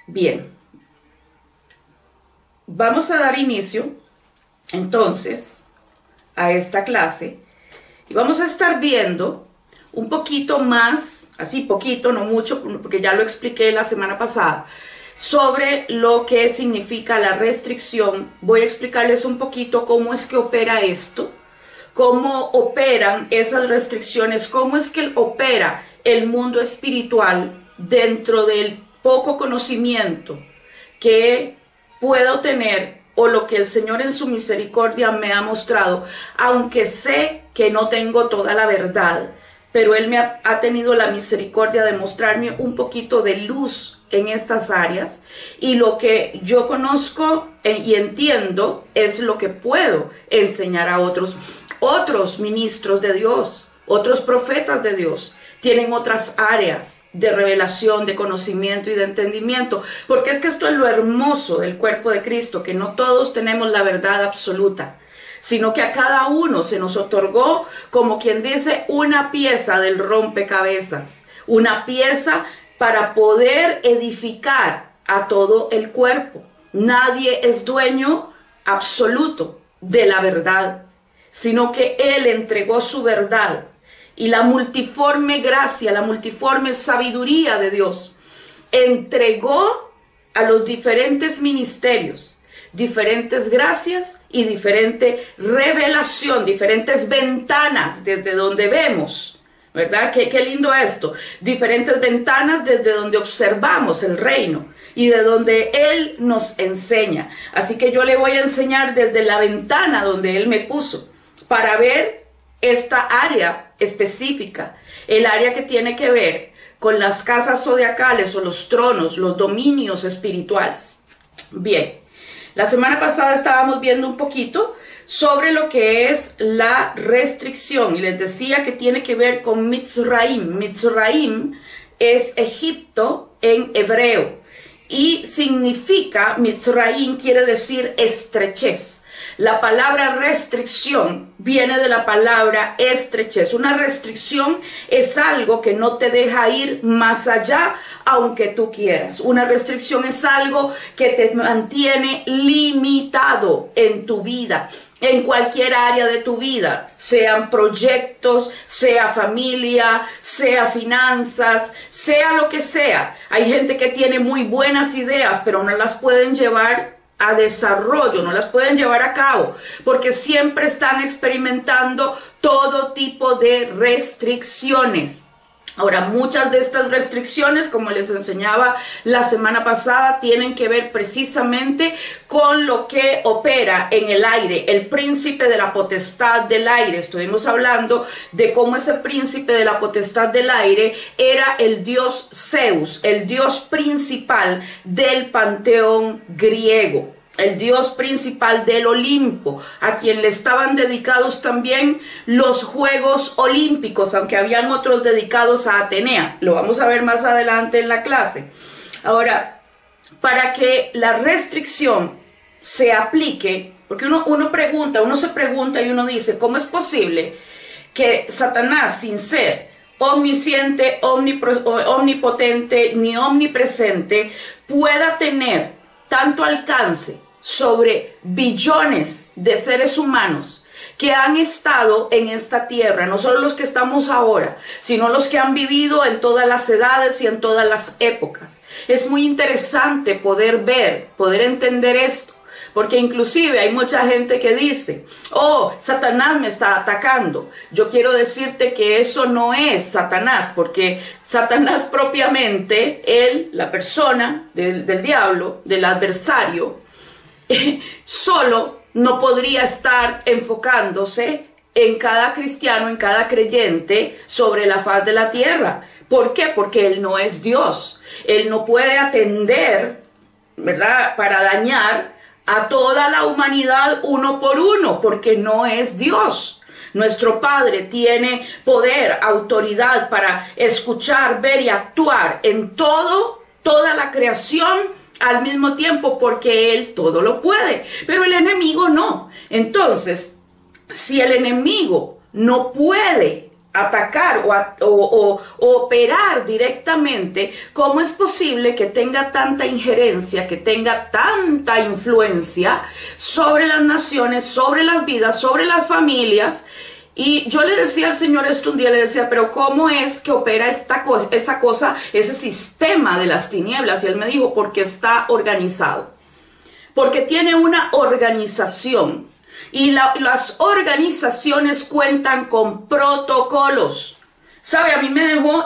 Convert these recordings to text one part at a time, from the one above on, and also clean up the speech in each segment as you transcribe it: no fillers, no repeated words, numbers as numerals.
Bien, vamos a dar inicio entonces a esta clase y vamos a estar viendo un poquito más, así poquito, no mucho, porque ya lo expliqué la semana pasada, sobre lo que significa la restricción. Voy a explicarles un poquito cómo es que opera esto, cómo operan esas restricciones, cómo es que opera el mundo espiritual dentro del poco conocimiento que puedo tener o lo que el Señor en su misericordia me ha mostrado, aunque sé que no tengo toda la verdad, pero Él me ha tenido la misericordia de mostrarme un poquito de luz en estas áreas, y lo que yo conozco y entiendo es lo que puedo enseñar a otros ministros de Dios, otros profetas de Dios. Tienen otras áreas de revelación, de conocimiento y de entendimiento, porque es que esto es lo hermoso del cuerpo de Cristo, que no todos tenemos la verdad absoluta, sino que a cada uno se nos otorgó, como quien dice, una pieza del rompecabezas, una pieza para poder edificar a todo el cuerpo. Nadie es dueño absoluto de la verdad, sino que Él entregó su verdad. Y la multiforme gracia, la multiforme sabiduría de Dios entregó a los diferentes ministerios diferentes gracias y diferente revelación, diferentes ventanas desde donde vemos, ¿verdad? Qué lindo esto. Diferentes ventanas desde donde observamos el reino y de donde Él nos enseña. Así que yo le voy a enseñar desde la ventana donde Él me puso para ver esta área específica, el área que tiene que ver con las casas zodiacales o los tronos, los dominios espirituales. Bien, la semana pasada estábamos viendo un poquito sobre lo que es la restricción y les decía que tiene que ver con Mitzraim. Mitzraim es Egipto en hebreo y significa, Mitzraim quiere decir estrechez. La palabra restricción viene de la palabra estrechez. Una restricción es algo que no te deja ir más allá, aunque tú quieras. Una restricción es algo que te mantiene limitado en tu vida, en cualquier área de tu vida, sean proyectos, sea familia, sea finanzas, sea lo que sea. Hay gente que tiene muy buenas ideas, pero no las pueden llevar a desarrollo, no las pueden llevar a cabo, porque siempre están experimentando todo tipo de restricciones. Ahora, muchas de estas restricciones, como les enseñaba la semana pasada, tienen que ver precisamente con lo que opera en el aire, el príncipe de la potestad del aire. Estuvimos hablando de cómo ese príncipe de la potestad del aire era el dios Zeus, el dios principal del panteón griego, el dios principal del Olimpo, a quien le estaban dedicados también los Juegos Olímpicos, aunque habían otros dedicados a Atenea. Lo vamos a ver más adelante en la clase. Ahora, para que la restricción se aplique, porque uno se pregunta y uno dice, ¿cómo es posible que Satanás, sin ser omnisciente, omnipotente ni omnipresente, pueda tener tanto alcance sobre billones de seres humanos que han estado en esta tierra, no solo los que estamos ahora, sino los que han vivido en todas las edades y en todas las épocas? Es muy interesante poder ver, poder entender esto, porque inclusive hay mucha gente que dice, oh, Satanás me está atacando. Yo quiero decirte que eso no es Satanás, porque Satanás propiamente, él, la persona del diablo, del adversario, solo no podría estar enfocándose en cada cristiano, en cada creyente sobre la faz de la tierra. ¿Por qué? Porque Él no es Dios. Él no puede atender, ¿verdad?, para dañar a toda la humanidad uno por uno, porque no es Dios. Nuestro Padre tiene poder, autoridad para escuchar, ver y actuar en toda la creación al mismo tiempo, porque Él todo lo puede, pero el enemigo no. Entonces, si el enemigo no puede atacar o operar directamente, ¿cómo es posible que tenga tanta injerencia, que tenga tanta influencia sobre las naciones, sobre las vidas, sobre las familias? Y yo le decía al Señor esto un día, le decía, pero ¿cómo es que opera esa cosa, ese sistema de las tinieblas? Y Él me dijo, porque está organizado, porque tiene una organización. Y las organizaciones cuentan con protocolos. ¿Sabe? A mí me dejó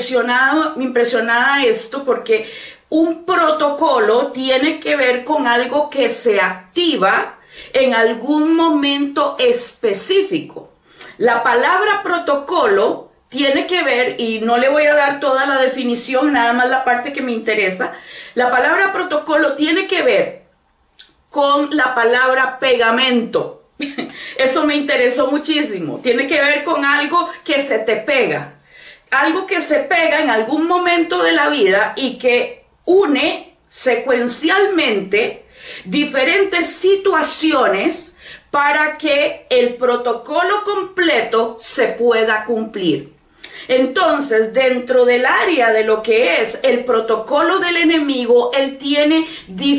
impresionada esto, porque un protocolo tiene que ver con algo que se activa en algún momento específico. La palabra protocolo tiene que ver, y no le voy a dar toda la definición, nada más la parte que me interesa. La palabra protocolo tiene que ver con la palabra pegamento. Eso me interesó muchísimo. Tiene que ver con algo que se te pega. Algo que se pega en algún momento de la vida y que une secuencialmente diferentes situaciones para que el protocolo completo se pueda cumplir. Entonces, dentro del área de lo que es el protocolo del enemigo, él tiene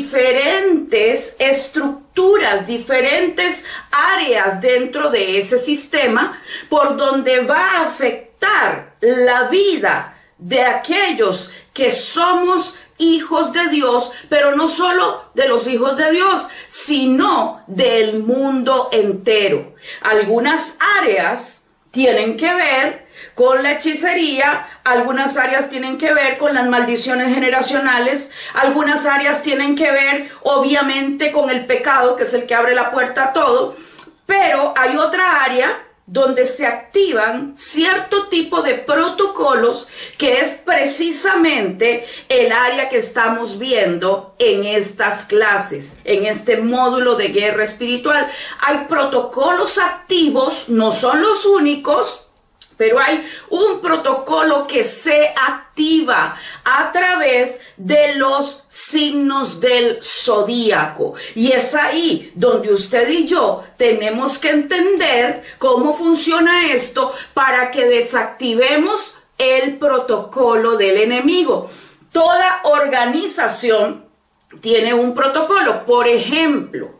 diferentes estructuras, diferentes áreas dentro de ese sistema por donde va a afectar la vida de aquellos que somos hijos de Dios, pero no solo de los hijos de Dios, sino del mundo entero. Algunas áreas tienen que ver con la hechicería, algunas áreas tienen que ver con las maldiciones generacionales, algunas áreas tienen que ver obviamente con el pecado, que es el que abre la puerta a todo, pero hay otra área donde se activan cierto tipo de protocolos que es precisamente el área que estamos viendo en estas clases, en este módulo de guerra espiritual. Hay protocolos activos, no son los únicos, pero hay un protocolo que se activa a través de los signos del zodíaco. Y es ahí donde usted y yo tenemos que entender cómo funciona esto para que desactivemos el protocolo del enemigo. Toda organización tiene un protocolo. Por ejemplo,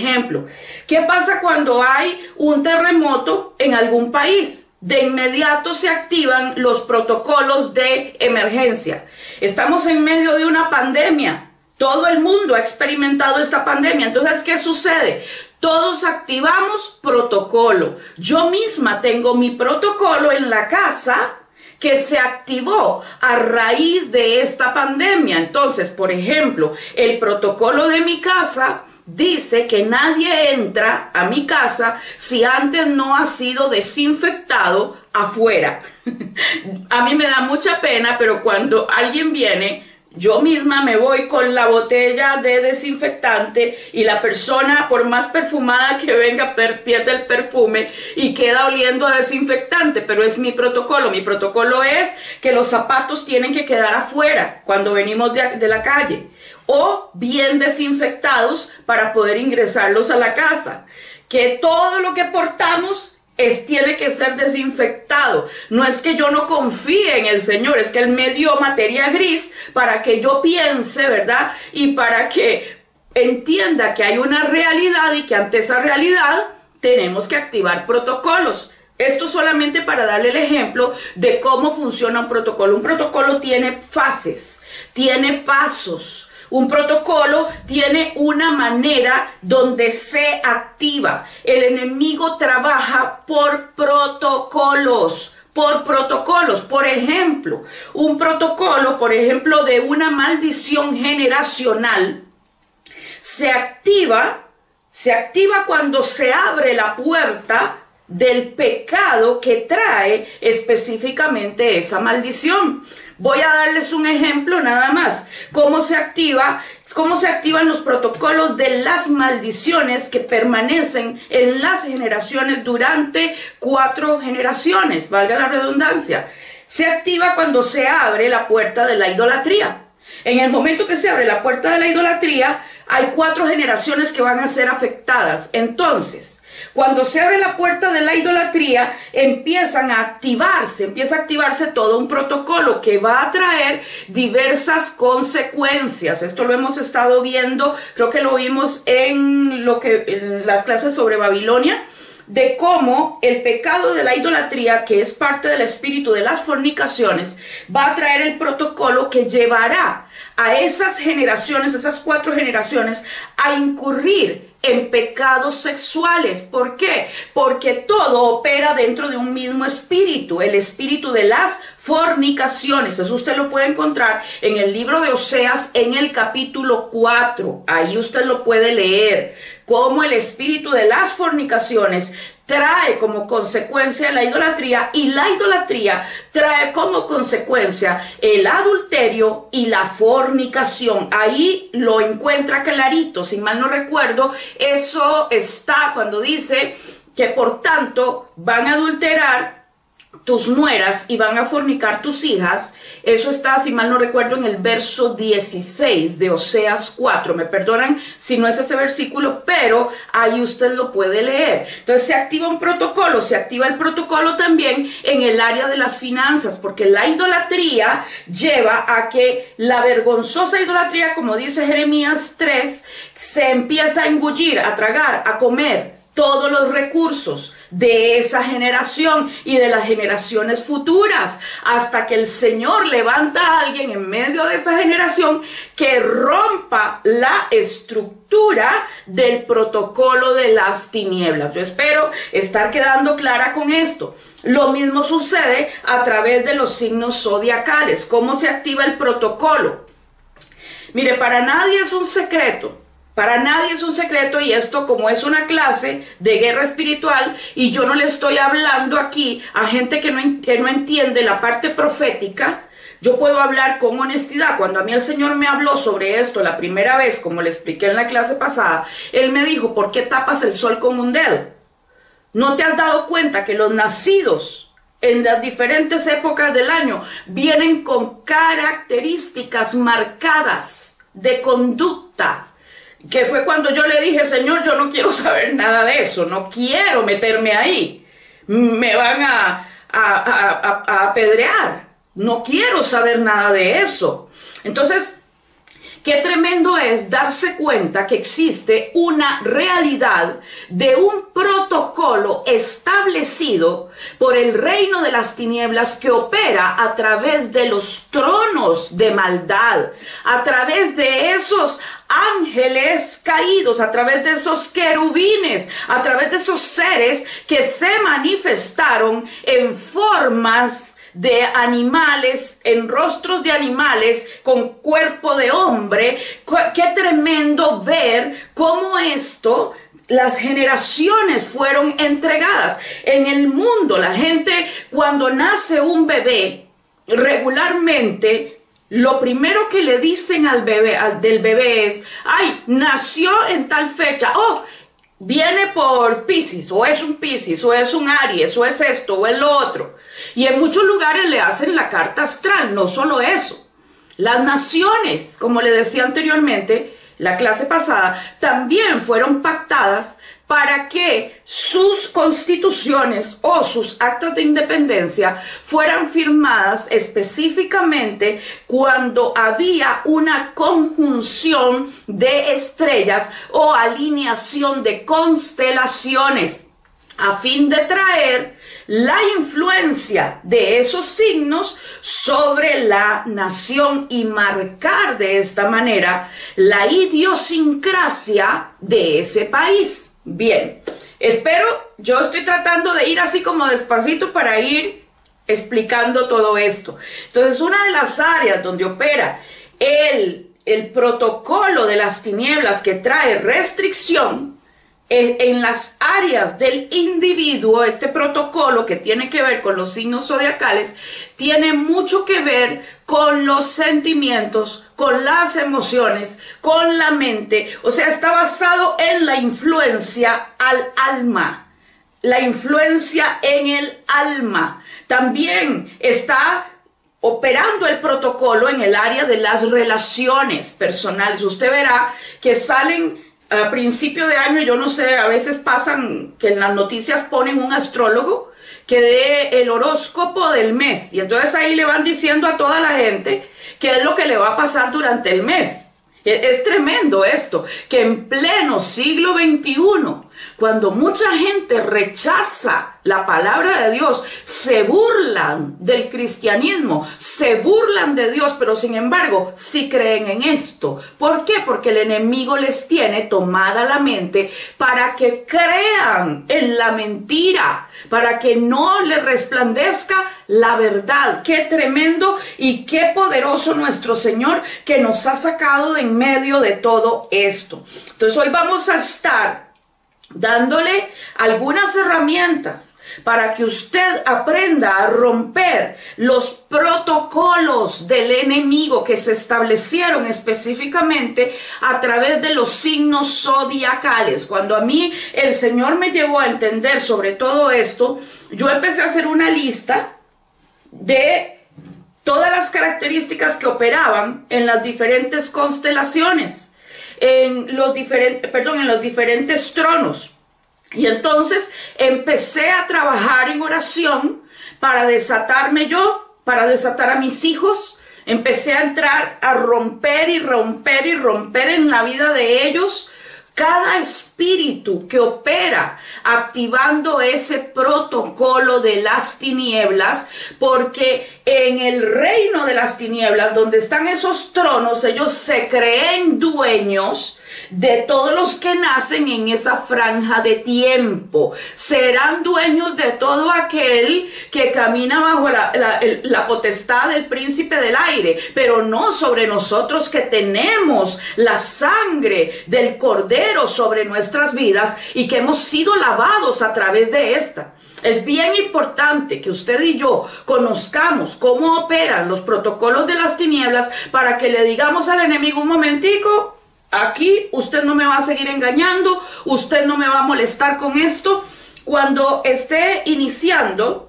¿qué pasa cuando hay un terremoto en algún país? De inmediato se activan los protocolos de emergencia. Estamos en medio de una pandemia. Todo el mundo ha experimentado esta pandemia. Entonces, ¿qué sucede? Todos activamos protocolo. Yo misma tengo mi protocolo en la casa que se activó a raíz de esta pandemia. Entonces, por ejemplo, el protocolo de mi casa dice que nadie entra a mi casa si antes no ha sido desinfectado afuera. A mí me da mucha pena, pero cuando alguien viene, yo misma me voy con la botella de desinfectante y la persona, por más perfumada que venga, pierde el perfume y queda oliendo a desinfectante, pero es mi protocolo. Mi protocolo es que los zapatos tienen que quedar afuera cuando venimos de la calle, o bien desinfectados para poder ingresarlos a la casa. Que todo lo que portamos tiene que ser desinfectado. No es que yo no confíe en el Señor, es que Él me dio materia gris para que yo piense, ¿verdad? Y para que entienda que hay una realidad y que ante esa realidad tenemos que activar protocolos. Esto solamente para darle el ejemplo de cómo funciona un protocolo. Un protocolo tiene fases, tiene pasos. Un protocolo tiene una manera donde se activa. El enemigo trabaja por protocolos. Por ejemplo, un protocolo, de una maldición generacional, se activa cuando se abre la puerta del pecado que trae específicamente esa maldición. Voy a darles un ejemplo nada más. ¿Cómo se activan los protocolos de las maldiciones que permanecen en las generaciones durante 4 generaciones? Valga la redundancia. Se activa cuando se abre la puerta de la idolatría. En el momento que se abre la puerta de la idolatría, hay 4 generaciones que van a ser afectadas. Entonces, Cuando se abre la puerta de la idolatría, empieza a activarse todo un protocolo que va a traer diversas consecuencias. Esto lo hemos estado viendo, creo que lo vimos en las clases sobre Babilonia, de cómo el pecado de la idolatría, que es parte del espíritu de las fornicaciones, va a traer el protocolo que llevará a esas generaciones, esas 4 generaciones, a incurrir en pecados sexuales. ¿Por qué? Porque todo opera dentro de un mismo espíritu, el espíritu de las fornicaciones. Eso usted lo puede encontrar en el libro de Oseas, en el capítulo 4. Ahí usted lo puede leer, cómo el espíritu de las fornicaciones trae como consecuencia la idolatría, y la idolatría trae como consecuencia el adulterio y la fornicación. Ahí lo encuentra clarito, si mal no recuerdo, eso está cuando dice que por tanto van a adulterar tus nueras y van a fornicar tus hijas. Eso está, si mal no recuerdo, en el verso 16 de Oseas 4. Me perdonan si no es ese versículo, pero ahí usted lo puede leer. Entonces se activa un protocolo, se activa el protocolo también en el área de las finanzas, porque la idolatría lleva a que la vergonzosa idolatría, como dice Jeremías 3, se empieza a engullir, a tragar, a comer todos los recursos de esa generación y de las generaciones futuras, hasta que el Señor levanta a alguien en medio de esa generación que rompa la estructura del protocolo de las tinieblas. Yo espero estar quedando clara con esto. Lo mismo sucede a través de los signos zodiacales. ¿Cómo se activa el protocolo? Mire, para nadie es un secreto. Para nadie es un secreto, y esto, como es una clase de guerra espiritual, y yo no le estoy hablando aquí a gente que no entiende la parte profética, yo puedo hablar con honestidad. Cuando a mí el Señor me habló sobre esto la primera vez, como le expliqué en la clase pasada, Él me dijo: ¿por qué tapas el sol con un dedo? ¿No te has dado cuenta que los nacidos en las diferentes épocas del año vienen con características marcadas de conducta? Que fue cuando yo le dije: Señor, yo no quiero saber nada de eso, no quiero meterme ahí, me van a apedrear, no quiero saber nada de eso. Entonces, qué tremendo es darse cuenta que existe una realidad de un protocolo establecido por el reino de las tinieblas que opera a través de los tronos de maldad, a través de esos ángeles caídos, a través de esos querubines, a través de esos seres que se manifestaron en formas de animales, en rostros de animales, con cuerpo de hombre. Qué tremendo ver cómo esto, las generaciones fueron entregadas. En el mundo, la gente, cuando nace un bebé, regularmente lo primero que le dicen al bebé, del bebé es: ay, nació en tal fecha, oh, viene por Piscis, o es un Piscis, o es un Aries, o es esto, o es lo otro. Y en muchos lugares le hacen la carta astral. No solo eso, las naciones, como le decía anteriormente, la clase pasada, también fueron pactadas para que sus constituciones o sus actas de independencia fueran firmadas específicamente cuando había una conjunción de estrellas o alineación de constelaciones, a fin de traer la influencia de esos signos sobre la nación y marcar de esta manera la idiosincrasia de ese país. Bien, yo estoy tratando de ir así como despacito para ir explicando todo esto. Entonces, una de las áreas donde opera el protocolo de las tinieblas que trae restricción, en las áreas del individuo, este protocolo que tiene que ver con los signos zodiacales, tiene mucho que ver con los sentimientos, con las emociones, con la mente. O sea, está basado en la influencia al alma, la influencia en el alma. También está operando el protocolo en el área de las relaciones personales. Usted verá que salen a principio de año, yo no sé, a veces pasan que en las noticias ponen un astrólogo que dé el horóscopo del mes. Y entonces ahí le van diciendo a toda la gente qué es lo que le va a pasar durante el mes. Es tremendo esto, que en pleno siglo XXI, cuando mucha gente rechaza la palabra de Dios, se burlan del cristianismo, se burlan de Dios, pero sin embargo sí creen en esto. ¿Por qué? Porque el enemigo les tiene tomada la mente para que crean en la mentira, para que no les resplandezca la verdad. Qué tremendo y qué poderoso nuestro Señor, que nos ha sacado de en medio de todo esto. Entonces hoy vamos a estar dándole algunas herramientas para que usted aprenda a romper los protocolos del enemigo que se establecieron específicamente a través de los signos zodiacales. Cuando a mí el Señor me llevó a entender sobre todo esto, yo empecé a hacer una lista de todas las características que operaban en las diferentes constelaciones, en los diferentes tronos. Y entonces empecé a trabajar en oración para desatarme yo, para desatar a mis hijos. Empecé a entrar a romper y romper y romper en la vida de ellos cada espíritu que opera activando ese protocolo de las tinieblas, porque en el reino de las tinieblas, donde están esos tronos, ellos se creen dueños de todos los que nacen en esa franja de tiempo. Serán dueños de todo aquel que camina bajo la potestad del príncipe del aire, pero no sobre nosotros que tenemos la sangre del Cordero sobre nuestras vidas y que hemos sido lavados a través de esta. Es bien importante que usted y yo conozcamos cómo operan los protocolos de las tinieblas para que le digamos al enemigo: un momentico, aquí usted no me va a seguir engañando, usted no me va a molestar con esto. Cuando esté iniciando,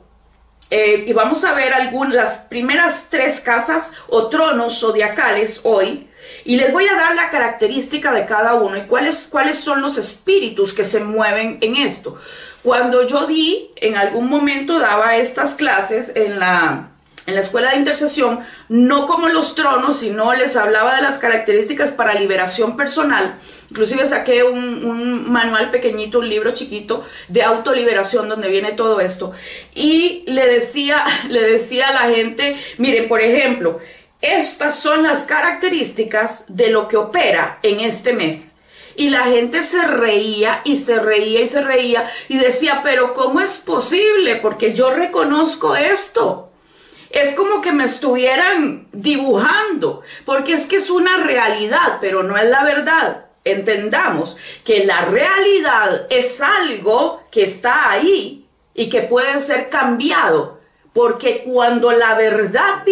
y vamos a ver las primeras 3 casas o tronos zodiacales hoy, y les voy a dar la característica de cada uno y cuáles son los espíritus que se mueven en esto. Cuando yo en algún momento daba estas clases en la escuela de intercesión, no como los tronos, sino les hablaba de las características para liberación personal. Inclusive saqué un manual pequeñito, un libro chiquito de autoliberación donde viene todo esto. Y le decía a la gente: miren, por ejemplo, estas son las características de lo que opera en este mes. Y la gente se reía y se reía y se reía y decía: pero ¿cómo es posible? Porque yo reconozco esto. Es como que me estuvieran dibujando, porque es que es una realidad, pero no es la verdad. Entendamos que la realidad es algo que está ahí y que puede ser cambiado, porque cuando la verdad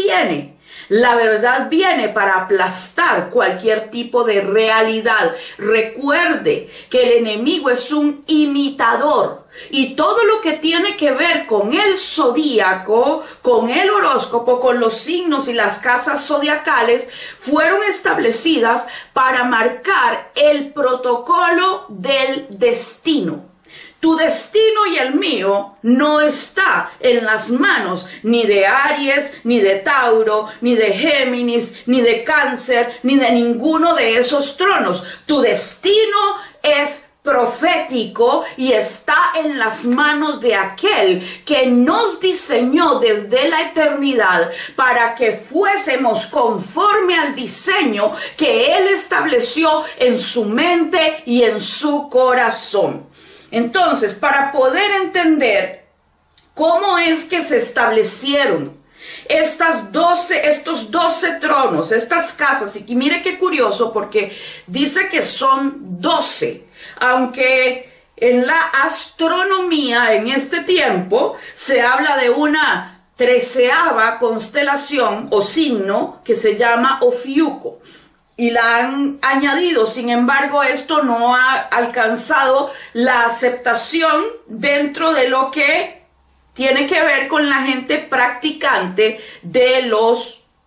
viene para aplastar cualquier tipo de realidad. Recuerde que el enemigo es un imitador. Y todo lo que tiene que ver con el zodíaco, con el horóscopo, con los signos y las casas zodiacales, fueron establecidas para marcar el protocolo del destino. Tu destino y el mío no está en las manos ni de Aries, ni de Tauro, ni de Géminis, ni de Cáncer, ni de ninguno de esos tronos. Tu destino es profético y está en las manos de aquel que nos diseñó desde la eternidad para que fuésemos conforme al diseño que Él estableció en su mente y en su corazón. Entonces, para poder entender cómo es que se establecieron estos 12 tronos, estas casas, y mire qué curioso, porque dice que son 12, aunque en la astronomía en este tiempo se habla de una 13ª constelación o signo que se llama Ofiuco. Y la han añadido. Sin embargo, esto no ha alcanzado la aceptación dentro de lo que tiene que ver con la gente practicante de los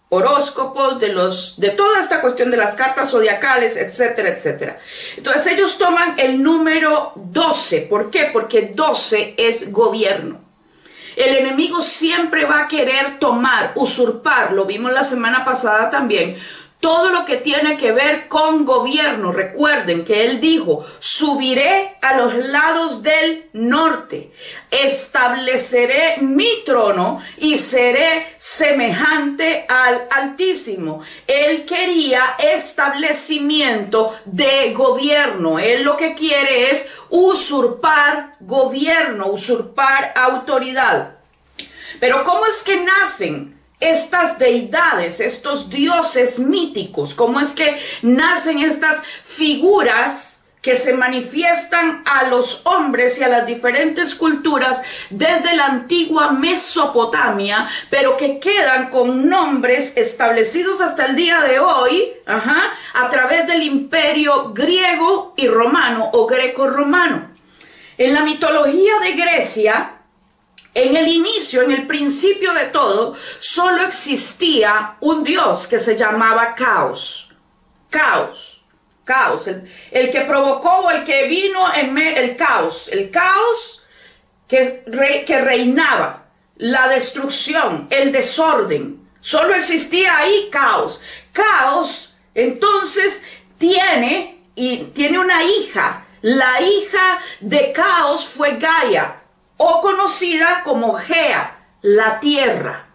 horóscopos, de toda esta cuestión de las cartas zodiacales, etcétera, etcétera. Entonces ellos toman el número 12. ¿Por qué? Porque 12 es gobierno. El enemigo siempre va a querer tomar, usurpar, lo vimos la semana pasada también, todo lo que tiene que ver con gobierno. Recuerden que él dijo, subiré a los lados del norte, estableceré mi trono y seré semejante al Altísimo. Él quería establecimiento de gobierno. Él lo que quiere es usurpar gobierno, usurpar autoridad. Pero ¿cómo es que nacen estas deidades, estos dioses míticos? ¿Cómo es que nacen estas figuras que se manifiestan a los hombres y a las diferentes culturas desde la antigua Mesopotamia, pero que quedan con nombres establecidos hasta el día de hoy, a través del imperio griego y romano o greco-romano? En la mitología de Grecia, en el inicio, en el principio de todo, solo existía un dios que se llamaba Caos. Caos, el que provocó o el que vino el caos que reinaba, la destrucción, el desorden. Solo existía ahí Caos. Caos, entonces, tiene una hija. La hija de Caos fue Gaia, o conocida como Gea, la tierra.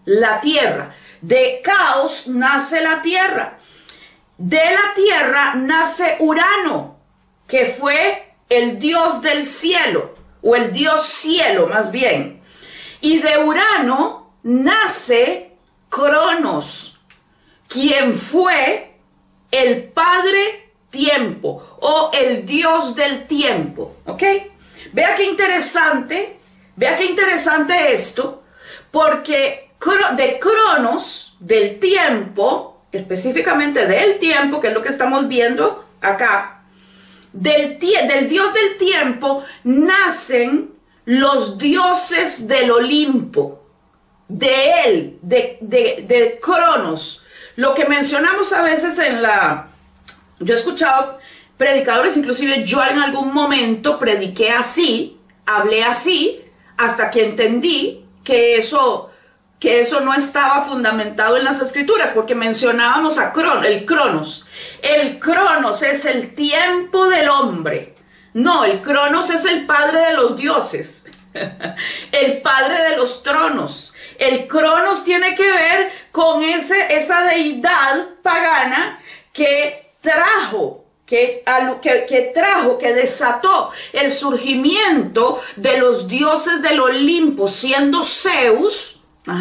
De Caos nace la tierra. De la tierra nace Urano, que fue el dios del cielo, o el dios cielo más bien. Y de Urano nace Cronos, quien fue el padre tiempo, o el dios del tiempo, ¿ok? Vea qué interesante esto, porque de Cronos, del tiempo, específicamente del tiempo, que es lo que estamos viendo acá, del dios del tiempo, nacen los dioses del Olimpo, de él, de Cronos. Lo que mencionamos a veces yo he escuchado predicadores, inclusive yo en algún momento prediqué así, hablé así, hasta que entendí que eso no estaba fundamentado en las escrituras, porque mencionábamos el Cronos. El Cronos es el tiempo del hombre. No, el Cronos es el padre de los dioses, el padre de los tronos. El Cronos tiene que ver con esa deidad pagana que desató el surgimiento de los dioses del Olimpo, siendo Zeus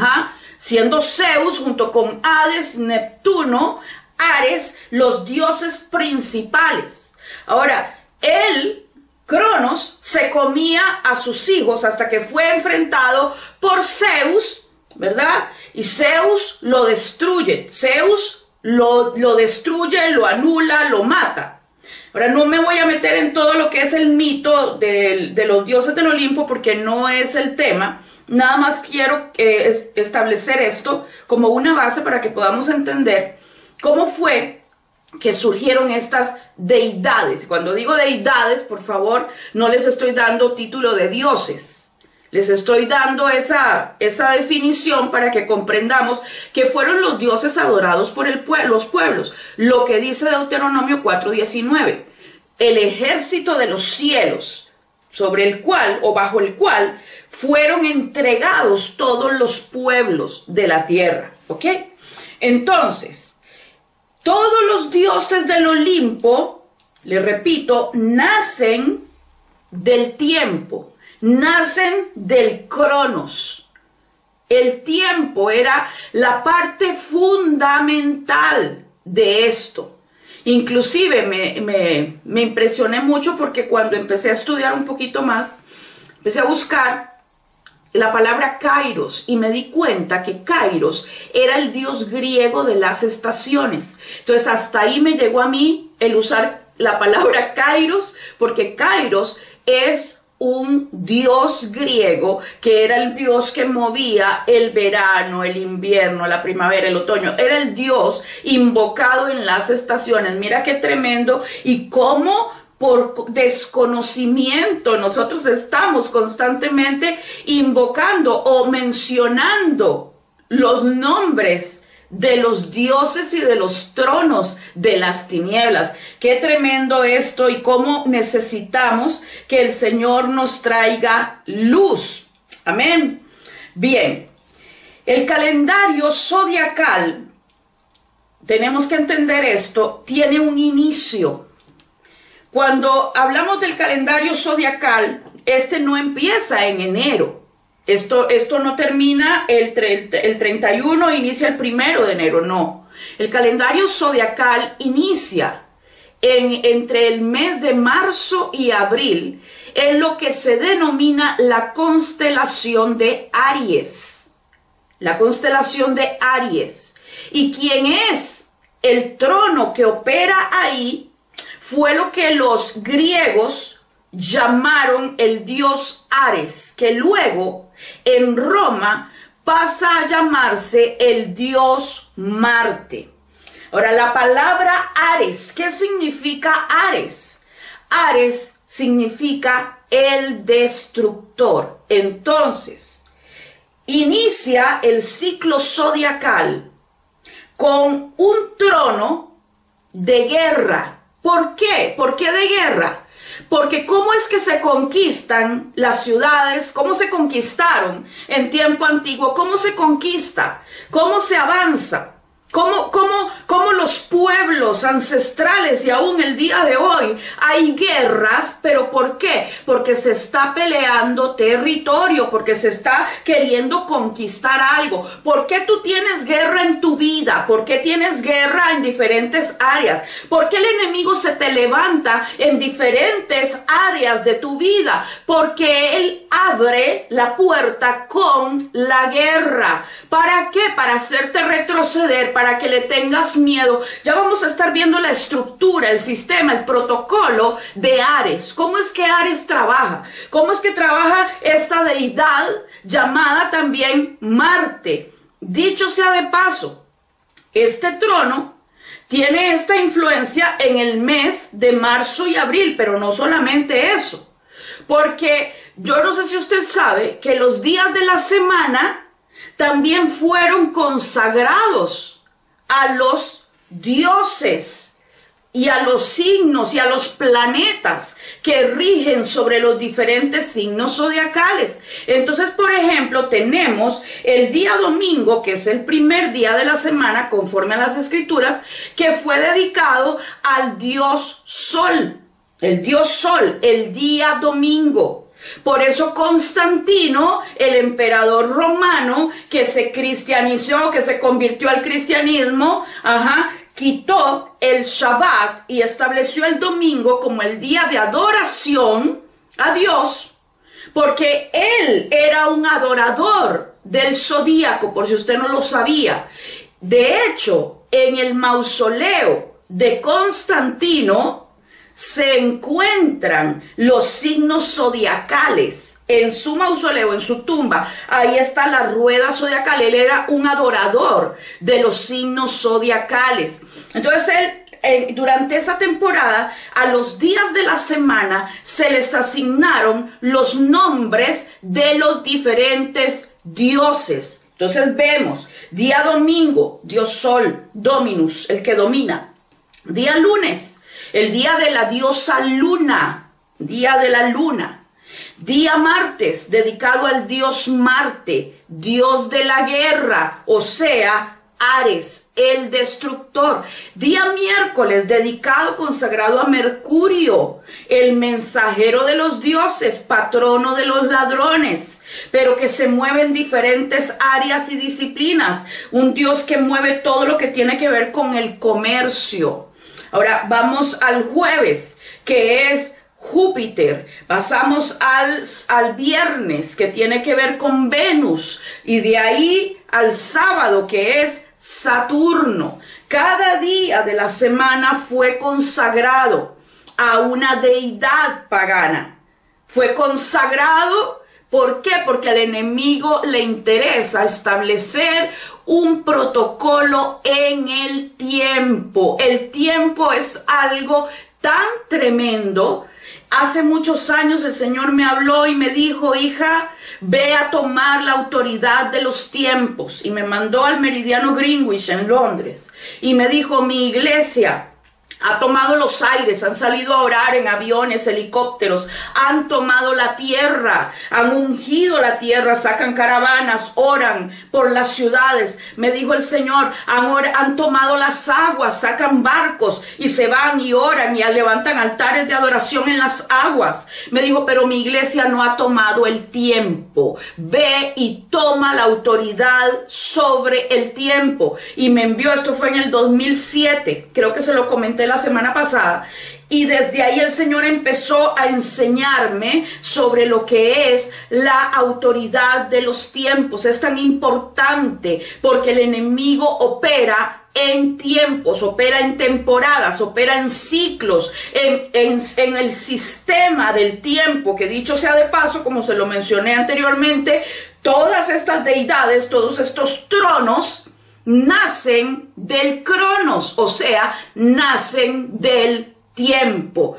junto con Hades, Neptuno, Ares, los dioses principales. Ahora, Cronos, se comía a sus hijos hasta que fue enfrentado por Zeus, ¿verdad? Y Zeus lo destruye. Zeus lo destruye, lo anula, lo mata. Ahora, no me voy a meter en todo lo que es el mito de los dioses del Olimpo, porque no es el tema. Nada más quiero establecer esto como una base para que podamos entender cómo fue que surgieron estas deidades. Cuando digo deidades, por favor, no les estoy dando título de dioses. Les estoy dando esa definición para que comprendamos que fueron los dioses adorados por los pueblos. Lo que dice Deuteronomio 4:19. El ejército de los cielos, sobre el cual o bajo el cual fueron entregados todos los pueblos de la tierra. ¿Ok? Entonces, todos los dioses del Olimpo, les repito, nacen del tiempo. Nacen del Cronos. El tiempo era la parte fundamental de esto. Inclusive me impresioné mucho porque cuando empecé a estudiar un poquito más, empecé a buscar la palabra Kairos y me di cuenta que Kairos era el dios griego de las estaciones. Entonces hasta ahí me llegó a mí el usar la palabra Kairos, porque Kairos es un dios griego que era el dios que movía el verano, el invierno, la primavera, el otoño. Era el dios invocado en las estaciones. Mira qué tremendo y cómo por desconocimiento nosotros estamos constantemente invocando o mencionando los nombres de los dioses y de los tronos de las tinieblas. Qué tremendo esto y cómo necesitamos que el Señor nos traiga luz. Amén. Bien, el calendario zodiacal, tenemos que entender esto, tiene un inicio. Cuando hablamos del calendario zodiacal, este no empieza en enero. Esto no termina el 31 e inicia el 1 de enero, no. El calendario zodiacal inicia entre el mes de marzo y abril en lo que se denomina la constelación de Aries. La constelación de Aries. Y quien es el trono que opera ahí fue lo que los griegos llamaron el dios Ares, que luego en Roma pasa a llamarse el dios Marte. Ahora, la palabra Ares, ¿qué significa Ares? Ares significa el destructor. Entonces, inicia el ciclo zodiacal con un trono de guerra. ¿Por qué? ¿Por qué de guerra? Porque ¿cómo es que se conquistan las ciudades? ¿Cómo se conquistaron en tiempo antiguo? ¿Cómo se conquista? ¿Cómo se avanza? ¿Cómo los pueblos ancestrales y aún el día de hoy hay guerras? ¿Pero por qué? Porque se está peleando territorio, porque se está queriendo conquistar algo. ¿Por qué tú tienes guerra en tu vida? ¿Por qué tienes guerra en diferentes áreas? ¿Por qué el enemigo se te levanta en diferentes áreas de tu vida? Porque él abre la puerta con la guerra. ¿Para qué? Para hacerte retroceder, para que le tengas miedo. Ya vamos a estar viendo la estructura, el sistema, el protocolo de Ares. ¿Cómo es que Ares trabaja? ¿Cómo es que trabaja esta deidad llamada también Marte? Dicho sea de paso, este trono tiene esta influencia en el mes de marzo y abril, pero no solamente eso. Porque yo no sé si usted sabe que los días de la semana también fueron consagrados a los dioses y a los signos y a los planetas que rigen sobre los diferentes signos zodiacales. Entonces, por ejemplo, tenemos el día domingo, que es el primer día de la semana, conforme a las escrituras, que fue dedicado al dios Sol. El dios Sol, el día domingo. Por eso Constantino, el emperador romano, que se cristianizó, que se convirtió al cristianismo, quitó el Shabbat y estableció el domingo como el día de adoración a Dios, porque él era un adorador del zodíaco, por si usted no lo sabía. De hecho, en el mausoleo de Constantino se encuentran los signos zodiacales en su mausoleo, en su tumba. Ahí está la rueda zodiacal. Él era un adorador de los signos zodiacales. Entonces él, durante esa temporada, a los días de la semana se les asignaron los nombres de los diferentes dioses. Entonces vemos, día domingo, dios Sol, Dominus, el que domina. Día lunes, el día de la diosa Luna, día de la Luna. Día martes, dedicado al dios Marte, dios de la guerra, o sea, Ares, el destructor. Día miércoles, dedicado, consagrado a Mercurio, el mensajero de los dioses, patrono de los ladrones, pero que se mueve en diferentes áreas y disciplinas. Un dios que mueve todo lo que tiene que ver con el comercio. Ahora vamos al jueves, que es Júpiter. Pasamos al viernes, que tiene que ver con Venus. Y de ahí al sábado, que es Saturno. Cada día de la semana fue consagrado a una deidad pagana. fue consagrado. ¿Por qué? Porque al enemigo le interesa establecer un protocolo en el tiempo. El tiempo es algo tan tremendo. Hace muchos años el Señor me habló y me dijo: hija, ve a tomar la autoridad de los tiempos. Y me mandó al Meridiano Greenwich en Londres. Y me dijo: mi iglesia ha tomado los aires, han salido a orar en aviones, helicópteros, han tomado la tierra, han ungido la tierra, sacan caravanas, oran por las ciudades. Me dijo el Señor: han tomado las aguas, sacan barcos y se van y oran y levantan altares de adoración en las aguas. Me dijo: pero mi iglesia no ha tomado el tiempo. Ve y toma la autoridad sobre el tiempo. Y me envió, esto fue en el 2007, creo que se lo comenté la semana pasada, y desde ahí el Señor empezó a enseñarme sobre lo que es la autoridad de los tiempos. Es tan importante porque el enemigo opera en tiempos, opera en temporadas, opera en ciclos, en el sistema del tiempo, que dicho sea de paso, como se lo mencioné anteriormente, todas estas deidades, todos estos tronos, nacen del cronos, o sea, nacen del tiempo.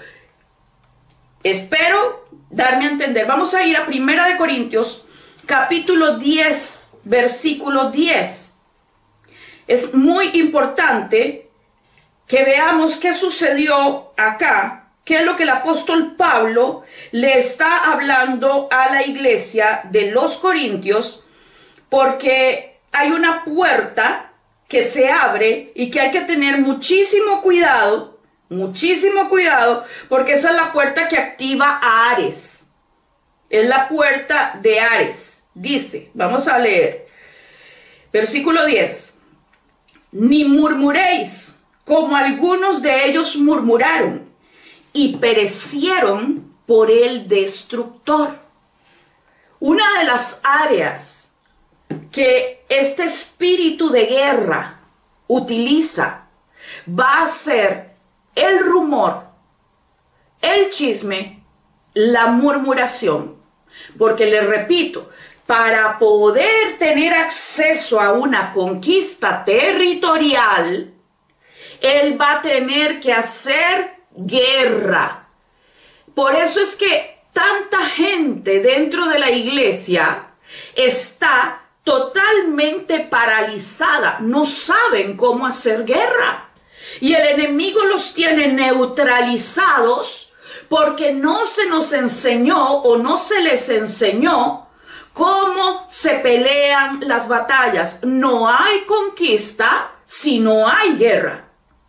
Espero darme a entender. Vamos a ir a 1 Corintios, capítulo 10, versículo 10. Es muy importante que veamos qué sucedió acá, qué es lo que el apóstol Pablo le está hablando a la iglesia de los Corintios, porque hay una puerta que se abre y que hay que tener muchísimo cuidado, porque esa es la puerta que activa a Ares. Es la puerta de Ares. Dice, vamos a leer, versículo 10. Ni murmuréis, como algunos de ellos murmuraron, y perecieron por el destructor. Una de las áreas que este espíritu de guerra utiliza va a ser el rumor, el chisme, la murmuración. Porque les repito, para poder tener acceso a una conquista territorial, él va a tener que hacer guerra. Por eso es que tanta gente dentro de la iglesia está totalmente paralizada, no saben cómo hacer guerra. Y el enemigo los tiene neutralizados porque no se nos enseñó o no se les enseñó cómo se pelean las batallas. No hay conquista si no hay guerra.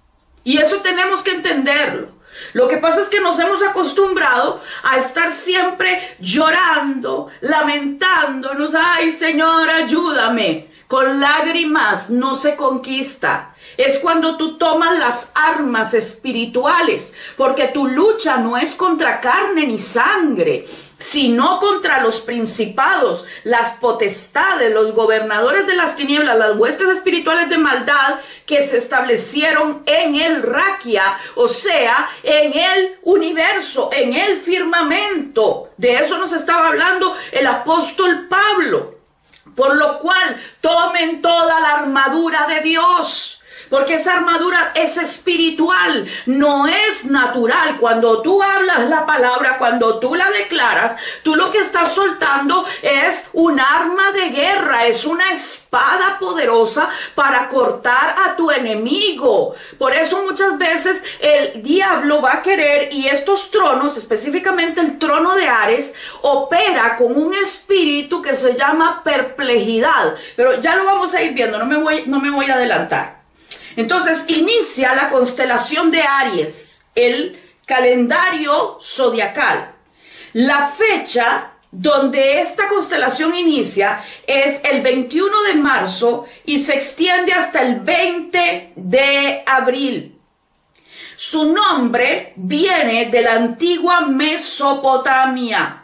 Y eso tenemos que entenderlo. Lo que pasa es que nos hemos acostumbrado a estar siempre llorando, lamentándonos. Ay, Señor, ayúdame. Con lágrimas no se conquista. Es cuando tú tomas las armas espirituales, porque tu lucha no es contra carne ni sangre, sino contra los principados, las potestades, los gobernadores de las tinieblas, las huestes espirituales de maldad que se establecieron en el Raquia, o sea, en el universo, en el firmamento. De eso nos estaba hablando el apóstol Pablo. Por lo cual, tomen toda la armadura de Dios. Porque esa armadura es espiritual, no es natural. Cuando tú hablas la palabra, cuando tú la declaras, tú lo que estás soltando es un arma de guerra, es una espada poderosa para cortar a tu enemigo. Por eso muchas veces el diablo va a querer, y estos tronos, específicamente el trono de Ares, opera con un espíritu que se llama perplejidad. Pero ya lo vamos a ir viendo, no me voy a adelantar. Entonces inicia la constelación de Aries, el calendario zodiacal. La fecha donde esta constelación inicia es el 21 de marzo y se extiende hasta el 20 de abril. Su nombre viene de la antigua Mesopotamia.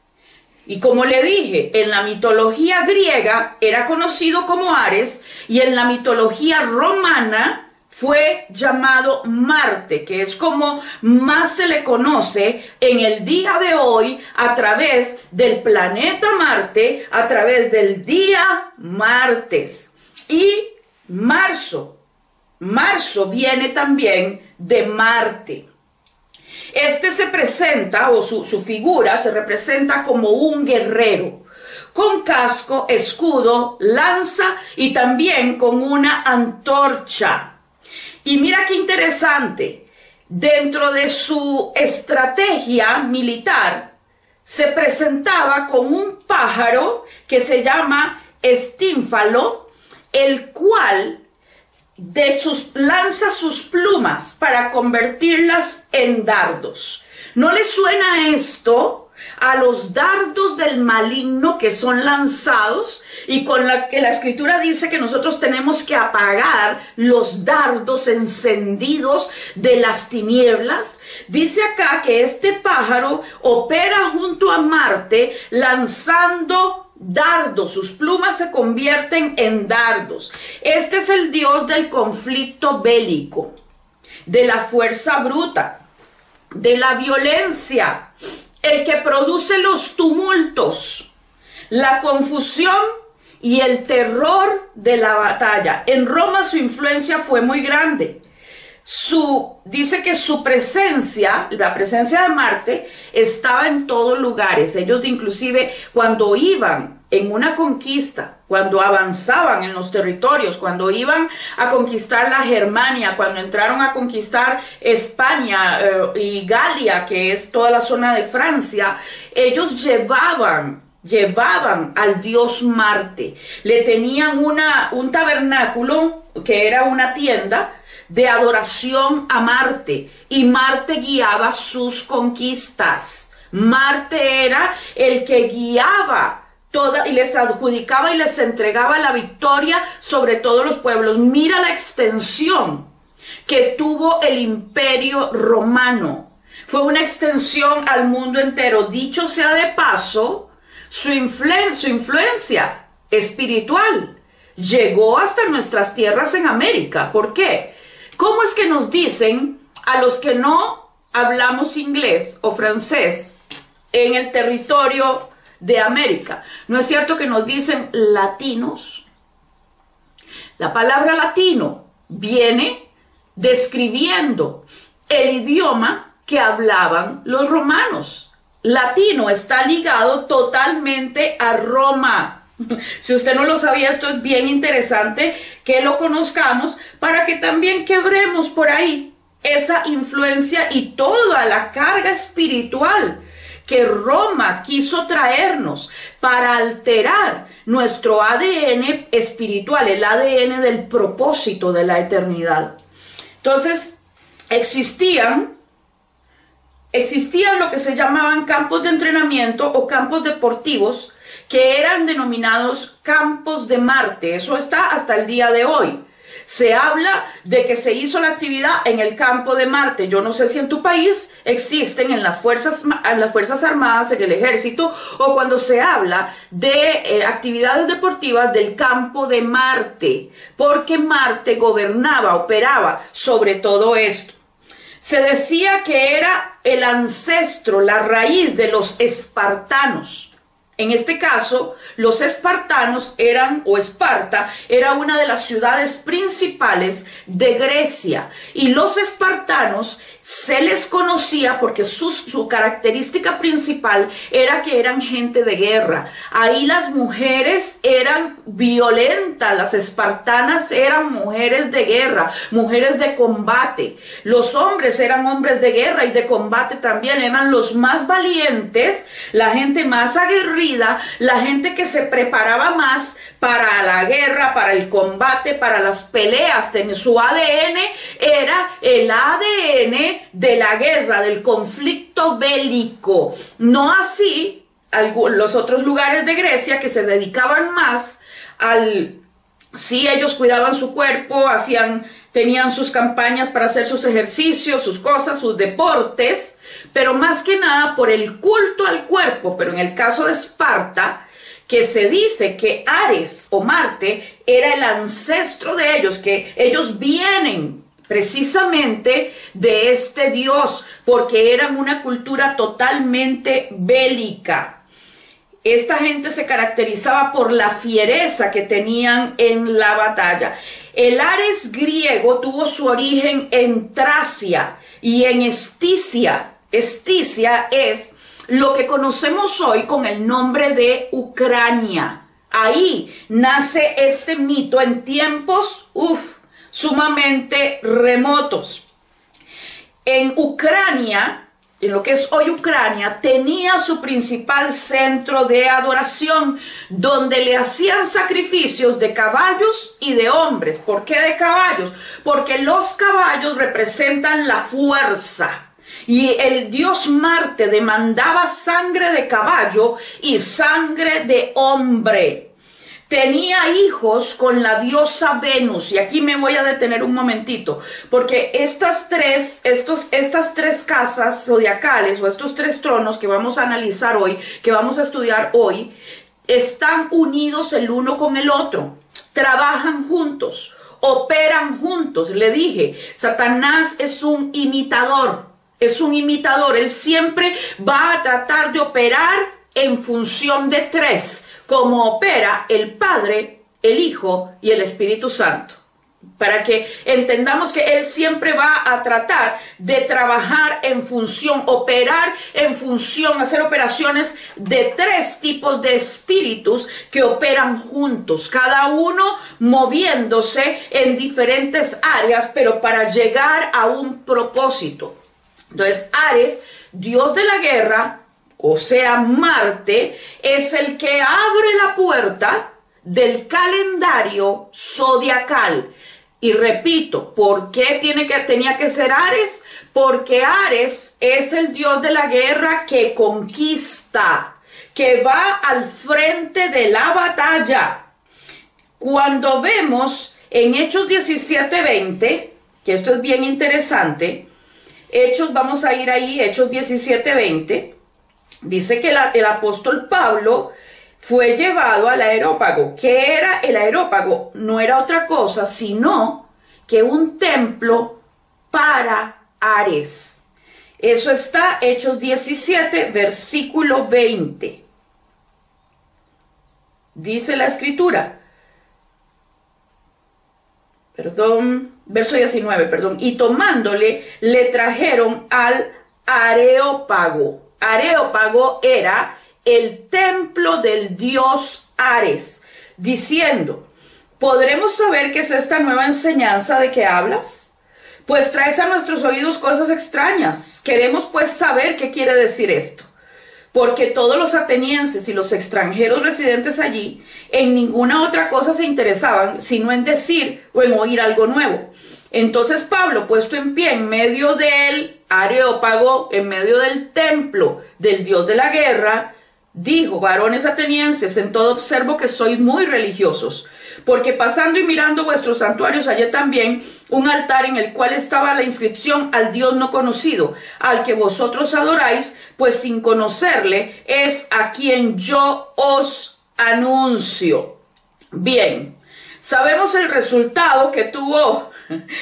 Y como le dije, en la mitología griega era conocido como Ares y en la mitología romana fue llamado Marte, que es como más se le conoce en el día de hoy a través del planeta Marte, a través del día martes. Y marzo viene también de Marte. Este se presenta, o su figura se representa como un guerrero, con casco, escudo, lanza y también con una antorcha. Y mira qué interesante, dentro de su estrategia militar se presentaba con un pájaro que se llama estínfalo, el cual lanza sus plumas para convertirlas en dardos. ¿No le suena esto a los dardos del maligno que son lanzados y con la que la escritura dice que nosotros tenemos que apagar los dardos encendidos de las tinieblas? Dice acá que este pájaro opera junto a Marte lanzando dardos, sus plumas se convierten en dardos. Este es el dios del conflicto bélico, de la fuerza bruta, de la violencia, el que produce los tumultos, la confusión y el terror de la batalla. En Roma su influencia fue muy grande. Dice que su presencia, la presencia de Marte, estaba en todos lugares. Ellos inclusive cuando iban en una conquista, cuando avanzaban en los territorios, cuando iban a conquistar la Germania, cuando entraron a conquistar España y Galia, que es toda la zona de Francia, ellos llevaban al dios Marte. Le tenían un tabernáculo, que era una tienda de adoración a Marte, y Marte guiaba sus conquistas. Marte era el que guiaba y les adjudicaba y les entregaba la victoria sobre todos los pueblos. Mira la extensión que tuvo el Imperio Romano. Fue una extensión al mundo entero. Dicho sea de paso, su influencia espiritual llegó hasta nuestras tierras en América. ¿Por qué? ¿Cómo es que nos dicen a los que no hablamos inglés o francés en el territorio de América? ¿No es cierto que nos dicen latinos? La palabra latino viene describiendo el idioma que hablaban los romanos. Latino está ligado totalmente a Roma. Si usted no lo sabía, esto es bien interesante que lo conozcamos para que también quebremos por ahí esa influencia y toda la carga espiritual que Roma quiso traernos para alterar nuestro ADN espiritual, el ADN del propósito de la eternidad. Entonces, existían lo que se llamaban campos de entrenamiento o campos deportivos, que eran denominados campos de Marte. Eso está hasta el día de hoy. Se habla de que se hizo la actividad en el campo de Marte. Yo no sé si en tu país existen en las Fuerzas Armadas, en el Ejército, o cuando se habla de actividades deportivas del campo de Marte, porque Marte gobernaba, operaba sobre todo esto. Se decía que era el ancestro, la raíz de los espartanos. En este caso, los espartanos Esparta era una de las ciudades principales de Grecia. Y los espartanos se les conocía porque su característica principal era que eran gente de guerra. Ahí las mujeres eran violentas, las espartanas eran mujeres de guerra, mujeres de combate. Los hombres eran hombres de guerra y de combate también, eran los más valientes, la gente más aguerrida, la gente que se preparaba más para la guerra, para el combate, para las peleas. Su ADN era el ADN de la guerra, del conflicto bélico. No así los otros lugares de Grecia que se dedicaban más sí, ellos cuidaban su cuerpo, tenían sus campañas para hacer sus ejercicios, sus cosas, sus deportes, pero más que nada por el culto al cuerpo. Pero en el caso de Esparta, que se dice que Ares o Marte era el ancestro de ellos, que ellos vienen precisamente de este dios, porque eran una cultura totalmente bélica. Esta gente se caracterizaba por la fiereza que tenían en la batalla. El Ares griego tuvo su origen en Tracia y en Esticia. Esticia es lo que conocemos hoy con el nombre de Ucrania. Ahí nace este mito en tiempos, sumamente remotos. En Ucrania, en lo que es hoy Ucrania, tenía su principal centro de adoración, donde le hacían sacrificios de caballos y de hombres. ¿Por qué de caballos? Porque los caballos representan la fuerza. Y el dios Marte demandaba sangre de caballo y sangre de hombre. Tenía hijos con la diosa Venus, y aquí me voy a detener un momentito, porque estas tres casas zodiacales, o estos tres tronos que vamos a analizar hoy, que vamos a estudiar hoy, están unidos el uno con el otro, trabajan juntos, operan juntos. Le dije, Satanás es un imitador. Es un imitador, él siempre va a tratar de operar en función de tres, como opera el Padre, el Hijo y el Espíritu Santo. Para que entendamos que él siempre va a tratar de trabajar en función, operar en función, hacer operaciones de tres tipos de espíritus que operan juntos, cada uno moviéndose en diferentes áreas, pero para llegar a un propósito. Entonces, Ares, dios de la guerra, o sea, Marte, es el que abre la puerta del calendario zodiacal. Y repito, ¿por qué tenía que ser Ares? Porque Ares es el dios de la guerra que conquista, que va al frente de la batalla. Cuando vemos en Hechos 17:20, que esto es bien interesante, Hechos, vamos a ir ahí, Hechos 17:20, dice que el apóstol Pablo fue llevado al Areópago. ¿Qué era el Areópago? No era otra cosa, sino que un templo para Ares. Eso está, Hechos 17, versículo 20. Dice la escritura. Verso 19, y tomándole, le trajeron al Areópago. Areópago era el templo del dios Ares, diciendo, ¿podremos saber qué es esta nueva enseñanza de que hablas? Pues traes a nuestros oídos cosas extrañas. Queremos pues saber qué quiere decir esto. Porque todos los atenienses y los extranjeros residentes allí en ninguna otra cosa se interesaban, sino en decir o en oír algo nuevo. Entonces Pablo, puesto en pie en medio del Areópago, en medio del templo del dios de la guerra, dijo: varones atenienses, en todo observo que sois muy religiosos, porque pasando y mirando vuestros santuarios hallé también un altar en el cual estaba la inscripción al Dios no conocido, al que vosotros adoráis, pues sin conocerle es a quien yo os anuncio. Bien, sabemos el resultado que tuvo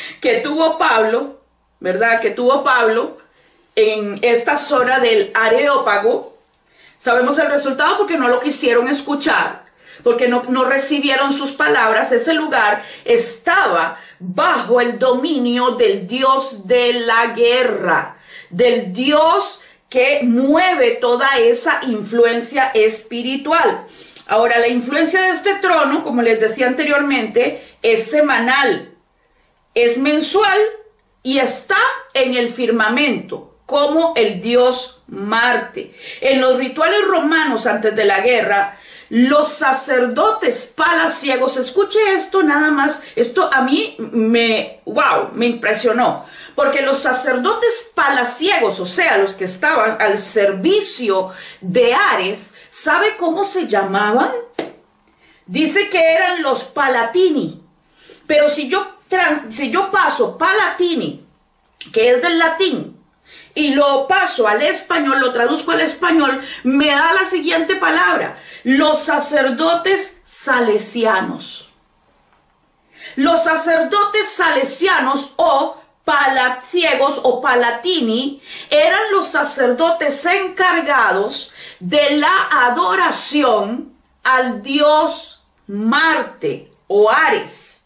Pablo, ¿verdad? Que tuvo Pablo en esta zona del Areópago. Sabemos el resultado porque no lo quisieron escuchar, porque no recibieron sus palabras. Ese lugar estaba bajo el dominio del dios de la guerra, del dios que mueve toda esa influencia espiritual. Ahora, la influencia de este trono, como les decía anteriormente, es semanal, es mensual y está en el firmamento, como el dios Marte. En los rituales romanos antes de la guerra, los sacerdotes palaciegos, escuche esto nada más, esto a mí me impresionó, porque los sacerdotes palaciegos, o sea, los que estaban al servicio de Ares, ¿sabe cómo se llamaban? Dice que eran los palatini, pero si yo paso palatini, que es del latín, y lo paso al español, lo traduzco al español, me da la siguiente palabra: los sacerdotes salesianos. Los sacerdotes salesianos o palaciegos o palatini eran los sacerdotes encargados de la adoración al dios Marte o Ares.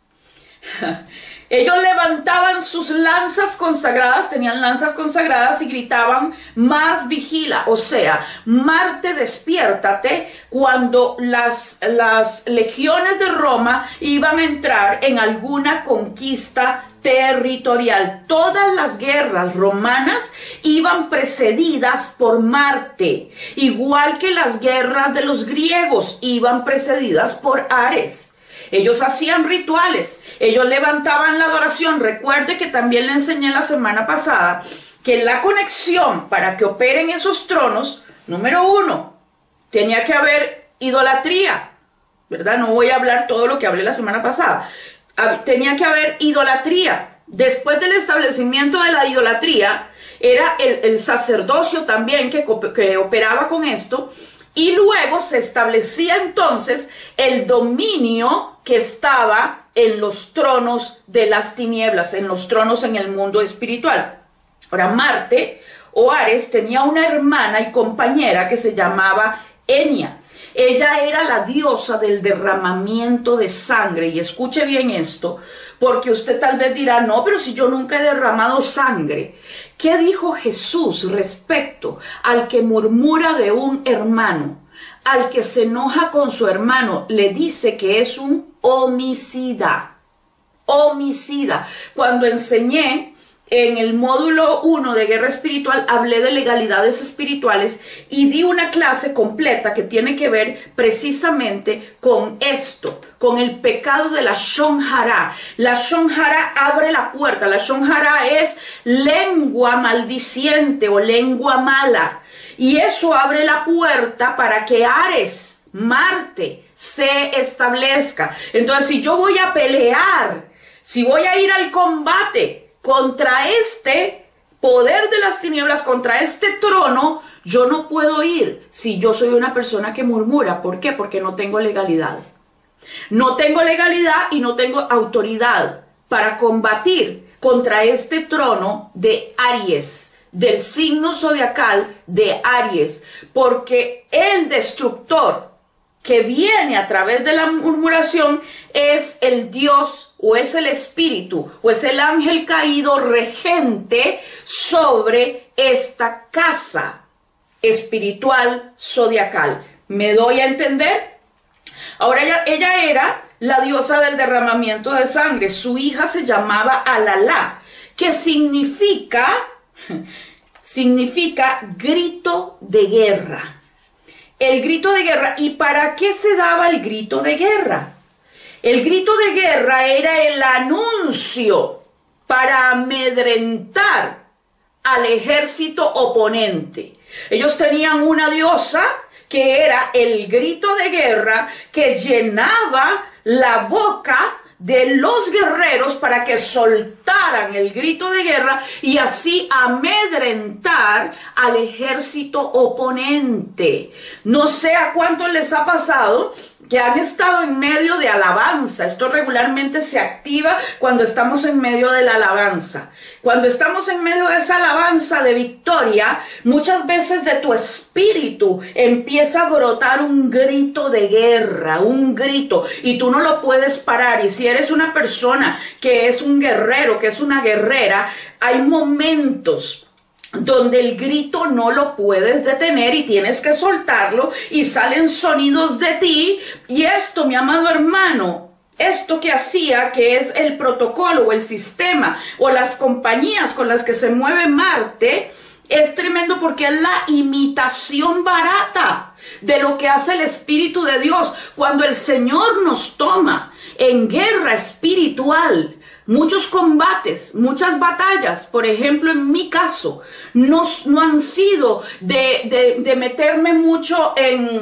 Ellos levantaban sus lanzas consagradas, tenían lanzas consagradas y gritaban: más vigila, o sea, Marte, despiértate, cuando las legiones de Roma iban a entrar en alguna conquista territorial. Todas las guerras romanas iban precedidas por Marte, igual que las guerras de los griegos iban precedidas por Ares. Ellos hacían rituales, ellos levantaban la adoración. Recuerde que también le enseñé la semana pasada que la conexión para que operen esos tronos, número uno, tenía que haber idolatría, ¿verdad? No voy a hablar todo lo que hablé la semana pasada. Tenía que haber idolatría. Después del establecimiento de la idolatría, era el sacerdocio también que operaba con esto. Y luego se establecía entonces el dominio que estaba en los tronos de las tinieblas, en los tronos en el mundo espiritual. Ahora, Marte o Ares tenía una hermana y compañera que se llamaba Enia. Ella era la diosa del derramamiento de sangre. Y escuche bien esto, porque usted tal vez dirá: no, pero si yo nunca he derramado sangre. ¿Qué dijo Jesús respecto al que murmura de un hermano? Al que se enoja con su hermano, le dice que es un homicida. Homicida. Cuando enseñé en el módulo 1 de guerra espiritual, hablé de legalidades espirituales y di una clase completa que tiene que ver precisamente con esto, con el pecado de la Shon Hara. La Shon Hara abre la puerta. La Shon Hara es lengua maldiciente o lengua mala. Y eso abre la puerta para que Ares, Marte, se establezca. Entonces, si yo voy a pelear, si voy a ir al combate contra este poder de las tinieblas, contra este trono, yo no puedo ir si yo soy una persona que murmura. ¿Por qué? Porque no tengo legalidad. No tengo legalidad y no tengo autoridad para combatir contra este trono de Aries, del signo zodiacal de Aries, porque el destructor que viene a través de la murmuración es el Dios o es el espíritu o es el ángel caído regente sobre esta casa espiritual zodiacal. ¿Me doy a entender? Ahora ella era la diosa del derramamiento de sangre. Su hija se llamaba Alalá, que significa grito de guerra. El grito de guerra. ¿Y para qué se daba el grito de guerra? El grito de guerra era el anuncio para amedrentar al ejército oponente. Ellos tenían una diosa que era el grito de guerra, que llenaba la boca de los guerreros para que soltaran el grito de guerra y así amedrentar al ejército oponente. No sé a cuántos les ha pasado que han estado en medio de alabanza. Esto regularmente se activa cuando estamos en medio de la alabanza. Cuando estamos en medio de esa alabanza de victoria, muchas veces de tu espíritu empieza a brotar un grito de guerra, un grito, y tú no lo puedes parar. Y si eres una persona que es un guerrero, que es una guerrera, hay momentos donde el grito no lo puedes detener y tienes que soltarlo y salen sonidos de ti. Y esto, mi amado hermano, esto que hacía, que es el protocolo o el sistema o las compañías con las que se mueve Marte, es tremendo porque es la imitación barata de lo que hace el Espíritu de Dios. Cuando el Señor nos toma en guerra espiritual, muchos combates, muchas batallas, por ejemplo, en mi caso, no han sido de meterme mucho en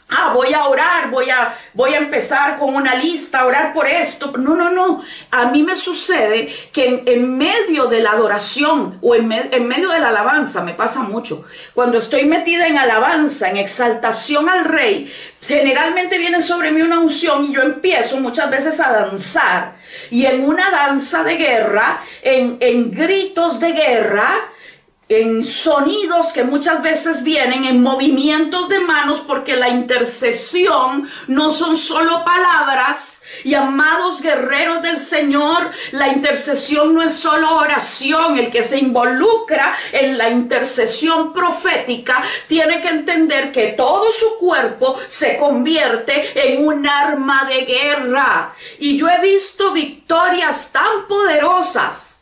voy a orar, voy a empezar con una lista, a orar por esto. No. A mí me sucede que en medio de la adoración o en medio de la alabanza, me pasa mucho. Cuando estoy metida en alabanza, en exaltación al Rey, generalmente viene sobre mí una unción y yo empiezo muchas veces a danzar. Y en una danza de guerra, en gritos de guerra, en sonidos que muchas veces vienen en movimientos de manos, porque la intercesión no son solo palabras. Y amados guerreros del Señor, la intercesión no es solo oración. El que se involucra en la intercesión profética tiene que entender que todo su cuerpo se convierte en un arma de guerra. Y yo he visto victorias tan poderosas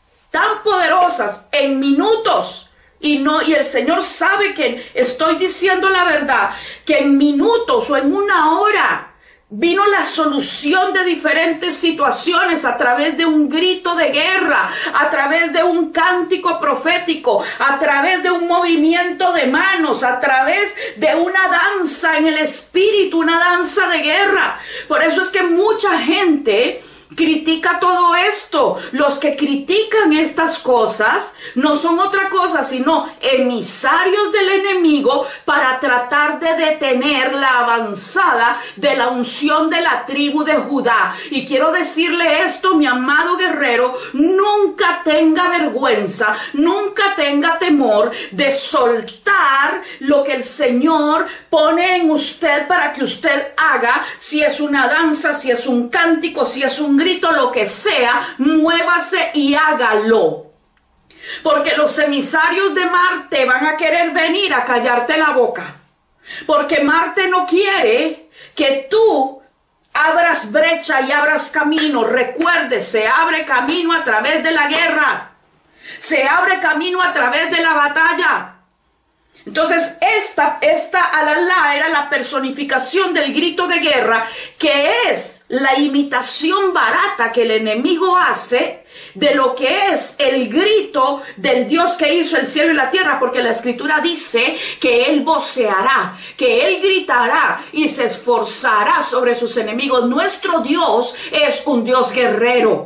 en minutos. Y el Señor sabe que estoy diciendo la verdad, que en minutos o en una hora vino la solución de diferentes situaciones a través de un grito de guerra, a través de un cántico profético, a través de un movimiento de manos, a través de una danza en el espíritu, una danza de guerra. Por eso es que mucha gente critica todo esto. Los que critican estas cosas no son otra cosa sino emisarios del enemigo para tratar de detener la avanzada de la unción de la tribu de Judá. Y quiero decirle esto, mi amado guerrero: nunca tenga vergüenza, nunca tenga temor de soltar lo que el Señor pone en usted para que usted haga. Si es una danza, si es un cántico, si es un grito, lo que sea, muévase y hágalo. Porque los emisarios de Marte van a querer venir a callarte la boca. Porque Marte no quiere que tú abras brecha y abras camino. Recuerde, se abre camino a través de la guerra. Se abre camino a través de la batalla. Entonces esta alalá era la personificación del grito de guerra, que es la imitación barata que el enemigo hace de lo que es el grito del Dios que hizo el cielo y la tierra, porque la escritura dice que él voceará, que él gritará y se esforzará sobre sus enemigos. Nuestro Dios es un Dios guerrero.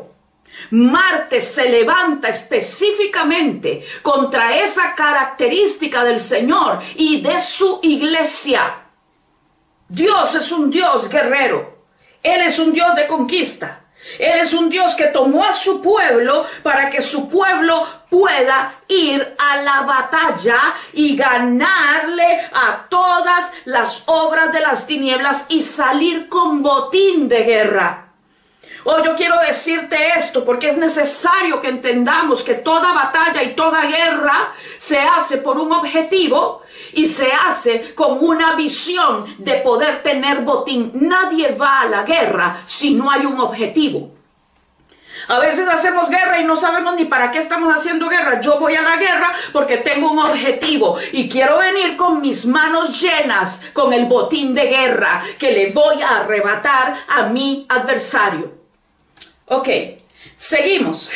Marte se levanta específicamente contra esa característica del Señor y de su iglesia. Dios es un Dios guerrero. Él es un Dios de conquista. Él es un Dios que tomó a su pueblo para que su pueblo pueda ir a la batalla y ganarle a todas las obras de las tinieblas y salir con botín de guerra. Yo quiero decirte esto porque es necesario que entendamos que toda batalla y toda guerra se hace por un objetivo y se hace con una visión de poder tener botín. Nadie va a la guerra si no hay un objetivo. A veces hacemos guerra y no sabemos ni para qué estamos haciendo guerra. Yo voy a la guerra porque tengo un objetivo y quiero venir con mis manos llenas con el botín de guerra que le voy a arrebatar a mi adversario. Ok, seguimos.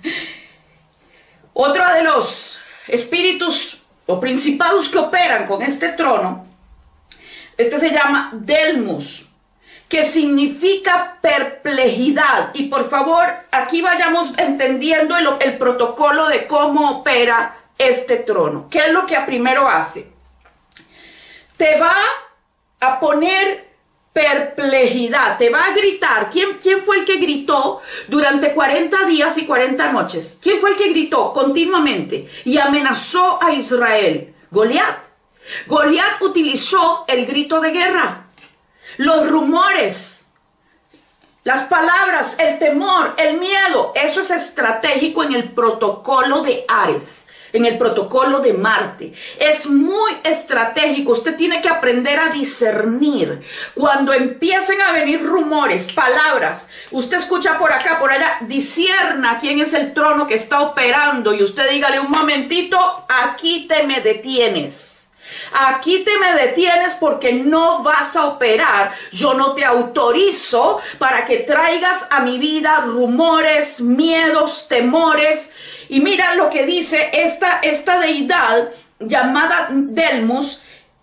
Otro de los espíritus o principados que operan con este trono, se llama Delmus, que significa perplejidad. Y por favor, aquí vayamos entendiendo el protocolo de cómo opera este trono. ¿Qué es lo que primero hace? Te va a poner perplejidad, te va a gritar. ¿Quién fue el que gritó durante 40 días y 40 noches? ¿Quién fue el que gritó continuamente y amenazó a Israel? Goliat. Goliat utilizó el grito de guerra, los rumores, las palabras, el temor, el miedo. Eso es estratégico en el protocolo de Ares, en el protocolo de Marte. Es muy estratégico. Usted tiene que aprender a discernir. Cuando empiecen a venir rumores, palabras, usted escucha por acá, por allá, discierna quién es el trono que está operando y usted dígale: un momentito, aquí te me detienes. Aquí te me detienes porque no vas a operar. Yo no te autorizo para que traigas a mi vida rumores, miedos, temores. Y mira lo que dice esta deidad llamada Delmus.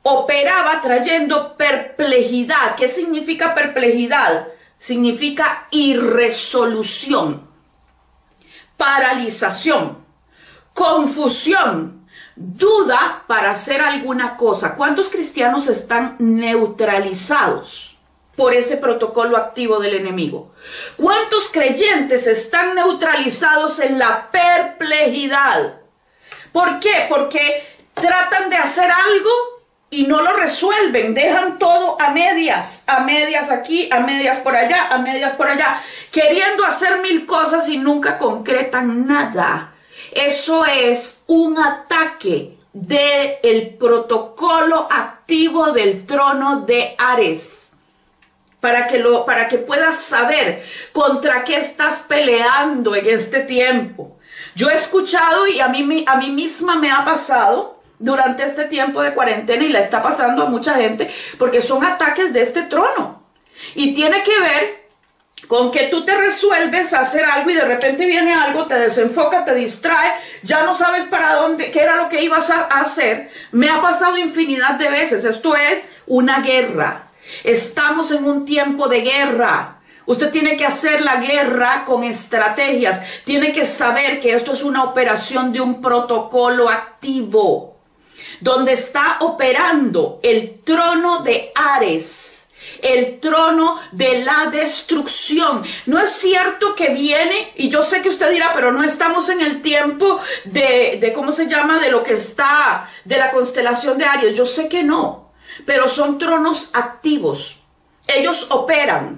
operaba trayendo perplejidad. ¿Qué significa perplejidad? Significa irresolución, paralización, confusión, duda para hacer alguna cosa. ¿Cuántos cristianos están neutralizados por ese protocolo activo del enemigo? ¿Cuántos creyentes están neutralizados en la perplejidad? ¿Por qué? Porque tratan de hacer algo y no lo resuelven, dejan todo a medias aquí, a medias por allá, queriendo hacer mil cosas y nunca concretan nada. Eso es un ataque del protocolo activo del trono de Ares. Para que puedas saber contra qué estás peleando en este tiempo. Yo he escuchado y a mí misma me ha pasado durante este tiempo de cuarentena, y le está pasando a mucha gente, porque son ataques de este trono. Y tiene que ver con que tú te resuelves a hacer algo y de repente viene algo, te desenfoca, te distrae, ya no sabes para dónde, qué era lo que ibas a hacer. Me ha pasado infinidad de veces. Esto es una guerra. Estamos en un tiempo de guerra. Usted tiene que hacer la guerra con estrategias. Tiene que saber que esto es una operación de un protocolo activo, donde está operando el trono de Ares, el trono de la destrucción. No es cierto que viene, y yo sé que usted dirá, pero no estamos en el tiempo de ¿cómo se llama? De lo que está, de la constelación de Aries. Yo sé que no, pero son tronos activos. Ellos operan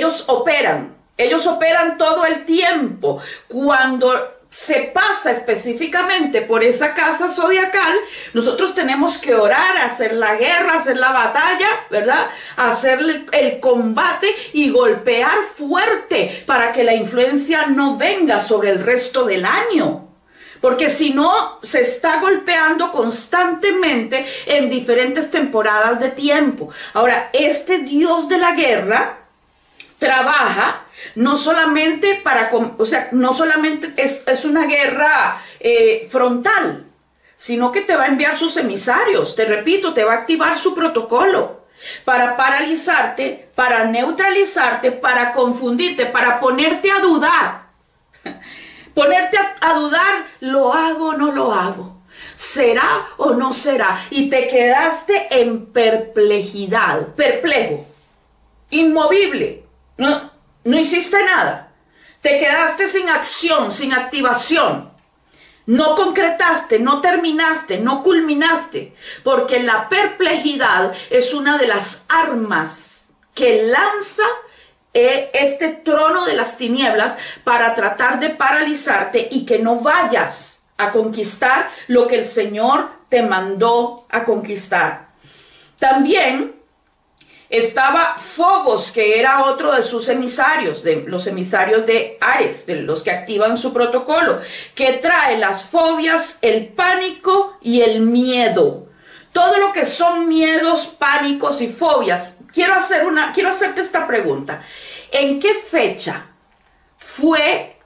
todo el tiempo. Cuando se pasa específicamente por esa casa zodiacal, nosotros tenemos que orar, hacer la guerra, hacer la batalla, ¿verdad? Hacer el combate y golpear fuerte para que la influencia no venga sobre el resto del año. Porque si no, se está golpeando constantemente en diferentes temporadas de tiempo. Ahora, este Dios de la guerra trabaja no solamente no solamente es una guerra frontal, sino que te va a enviar sus emisarios. Te repito, te va a activar su protocolo para paralizarte, para neutralizarte, para confundirte, para ponerte a dudar. Ponerte a dudar, ¿lo hago o no lo hago? ¿Será o no será? Y te quedaste en perplejidad, perplejo, inmovible. No hiciste nada. Te quedaste sin acción, sin activación. No concretaste, no terminaste, no culminaste. Porque la perplejidad es una de las armas que lanza este trono de las tinieblas para tratar de paralizarte y que no vayas a conquistar lo que el Señor te mandó a conquistar. También estaba Fobos, que era otro de sus emisarios, de los emisarios de Ares, de los que activan su protocolo, que trae las fobias, el pánico y el miedo. Todo lo que son miedos, pánicos y fobias. Quiero hacerte esta pregunta. ¿En qué fecha fue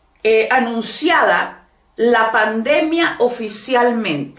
anunciada la pandemia oficialmente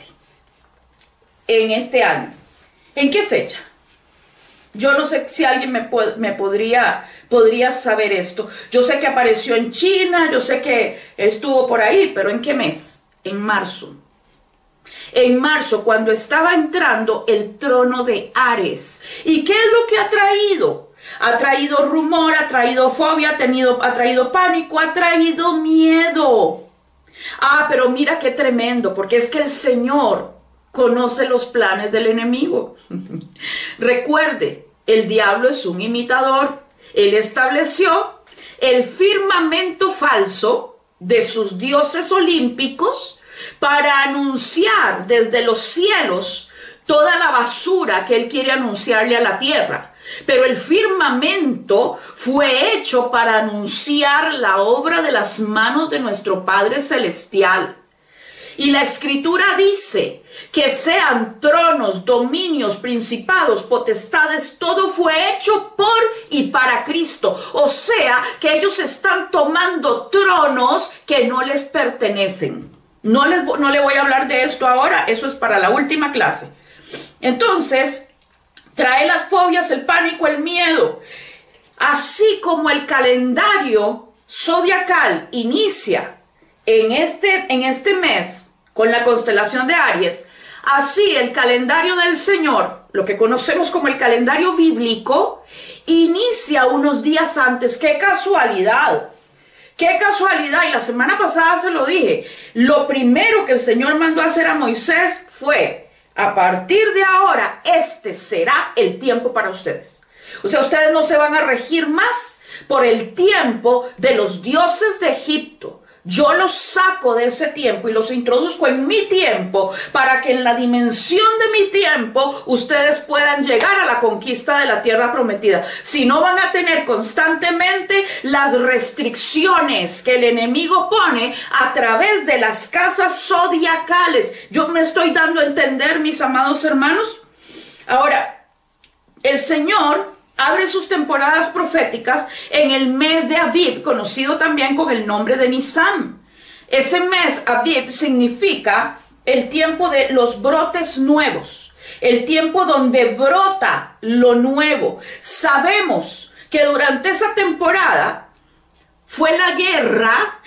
en este año? ¿En qué fecha? Yo no sé si alguien me podría saber esto. Yo sé que apareció en China, yo sé que estuvo por ahí, pero ¿en qué mes? En marzo. En marzo, cuando estaba entrando el trono de Ares. ¿Y qué es lo que ha traído? Ha traído rumor, ha traído fobia, ha traído pánico, ha traído miedo. Ah, pero mira qué tremendo, porque es que el Señor conoce los planes del enemigo. Recuerde, el diablo es un imitador. Él estableció el firmamento falso de sus dioses olímpicos para anunciar desde los cielos toda la basura que él quiere anunciarle a la tierra. Pero el firmamento fue hecho para anunciar la obra de las manos de nuestro Padre Celestial. Y la Escritura dice que sean tronos, dominios, principados, potestades, todo fue hecho por y para Cristo. O sea, que ellos están tomando tronos que no les pertenecen. No le voy a hablar de esto ahora, eso es para la última clase. Entonces, trae las fobias, el pánico, el miedo. Así como el calendario zodiacal inicia en este mes con la constelación de Aries, así el calendario del Señor, lo que conocemos como el calendario bíblico, inicia unos días antes. ¡Qué casualidad! ¡Qué casualidad! Y la semana pasada se lo dije. Lo primero que el Señor mandó a hacer a Moisés fue: a partir de ahora, este será el tiempo para ustedes. O sea, ustedes no se van a regir más por el tiempo de los dioses de Egipto. Yo los saco de ese tiempo y los introduzco en mi tiempo para que en la dimensión de mi tiempo ustedes puedan llegar a la conquista de la tierra prometida. Si no, van a tener constantemente las restricciones que el enemigo pone a través de las casas zodiacales. Yo me estoy dando a entender, mis amados hermanos. Ahora, el Señor abre sus temporadas proféticas en el mes de Aviv, conocido también con el nombre de Nisan. Ese mes, Aviv, significa el tiempo de los brotes nuevos, el tiempo donde brota lo nuevo. Sabemos que durante esa temporada fue la guerra.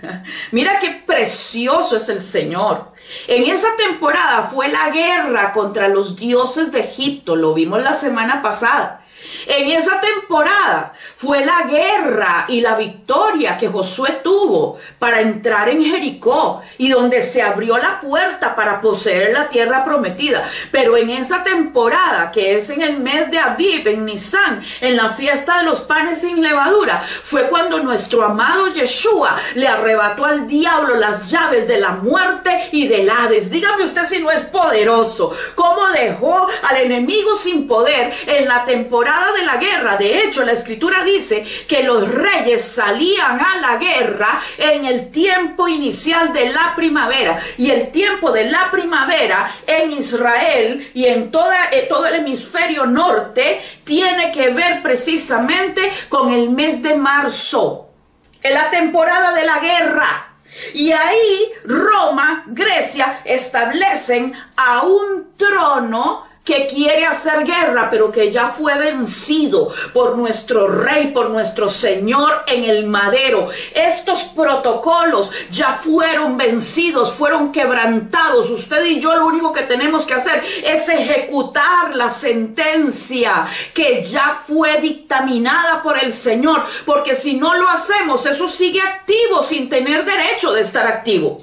Mira qué precioso es el Señor. En esa temporada fue la guerra contra los dioses de Egipto, lo vimos la semana pasada. En esa temporada fue la guerra y la victoria que Josué tuvo para entrar en Jericó y donde se abrió la puerta para poseer la tierra prometida. Pero en esa temporada, que es en el mes de Aviv, en Nisan, en la fiesta de los panes sin levadura, fue cuando nuestro amado Yeshua le arrebató al diablo las llaves de la muerte y del Hades. Dígame usted si no es poderoso. ¿Cómo dejó al enemigo sin poder en la temporada de la guerra? De hecho, la escritura dice que los reyes salían a la guerra en el tiempo inicial de la primavera, y el tiempo de la primavera en Israel y en todo el hemisferio norte tiene que ver precisamente con el mes de marzo, en la temporada de la guerra. Y ahí Roma, Grecia establecen a un trono que quiere hacer guerra, pero que ya fue vencido por nuestro rey, por nuestro Señor en el madero. Estos protocolos ya fueron vencidos, fueron quebrantados. Usted y yo lo único que tenemos que hacer es ejecutar la sentencia que ya fue dictaminada por el Señor, porque si no lo hacemos, eso sigue activo sin tener derecho de estar activo.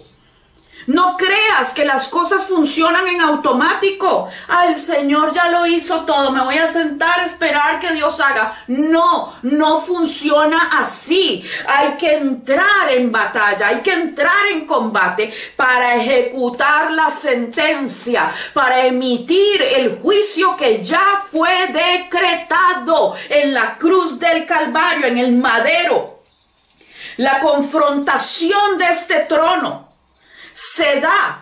No creas que las cosas funcionan en automático. El Señor ya lo hizo todo, me voy a sentar a esperar que Dios haga. No, no funciona así. Hay que entrar en batalla, hay que entrar en combate para ejecutar la sentencia, para emitir el juicio que ya fue decretado en la cruz del Calvario, en el madero. La confrontación de este trono se da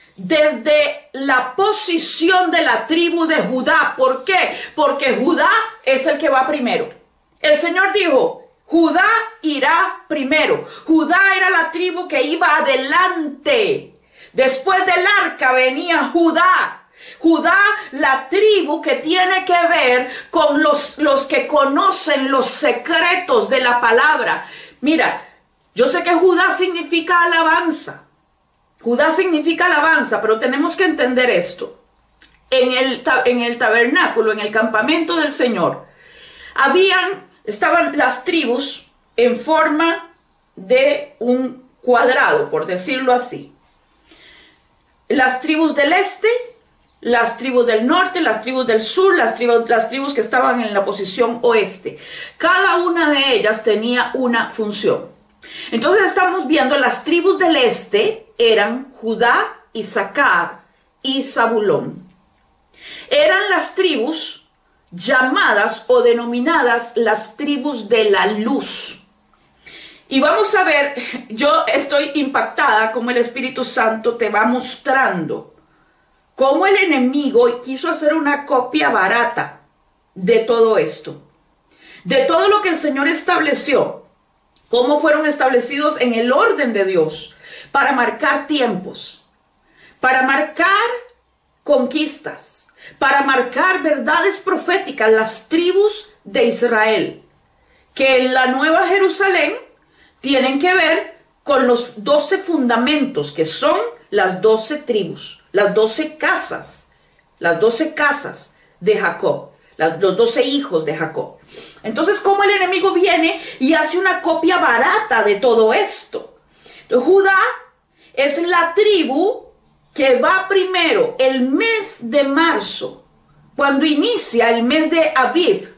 desde la posición de la tribu de Judá. ¿Por qué? Porque Judá es el que va primero. El Señor dijo: Judá irá primero. Judá era la tribu que iba adelante. Después del arca venía Judá. Judá, la tribu que tiene que ver con los que conocen los secretos de la palabra. Mira, yo sé que Judá significa alabanza. Judá significa alabanza, pero tenemos que entender esto. En el tabernáculo, en el campamento del Señor, estaban las tribus en forma de un cuadrado, por decirlo así. Las tribus del este, las tribus del norte, las tribus del sur, las tribus que estaban en la posición oeste. Cada una de ellas tenía una función. Entonces estamos viendo las tribus del este eran Judá, Isaacar y Zabulón. Eran las tribus llamadas o denominadas las tribus de la luz. Y vamos a ver, yo estoy impactada como el Espíritu Santo te va mostrando cómo el enemigo quiso hacer una copia barata de todo esto, de todo lo que el Señor estableció, cómo fueron establecidos en el orden de Dios para marcar tiempos, para marcar conquistas, para marcar verdades proféticas, las tribus de Israel, que en la Nueva Jerusalén tienen que ver con los 12 fundamentos, que son las 12 tribus, las 12 casas de Jacob, los 12 hijos de Jacob. Entonces, ¿cómo el enemigo viene y hace una copia barata de todo esto? Entonces, Judá es la tribu que va primero el mes de marzo, cuando inicia el mes de Aviv,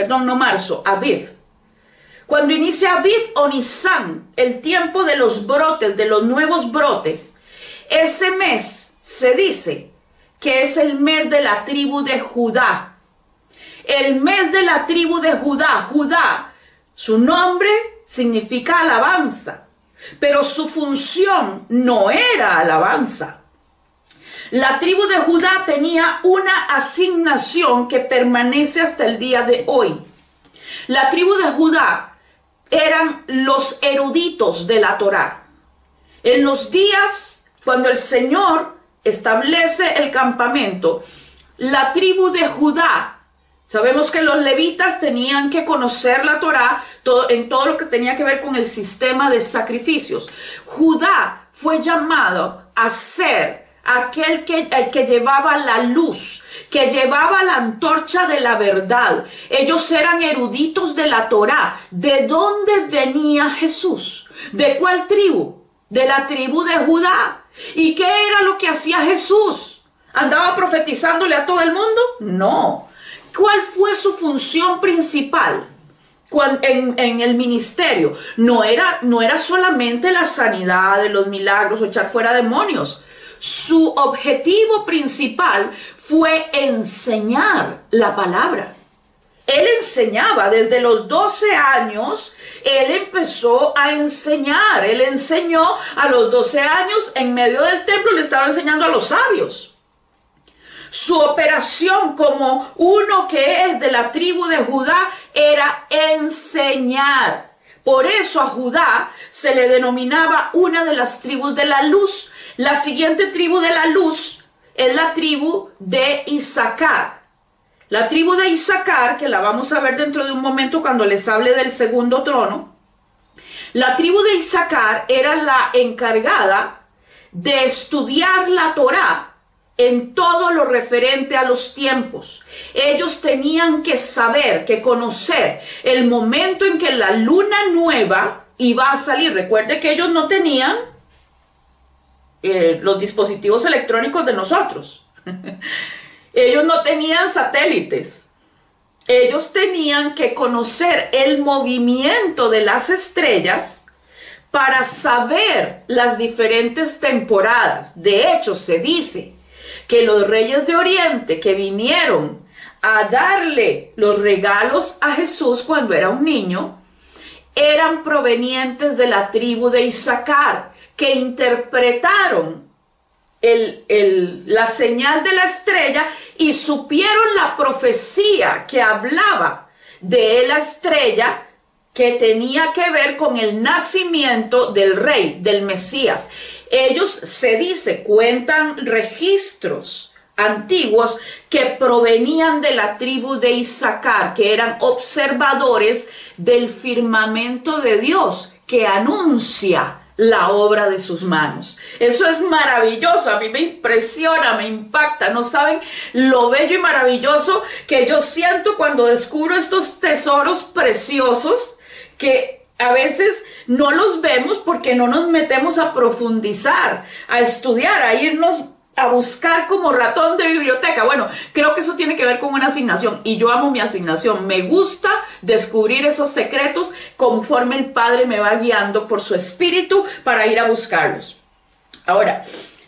Aviv. Cuando inicia Aviv o Nisan, el tiempo de los brotes, de los nuevos brotes, ese mes se dice que es el mes de la tribu de Judá. El mes de la tribu de Judá. Judá, su nombre significa alabanza, pero su función no era alabanza. La tribu de Judá tenía una asignación que permanece hasta el día de hoy. La tribu de Judá eran los eruditos de la Torá. En los días cuando el Señor establece el campamento, la tribu de Judá, sabemos que los levitas tenían que conocer la Torá en todo lo que tenía que ver con el sistema de sacrificios. Judá fue llamado a ser aquel que llevaba la luz, que llevaba la antorcha de la verdad. Ellos eran eruditos de la Torá. ¿De dónde venía Jesús? ¿De cuál tribu? De la tribu de Judá. ¿Y qué era lo que hacía Jesús? ¿Andaba profetizándole a todo el mundo? No. ¿Cuál fue su función principal en el ministerio? No era solamente la sanidad de los milagros o echar fuera demonios. Su objetivo principal fue enseñar la palabra. Él enseñaba desde los 12 años, él empezó a enseñar. Él enseñó a los 12 años en medio del templo, le estaba enseñando a los sabios. Su operación como uno que es de la tribu de Judá era enseñar. Por eso a Judá se le denominaba una de las tribus de la luz. La siguiente tribu de la luz es la tribu de Isaacar. La tribu de Isaacar, que la vamos a ver dentro de un momento cuando les hable del segundo trono. La tribu de Isaacar era la encargada de estudiar la Torá en todo lo referente a los tiempos. Ellos tenían que saber, que conocer el momento en que la luna nueva iba a salir. Recuerde que ellos no tenían los dispositivos electrónicos de nosotros. Ellos no tenían satélites. Ellos tenían que conocer el movimiento de las estrellas para saber las diferentes temporadas. De hecho, se dice que los reyes de Oriente que vinieron a darle los regalos a Jesús cuando era un niño, eran provenientes de la tribu de Isaacar, que interpretaron la señal de la estrella y supieron la profecía que hablaba de la estrella, que tenía que ver con el nacimiento del rey, del Mesías. Ellos, se dice, cuentan registros antiguos que provenían de la tribu de Isaacar, que eran observadores del firmamento de Dios, que anuncia la obra de sus manos. Eso es maravilloso, a mí me impresiona, me impacta. No saben lo bello y maravilloso que yo siento cuando descubro estos tesoros preciosos que a veces no los vemos porque no nos metemos a profundizar, a estudiar, a irnos a buscar como ratón de biblioteca. Bueno, creo que eso tiene que ver con una asignación y yo amo mi asignación. Me gusta descubrir esos secretos conforme el Padre me va guiando por su espíritu para ir a buscarlos. Ahora,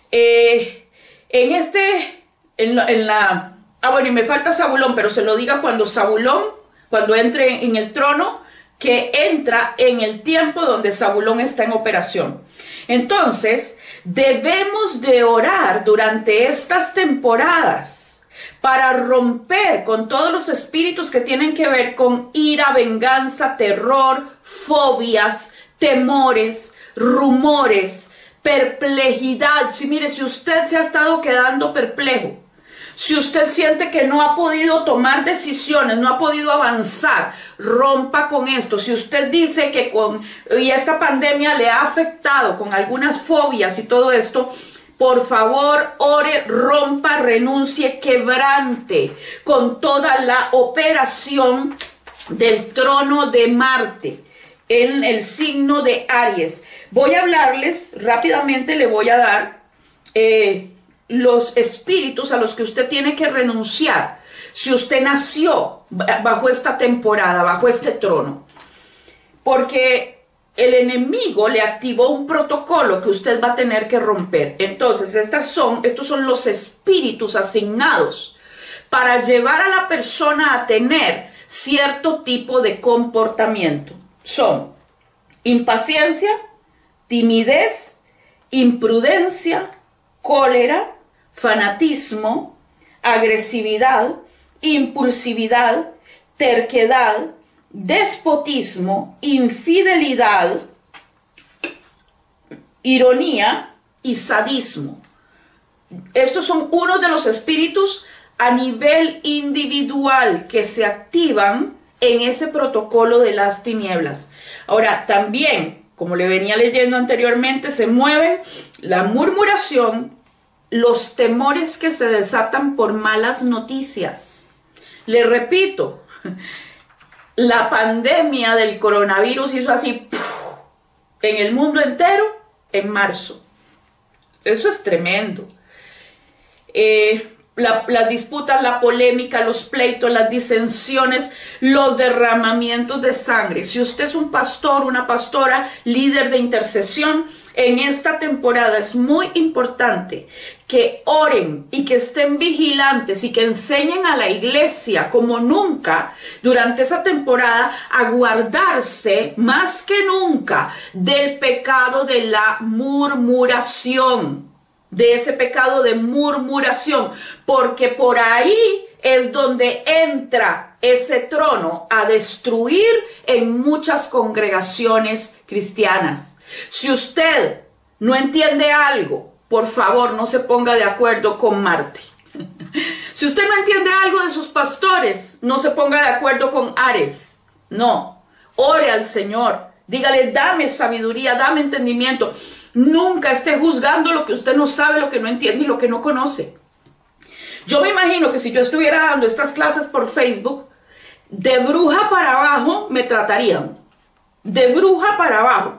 bueno, y me falta Zabulón, pero se lo diga cuando Zabulón, cuando entre en el trono, que entra en el tiempo donde Zabulón está en operación. Entonces, debemos de orar durante estas temporadas para romper con todos los espíritus que tienen que ver con ira, venganza, terror, fobias, temores, rumores, perplejidad. Sí, mire, si usted se ha estado quedando perplejo Si usted siente que no ha podido tomar decisiones, no ha podido avanzar, rompa con esto. Si usted dice que esta pandemia le ha afectado con algunas fobias y todo esto, por favor, ore, rompa, renuncie, quebrante con toda la operación del trono de Marte en el signo de Aries. Voy a hablarles rápidamente, le voy a dar los espíritus a los que usted tiene que renunciar si usted nació bajo esta temporada, bajo este trono. Porque el enemigo le activó un protocolo que usted va a tener que romper. Entonces, estos son los espíritus asignados para llevar a la persona a tener cierto tipo de comportamiento. Son impaciencia, timidez, imprudencia, cólera, fanatismo, agresividad, impulsividad, terquedad, despotismo, infidelidad, ironía y sadismo. Estos son unos de los espíritus a nivel individual que se activan en ese protocolo de las tinieblas. Ahora, también, como le venía leyendo anteriormente, se mueven la murmuración, los temores que se desatan por malas noticias. Le repito, la pandemia del coronavirus hizo así en el mundo entero en marzo. Eso es tremendo. Las disputas, la polémica, los pleitos, las disensiones, los derramamientos de sangre. Si usted es un pastor, una pastora, líder de intercesión, en esta temporada es muy importante que oren y que estén vigilantes y que enseñen a la iglesia como nunca durante esa temporada a guardarse más que nunca del pecado de la murmuración. De ese pecado de murmuración, porque por ahí es donde entra ese trono a destruir en muchas congregaciones cristianas. Si usted no entiende algo, por favor no se ponga de acuerdo con Marte. Si usted no entiende algo de sus pastores, no se ponga de acuerdo con Ares. No, ore al Señor, dígale, dame sabiduría, dame entendimiento. Nunca esté juzgando lo que usted no sabe, lo que no entiende y lo que no conoce. Yo me imagino que si yo estuviera dando estas clases por Facebook, de bruja para abajo me tratarían. De bruja para abajo.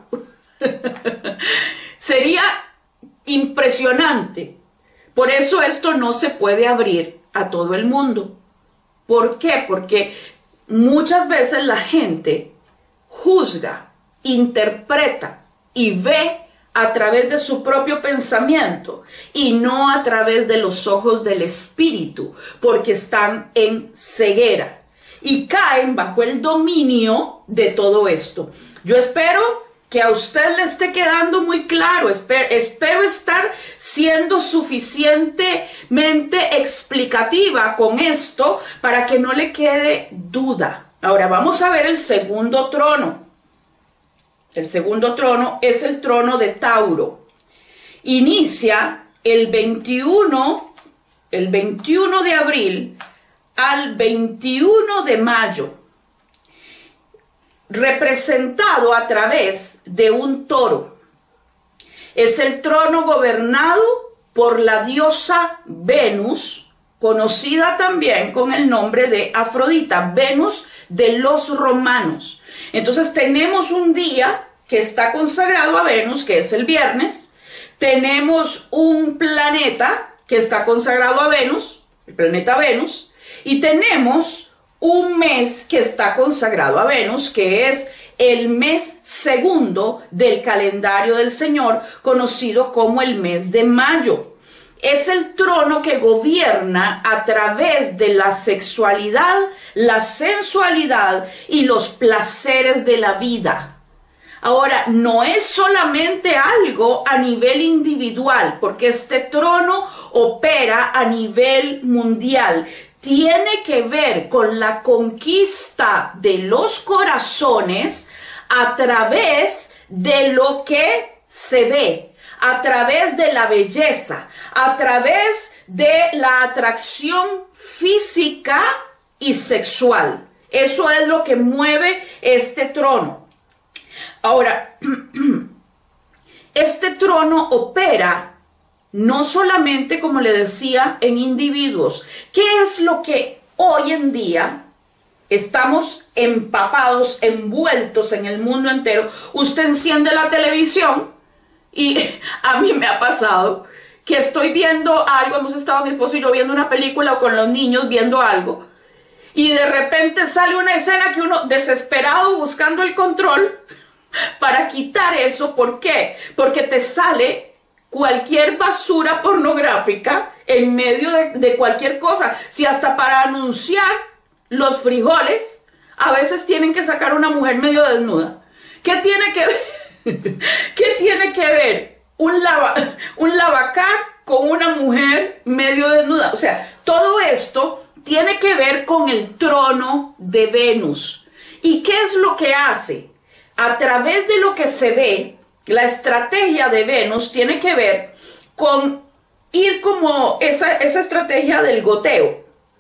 Sería impresionante. Por eso esto no se puede abrir a todo el mundo. ¿Por qué? Porque muchas veces la gente juzga, interpreta y ve a través de su propio pensamiento y no a través de los ojos del espíritu, porque están en ceguera y caen bajo el dominio de todo esto. Yo espero que a usted le esté quedando muy claro, espero estar siendo suficientemente explicativa con esto para que no le quede duda. Ahora vamos a ver el segundo trono. El segundo trono es el trono de Tauro. Inicia el 21 de abril al 21 de mayo, representado a través de un toro. Es el trono gobernado por la diosa Venus, conocida también con el nombre de Afrodita, Venus de los romanos. Entonces tenemos un día que está consagrado a Venus, que es el viernes. Tenemos un planeta que está consagrado a Venus, el planeta Venus. Y tenemos un mes que está consagrado a Venus, que es el mes segundo del calendario del Señor, conocido como el mes de mayo. Es el trono que gobierna a través de la sexualidad, la sensualidad y los placeres de la vida. Ahora, no es solamente algo a nivel individual, porque este trono opera a nivel mundial. Tiene que ver con la conquista de los corazones a través de lo que se ve, a través de la belleza, a través de la atracción física y sexual. Eso es lo que mueve este trono. Ahora, este trono opera no solamente, como le decía, en individuos. ¿Qué es lo que hoy en día estamos empapados, envueltos en el mundo entero? Usted enciende la televisión y a mí me ha pasado que estoy viendo algo, hemos estado mi esposo y yo viendo una película o con los niños viendo algo, y de repente sale una escena que uno desesperado buscando el control para quitar eso. ¿Por qué? Porque te sale cualquier basura pornográfica en medio de cualquier cosa. Si hasta para anunciar los frijoles a veces tienen que sacar una mujer medio desnuda. ¿Qué tiene que ver? ¿Qué tiene que ver un lavacar con una mujer medio desnuda? O sea, todo esto tiene que ver con el trono de Venus. ¿Y qué es lo que hace? A través de lo que se ve, la estrategia de Venus tiene que ver con ir como esa estrategia del goteo.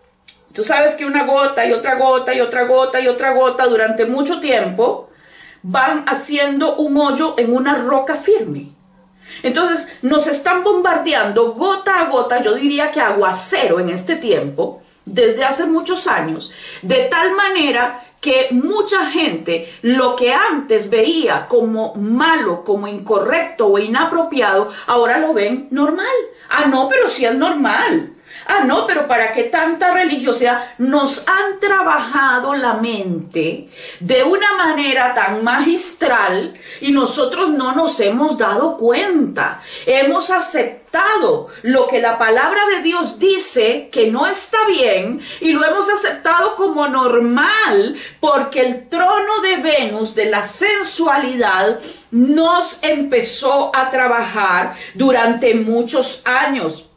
Tú sabes que una gota y otra gota y otra gota y otra gota durante mucho tiempo van haciendo un hoyo en una roca firme. Entonces nos están bombardeando gota a gota, yo diría que aguacero en este tiempo, desde hace muchos años, de tal manera que mucha gente lo que antes veía como malo, como incorrecto o inapropiado, ahora lo ven normal. Ah, no, pero sí es normal. Ah, no, pero ¿para qué tanta religiosidad? Nos han trabajado la mente de una manera tan magistral y nosotros no nos hemos dado cuenta. Hemos aceptado lo que la palabra de Dios dice que no está bien y lo hemos aceptado como normal porque el trono de Venus, de la sensualidad, nos empezó a trabajar durante muchos años.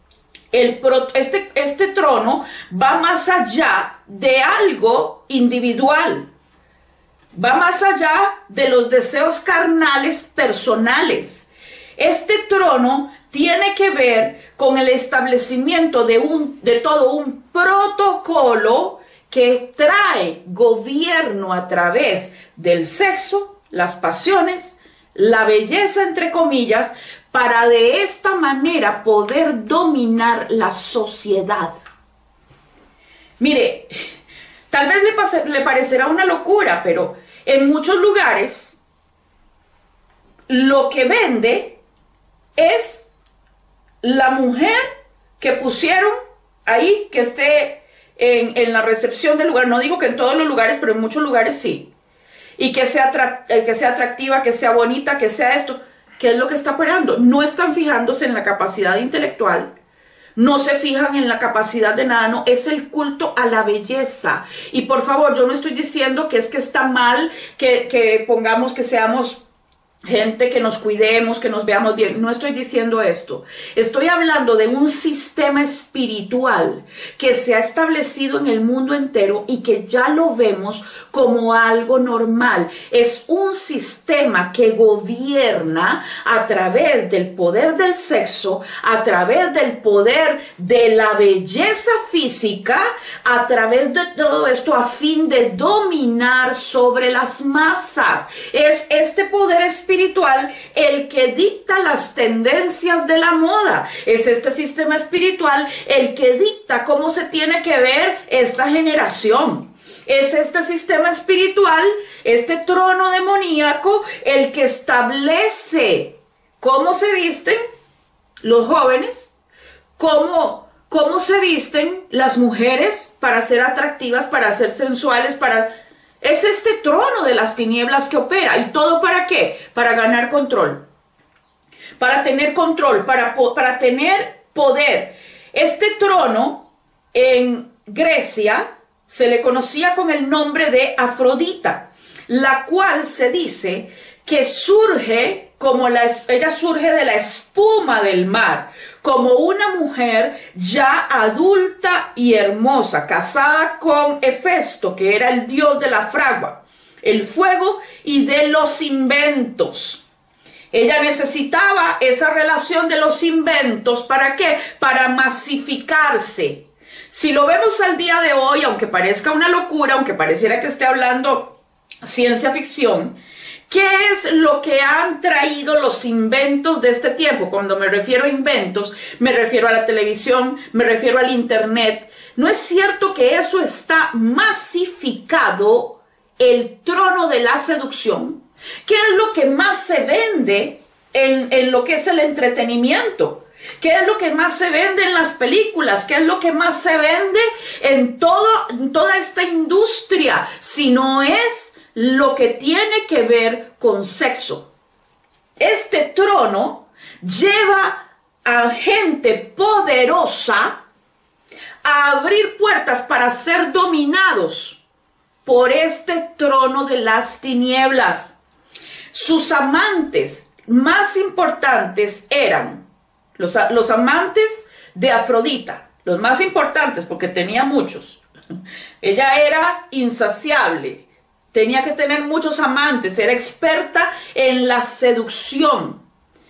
Este trono va más allá de algo individual, va más allá de los deseos carnales personales. Este trono tiene que ver con el establecimiento de todo un protocolo que trae gobierno a través del sexo, las pasiones, la belleza, entre comillas, para de esta manera poder dominar la sociedad. Mire, tal vez le parecerá una locura, pero en muchos lugares lo que vende es la mujer que pusieron ahí, que esté en la recepción del lugar. No digo que en todos los lugares, pero en muchos lugares sí. Y que sea atractiva, que sea bonita, que sea esto. ¿Qué es lo que está operando? No están fijándose en la capacidad intelectual, no se fijan en la capacidad de nada, no, es el culto a la belleza. Y por favor, yo no estoy diciendo que está mal que pongamos que seamos gente, que nos cuidemos, que nos veamos bien. No estoy diciendo esto. Estoy hablando de un sistema espiritual que se ha establecido en el mundo entero y que ya lo vemos como algo normal. Es un sistema que gobierna a través del poder del sexo, a través del poder de la belleza física, a través de todo esto a fin de dominar sobre las masas. Es este poder espiritual el que dicta las tendencias de la moda. Es este sistema espiritual el que dicta cómo se tiene que ver esta generación. Es este sistema espiritual, este trono demoníaco, el que establece cómo se visten los jóvenes, cómo se visten las mujeres para ser atractivas, para ser sensuales, Es este trono de las tinieblas que opera. ¿Y todo para qué? Para ganar control. Para tener control, para tener poder. Este trono en Grecia se le conocía con el nombre de Afrodita, la cual se dice que surge ella surge de la espuma del mar, como una mujer ya adulta y hermosa, casada con Hefesto, que era el dios de la fragua, el fuego y de los inventos. Ella necesitaba esa relación de los inventos. ¿Para qué? Para masificarse. Si lo vemos al día de hoy, aunque parezca una locura, aunque pareciera que esté hablando ciencia ficción, ¿qué es lo que han traído los inventos de este tiempo? Cuando me refiero a inventos, me refiero a la televisión, me refiero al internet. ¿No es cierto que eso está masificado, el trono de la seducción? ¿Qué es lo que más se vende en lo que es el entretenimiento? ¿Qué es lo que más se vende en las películas? ¿Qué es lo que más se vende en toda esta industria? Si no es lo que tiene que ver con sexo. Este trono lleva a gente poderosa a abrir puertas para ser dominados por este trono de las tinieblas. Sus amantes más importantes eran los amantes de Afrodita, los más importantes porque tenía muchos. Ella era insaciable, tenía que tener muchos amantes, era experta en la seducción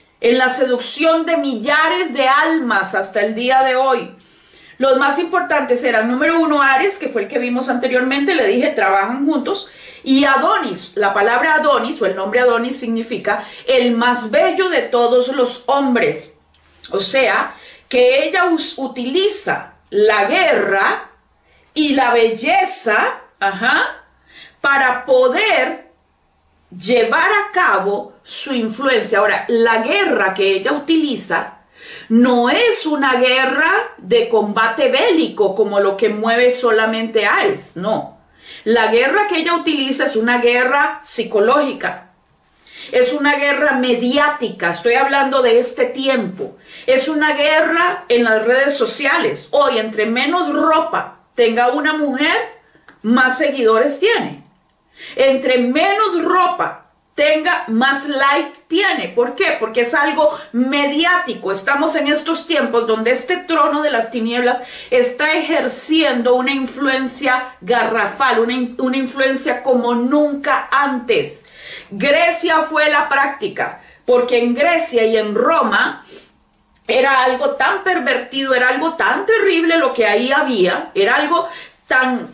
de millares de almas hasta el día de hoy. Los más importantes eran, número 1, Ares, que fue el que vimos anteriormente, le dije, trabajan juntos, y Adonis. La palabra Adonis, o el nombre Adonis, significa el más bello de todos los hombres. O sea, que ella utiliza la guerra y la belleza, para poder llevar a cabo su influencia. Ahora, la guerra que ella utiliza no es una guerra de combate bélico como lo que mueve solamente Ares, no. La guerra que ella utiliza es una guerra psicológica, es una guerra mediática, estoy hablando de este tiempo, es una guerra en las redes sociales. Hoy, entre menos ropa tenga una mujer, más seguidores tiene. Entre menos ropa tenga, más like tiene. ¿Por qué? Porque es algo mediático. Estamos en estos tiempos donde este trono de las tinieblas está ejerciendo una influencia garrafal, una influencia como nunca antes. Grecia fue la práctica, porque en Grecia y en Roma era algo tan pervertido, era algo tan terrible lo que ahí había, era algo tan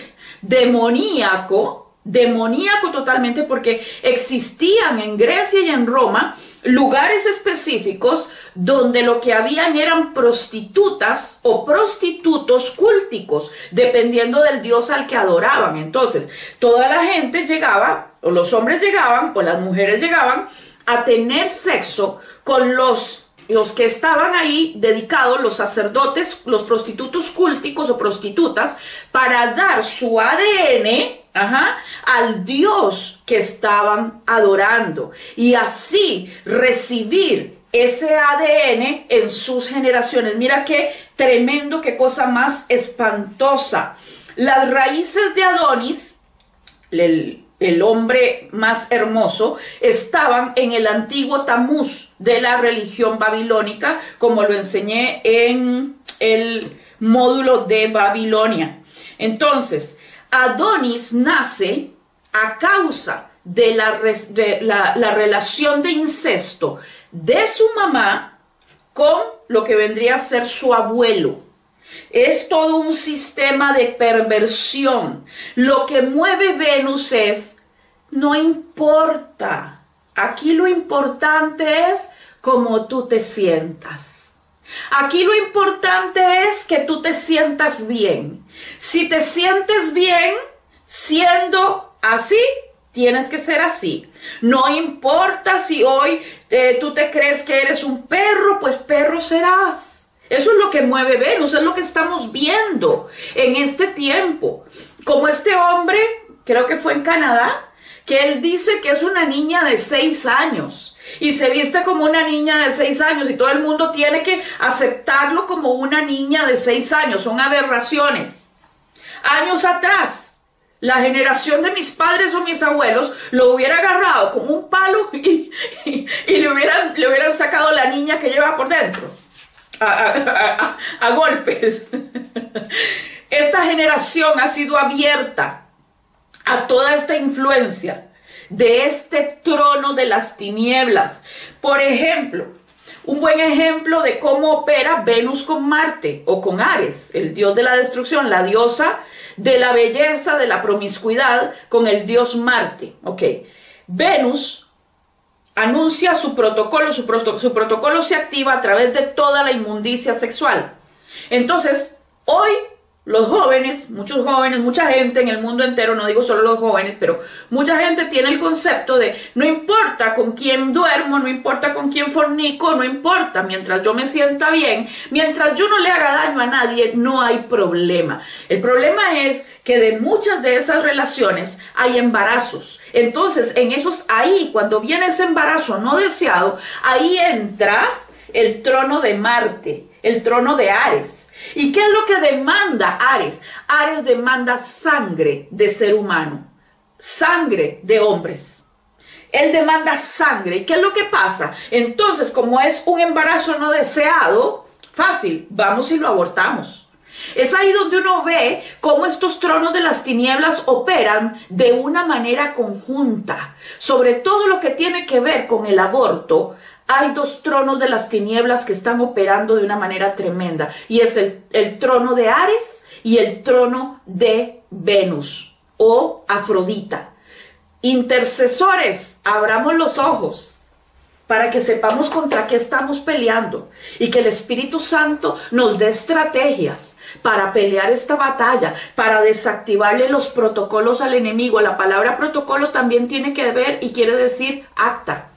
demoníaco totalmente, porque existían en Grecia y en Roma lugares específicos donde lo que habían eran prostitutas o prostitutos cúlticos, dependiendo del dios al que adoraban. Entonces, toda la gente llegaba, o los hombres llegaban, o las mujeres llegaban a tener sexo con los que estaban ahí dedicados, los sacerdotes, los prostitutos cúlticos o prostitutas, para dar su ADN al Dios que estaban adorando, y así recibir ese ADN en sus generaciones. Mira qué tremendo, qué cosa más espantosa. Las raíces de Adonis, el hombre más hermoso, estaban en el antiguo Tamuz de la religión babilónica, como lo enseñé en el módulo de Babilonia. Entonces, Adonis nace a causa de la relación de incesto de su mamá con lo que vendría a ser su abuelo. Es todo un sistema de perversión. Lo que mueve Venus es, no importa. Aquí lo importante es cómo tú te sientas. Aquí lo importante es que tú te sientas bien. Si te sientes bien siendo así, tienes que ser así. No importa si hoy tú te crees que eres un perro, pues perro serás. Eso es lo que mueve Venus, es lo que estamos viendo en este tiempo. Como este hombre, creo que fue en Canadá, que él dice que es una niña de 6 años y se viste como una niña de 6 años y todo el mundo tiene que aceptarlo como una niña de 6 años. Son aberraciones. Años atrás, la generación de mis padres o mis abuelos lo hubiera agarrado con un palo y le hubieran sacado la niña que lleva por dentro a golpes. Esta generación ha sido abierta a toda esta influencia de este trono de las tinieblas. Por ejemplo, un buen ejemplo de cómo opera Venus con Marte o con Ares, el dios de la destrucción, la diosa de la belleza, de la promiscuidad, con el dios Marte. Ok, Venus anuncia su protocolo, su protocolo se activa a través de toda la inmundicia sexual. Entonces, hoy los jóvenes, mucha gente en el mundo entero, no digo solo los jóvenes, pero mucha gente tiene el concepto de no importa con quién duermo, no importa con quién fornico, no importa, mientras yo me sienta bien, mientras yo no le haga daño a nadie, no hay problema. El problema es que de muchas de esas relaciones hay embarazos. Entonces, ahí, cuando viene ese embarazo no deseado, ahí entra el trono de Marte, el trono de Ares. ¿Y qué es lo que demanda Ares? Ares demanda sangre de ser humano, sangre de hombres. Él demanda sangre. ¿Y qué es lo que pasa? Entonces, como es un embarazo no deseado, fácil, vamos y lo abortamos. Es ahí donde uno ve cómo estos tronos de las tinieblas operan de una manera conjunta. Sobre todo lo que tiene que ver con el aborto, hay dos tronos de las tinieblas que están operando de una manera tremenda. Y es el trono de Ares y el trono de Venus o Afrodita. Intercesores, abramos los ojos para que sepamos contra qué estamos peleando y que el Espíritu Santo nos dé estrategias para pelear esta batalla, para desactivarle los protocolos al enemigo. La palabra protocolo también tiene que ver y quiere decir acta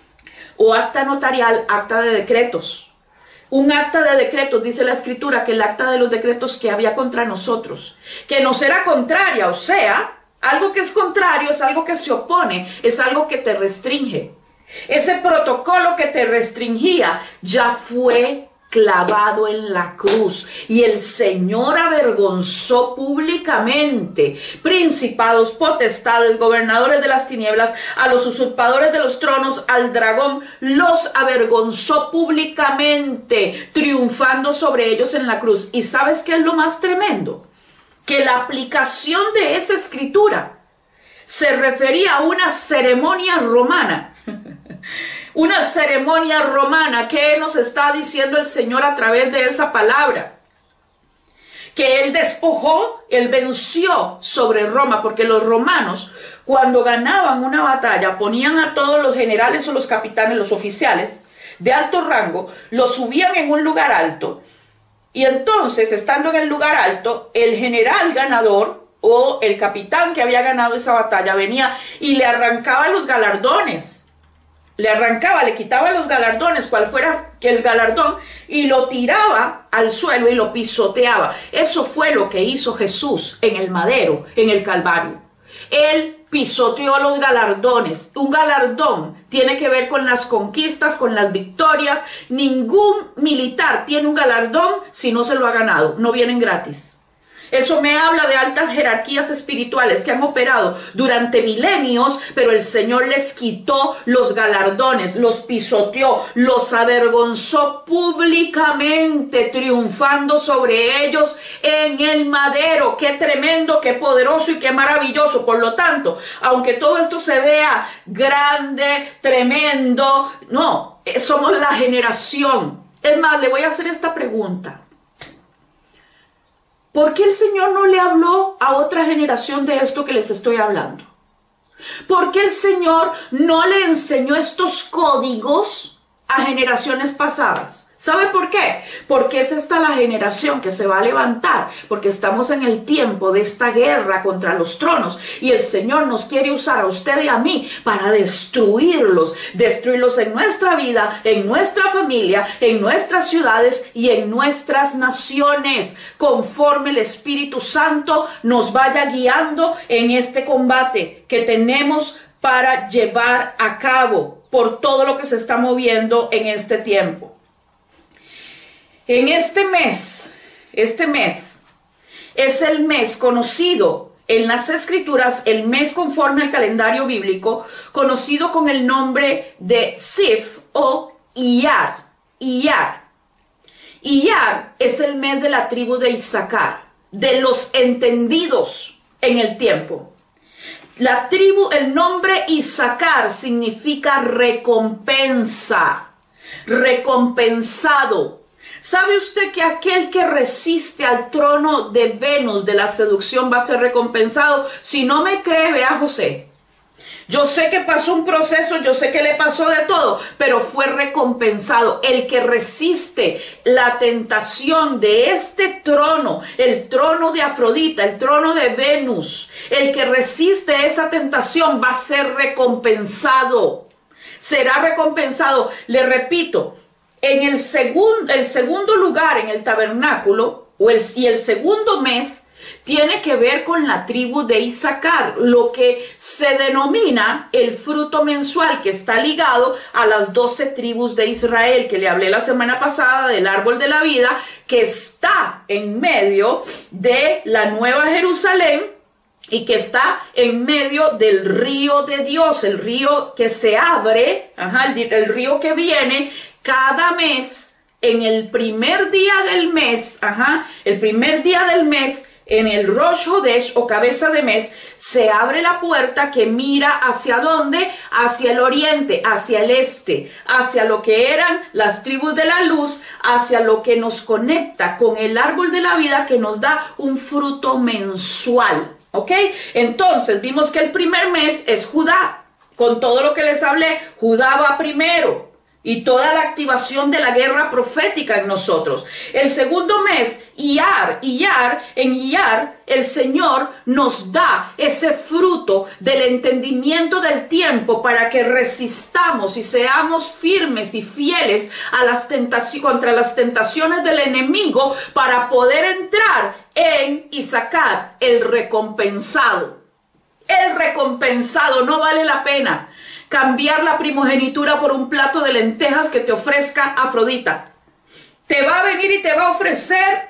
o acta notarial, acta de decretos. Un acta de decretos, dice la Escritura, que el acta de los decretos que había contra nosotros, que nos era contraria, o sea, algo que es contrario es algo que se opone, es algo que te restringe. Ese protocolo que te restringía ya fue clavado en la cruz y el Señor avergonzó públicamente principados, potestades, gobernadores de las tinieblas, a los usurpadores de los tronos, al dragón, los avergonzó públicamente, triunfando sobre ellos en la cruz. ¿Y sabes qué es lo más tremendo? Que la aplicación de esa escritura se refería a una ceremonia romana. Una ceremonia romana. ¿Qué nos está diciendo el Señor a través de esa palabra? Que Él despojó, Él venció sobre Roma, porque los romanos, cuando ganaban una batalla, ponían a todos los generales o los capitanes, los oficiales de alto rango, los subían en un lugar alto, y entonces, estando en el lugar alto, el general ganador o el capitán que había ganado esa batalla venía y le arrancaba los galardones. Le quitaba los galardones, cual fuera que el galardón, y lo tiraba al suelo y lo pisoteaba. Eso fue lo que hizo Jesús en el madero, en el Calvario. Él pisoteó los galardones. Un galardón tiene que ver con las conquistas, con las victorias. Ningún militar tiene un galardón si no se lo ha ganado. No vienen gratis. Eso me habla de altas jerarquías espirituales que han operado durante milenios, pero el Señor les quitó los galardones, los pisoteó, los avergonzó públicamente, triunfando sobre ellos en el madero. Qué tremendo, qué poderoso y qué maravilloso. Por lo tanto, aunque todo esto se vea grande, tremendo, no, somos la generación. Es más, le voy a hacer esta pregunta. ¿Por qué el Señor no le habló a otra generación de esto que les estoy hablando? ¿Por qué el Señor no le enseñó estos códigos a generaciones pasadas? ¿Sabe por qué? Porque es esta la generación que se va a levantar, porque estamos en el tiempo de esta guerra contra los tronos y el Señor nos quiere usar a usted y a mí para destruirlos en nuestra vida, en nuestra familia, en nuestras ciudades y en nuestras naciones, conforme el Espíritu Santo nos vaya guiando en este combate que tenemos para llevar a cabo por todo lo que se está moviendo en este tiempo. En este mes es el mes conocido en las Escrituras, el mes conforme al calendario bíblico, conocido con el nombre de Sif o Iyar. Iyar es el mes de la tribu de Isaacar, de los entendidos en el tiempo. La tribu, el nombre Isaacar significa recompensa, recompensado. ¿Sabe usted que aquel que resiste al trono de Venus de la seducción va a ser recompensado? Si no me cree, vea a José. Yo sé que pasó un proceso, yo sé que le pasó de todo, pero fue recompensado. El que resiste la tentación de este trono, el trono de Afrodita, el trono de Venus, el que resiste esa tentación va a ser recompensado. Será recompensado. Le repito, en el segundo lugar en el tabernáculo, y el segundo mes, tiene que ver con la tribu de Isaacar, lo que se denomina el fruto mensual, que está ligado a las 12 tribus de Israel, que le hablé la semana pasada del árbol de la vida, que está en medio de la Nueva Jerusalén y que está en medio del río de Dios, el río que se abre, el río que viene cada mes, en el primer día del mes, en el Rosh Hodesh o cabeza de mes, se abre la puerta que mira hacia dónde, hacia el oriente, hacia el este, hacia lo que eran las tribus de la luz, hacia lo que nos conecta con el árbol de la vida que nos da un fruto mensual, ¿ok? Entonces vimos que el primer mes es Judá, con todo lo que les hablé, Judá va primero. Y toda la activación de la guerra profética en nosotros. El segundo mes, Iyar, en Iyar, el Señor nos da ese fruto del entendimiento del tiempo para que resistamos y seamos firmes y fieles a las contra las tentaciones del enemigo para poder entrar en Isaacar, el recompensado. El recompensado, no vale la pena cambiar la primogenitura por un plato de lentejas que te ofrezca Afrodita. Te va a venir y te va a ofrecer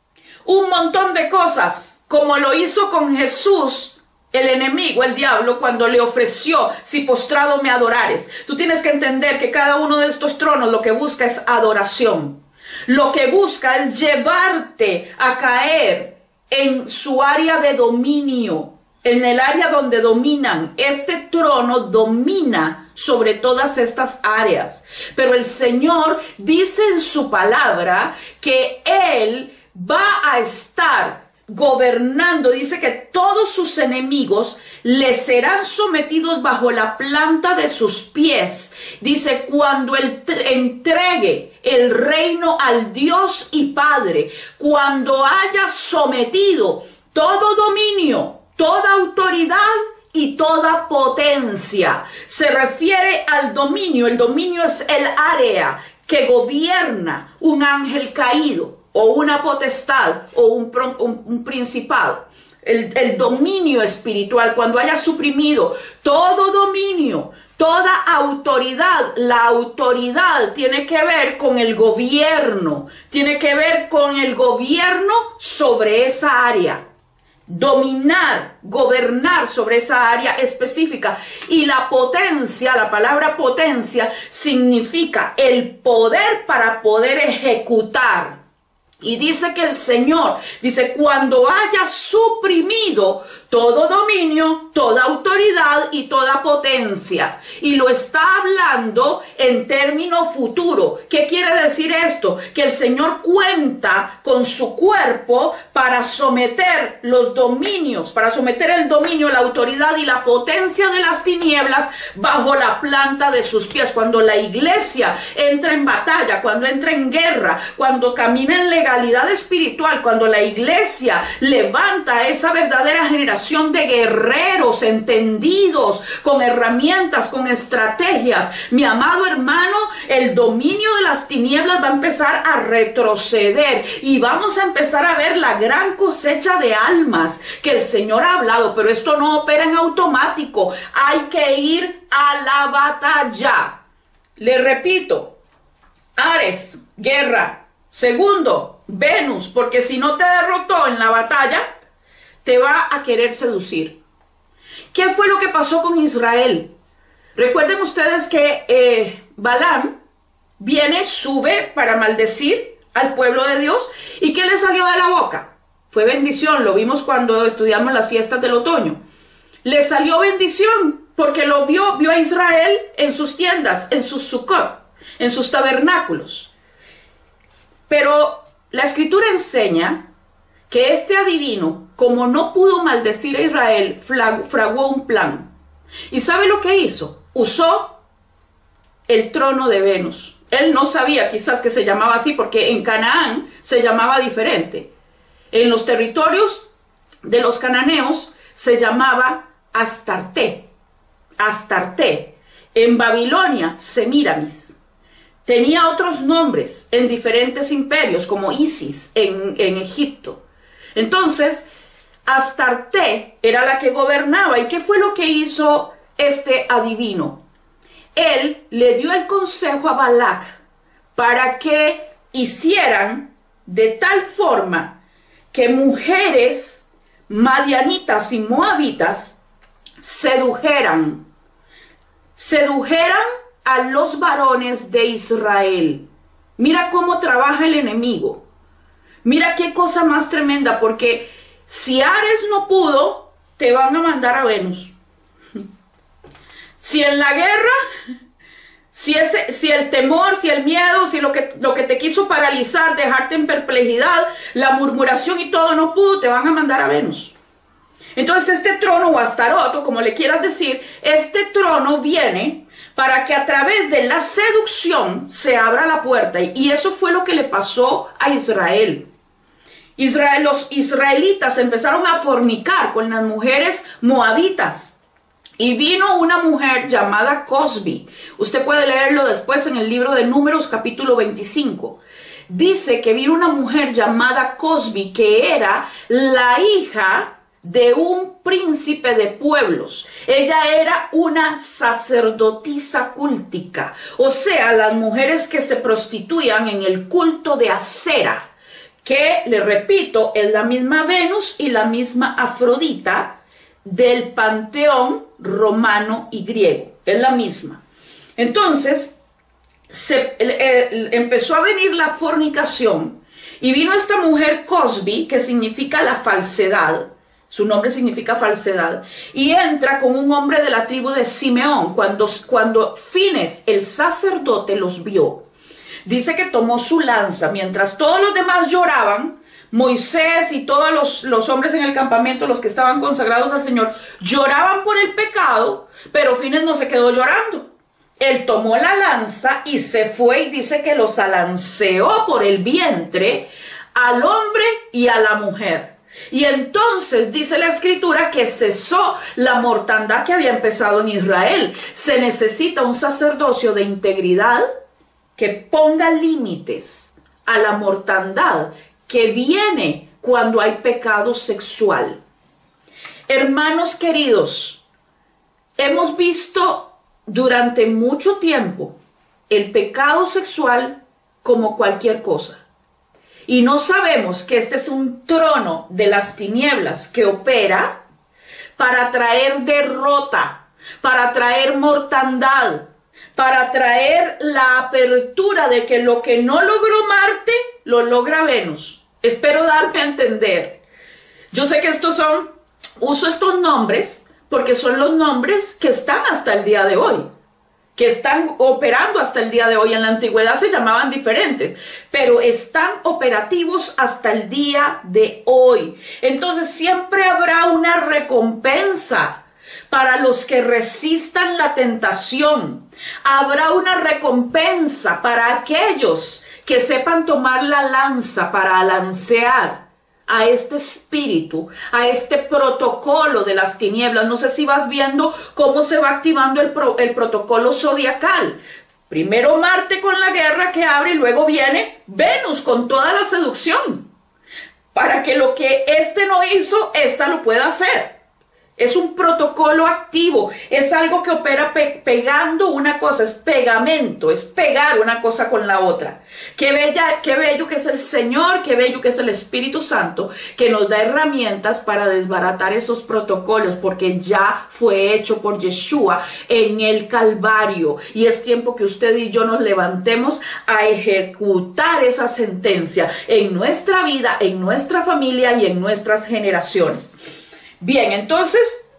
un montón de cosas, como lo hizo con Jesús, el enemigo, el diablo, cuando le ofreció, si postrado me adorares. Tú tienes que entender que cada uno de estos tronos lo que busca es adoración. Lo que busca es llevarte a caer en su área de dominio, en el área donde dominan. Este trono domina sobre todas estas áreas. Pero el Señor dice en su palabra que Él va a estar gobernando. Dice que todos sus enemigos le serán sometidos bajo la planta de sus pies. Dice, cuando Él entregue el reino al Dios y Padre, cuando haya sometido todo dominio, toda autoridad y toda potencia. Se refiere al dominio. El dominio es el área que gobierna un ángel caído o una potestad o un principado. El dominio espiritual, cuando haya suprimido todo dominio, toda autoridad. La autoridad tiene que ver con el gobierno, tiene que ver con el gobierno sobre esa área. Dominar, gobernar sobre esa área específica. Y la potencia, la palabra potencia significa el poder para poder ejecutar. Y dice que el Señor, dice, cuando haya suprimido todo dominio, toda autoridad y toda potencia. Y lo está hablando en término futuro. ¿Qué quiere decir esto? Que el Señor cuenta con su cuerpo para someter los dominios, para someter el dominio, la autoridad y la potencia de las tinieblas bajo la planta de sus pies. Cuando la iglesia entra en batalla, cuando entra en guerra, cuando camina en legalidad espiritual, cuando la iglesia levanta esa verdadera generación de guerreros entendidos, con herramientas, con estrategias, mi amado hermano, el dominio de las tinieblas va a empezar a retroceder y vamos a empezar a ver la gran cosecha de almas que el Señor ha hablado. Pero esto no opera en automático, hay que ir a la batalla. Le repito, Ares, guerra. Segundo, Venus, porque si no te derrotó en la batalla, te va a querer seducir. ¿Qué fue lo que pasó con Israel? Recuerden ustedes que Balaam sube para maldecir al pueblo de Dios. ¿Y qué le salió de la boca? Fue bendición, lo vimos cuando estudiamos las fiestas del otoño. le salió bendición, porque vio a Israel en sus tiendas, en sus sukkot, en sus tabernáculos. Pero la escritura enseña que este adivino, como no pudo maldecir a Israel, fraguó un plan. ¿Y sabe lo que hizo? Usó el trono de Venus. Él no sabía quizás que se llamaba así, porque en Canaán se llamaba diferente. En los territorios de los cananeos se llamaba Astarte. Astarte. En Babilonia, Semíramis. Tenía otros nombres en diferentes imperios, como Isis en Egipto. Entonces, Astarte era la que gobernaba. ¿Y qué fue lo que hizo este adivino? Él le dio el consejo a Balac para que hicieran de tal forma que mujeres madianitas y moabitas sedujeran a los varones de Israel. Mira cómo trabaja el enemigo. Mira qué cosa más tremenda, porque si Ares no pudo, te van a mandar a Venus. Si en la guerra, si el temor, si el miedo, si lo que te quiso paralizar, dejarte en perplejidad, la murmuración y todo no pudo, te van a mandar a Venus. Entonces este trono, o Astarot, o como le quieras decir, este trono viene para que a través de la seducción se abra la puerta. Y eso fue lo que le pasó a Israel. Los israelitas empezaron a fornicar con las mujeres moabitas. Y vino una mujer llamada Cosbi. Usted puede leerlo después en el libro de Números, capítulo 25. Dice que vino una mujer llamada Cosbi, que era la hija de un príncipe de pueblos. Ella era una sacerdotisa cúltica, o sea, las mujeres que se prostituían en el culto de Acera, que, le repito, es la misma Venus y la misma Afrodita del panteón romano y griego, es la misma. Entonces, empezó a venir la fornicación y vino esta mujer Cosbi, que significa la falsedad. Su nombre significa falsedad. Y entra con un hombre de la tribu de Simeón. Cuando Fines, el sacerdote, los vio, dice que tomó su lanza. Mientras todos los demás lloraban, Moisés y todos los hombres en el campamento, los que estaban consagrados al Señor, lloraban por el pecado, pero Fines no se quedó llorando. Él tomó la lanza y se fue, y dice que los alanceó por el vientre al hombre y a la mujer. Y entonces dice la escritura que cesó la mortandad que había empezado en Israel. Se necesita un sacerdocio de integridad que ponga límites a la mortandad que viene cuando hay pecado sexual. Hermanos queridos, hemos visto durante mucho tiempo el pecado sexual como cualquier cosa. Y no sabemos que este es un trono de las tinieblas que opera para traer derrota, para traer mortandad, para traer la apertura de que lo que no logró Marte, lo logra Venus. Espero darme a entender. Yo sé que uso estos nombres porque son los nombres que están hasta el día de hoy, que están operando hasta el día de hoy. En la antigüedad se llamaban diferentes, pero están operativos hasta el día de hoy. Entonces siempre habrá una recompensa para los que resistan la tentación. Habrá una recompensa para aquellos que sepan tomar la lanza para alancear a este espíritu, a este protocolo de las tinieblas. No sé si vas viendo cómo se va activando el protocolo zodiacal. Primero Marte con la guerra que abre y luego viene Venus con toda la seducción. Para que lo que este no hizo, esta lo pueda hacer. Es un protocolo activo, es algo que opera pegando una cosa, es pegamento, es pegar una cosa con la otra. Qué bello que es el Señor, qué bello que es el Espíritu Santo, que nos da herramientas para desbaratar esos protocolos, porque ya fue hecho por Yeshua en el Calvario. Y es tiempo que usted y yo nos levantemos a ejecutar esa sentencia en nuestra vida, en nuestra familia y en nuestras generaciones. Bien, entonces,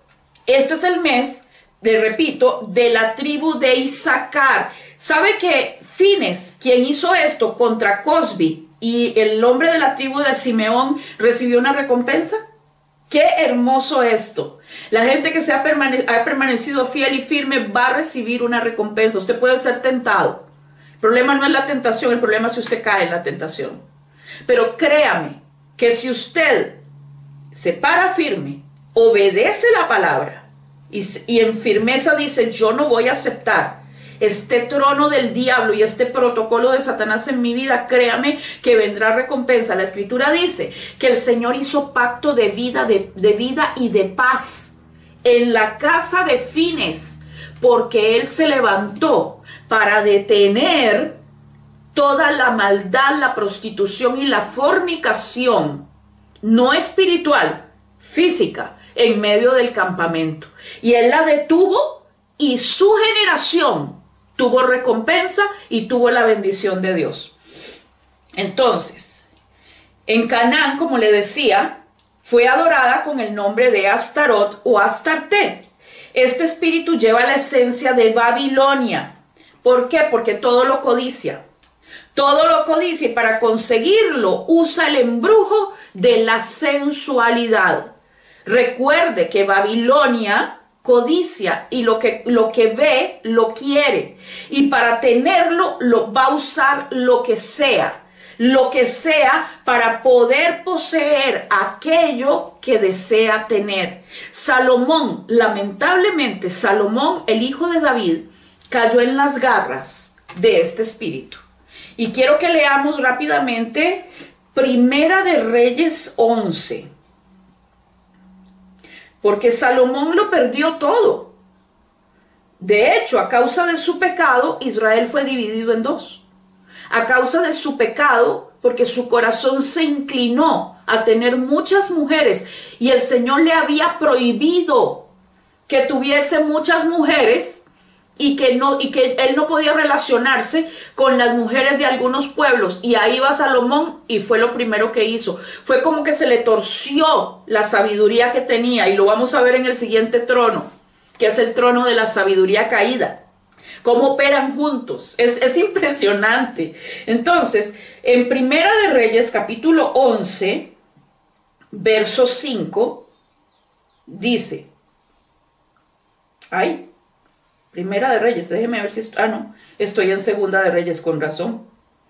Este es el mes, repito, de la tribu de Isaacar. ¿Sabe que Fines, quien hizo esto contra Cosbi, y el hombre de la tribu de Simeón recibió una recompensa? ¡Qué hermoso esto! La gente que ha permanecido fiel y firme va a recibir una recompensa. Usted puede ser tentado. El problema no es la tentación, el problema es si usted cae en la tentación. Pero créame que si usted se para firme, obedece la palabra y en firmeza dice, yo no voy a aceptar este trono del diablo y este protocolo de Satanás en mi vida, créame que vendrá recompensa. La escritura dice que el Señor hizo pacto de vida, de vida y de paz en la casa de Fines, porque Él se levantó para detener toda la maldad, la prostitución y la fornicación, no espiritual, física, en medio del campamento. Y Él la detuvo y su generación tuvo recompensa y tuvo la bendición de Dios. Entonces, en Canaán, como le decía, fue adorada con el nombre de Astarot o Astarte. Este espíritu lleva la esencia de Babilonia. ¿Por qué? Porque todo lo codicia. Todo lo codicia y para conseguirlo usa el embrujo de la sensualidad. Recuerde que Babilonia codicia y lo que ve lo quiere, y para tenerlo lo va a usar lo que sea para poder poseer aquello que desea tener. Salomón, lamentablemente Salomón, el hijo de David, cayó en las garras de este espíritu. Y quiero que leamos rápidamente Primera de Reyes 11. Porque Salomón lo perdió todo. De hecho, a causa de su pecado, Israel fue dividido en dos. A causa de su pecado, porque su corazón se inclinó a tener muchas mujeres y el Señor le había prohibido que tuviese muchas mujeres y que él no podía relacionarse con las mujeres de algunos pueblos. Y ahí va Salomón y fue lo primero que hizo. Fue como que se le torció la sabiduría que tenía, y lo vamos a ver en el siguiente trono, que es el trono de la sabiduría caída. Cómo operan juntos. Es impresionante. Entonces, en Primera de Reyes, capítulo 11, verso 5, dice, Primera de Reyes, déjeme ver si... no, estoy en Segunda de Reyes, con razón.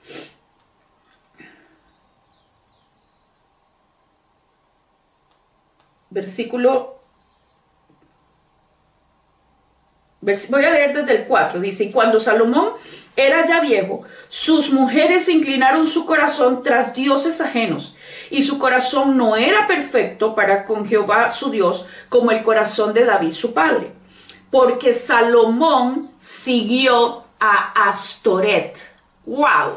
Voy a leer desde el 4, dice, y cuando Salomón era ya viejo, sus mujeres inclinaron su corazón tras dioses ajenos, y su corazón no era perfecto para con Jehová su Dios, como el corazón de David su padre. Porque Salomón siguió a Astoret. ¡Wow!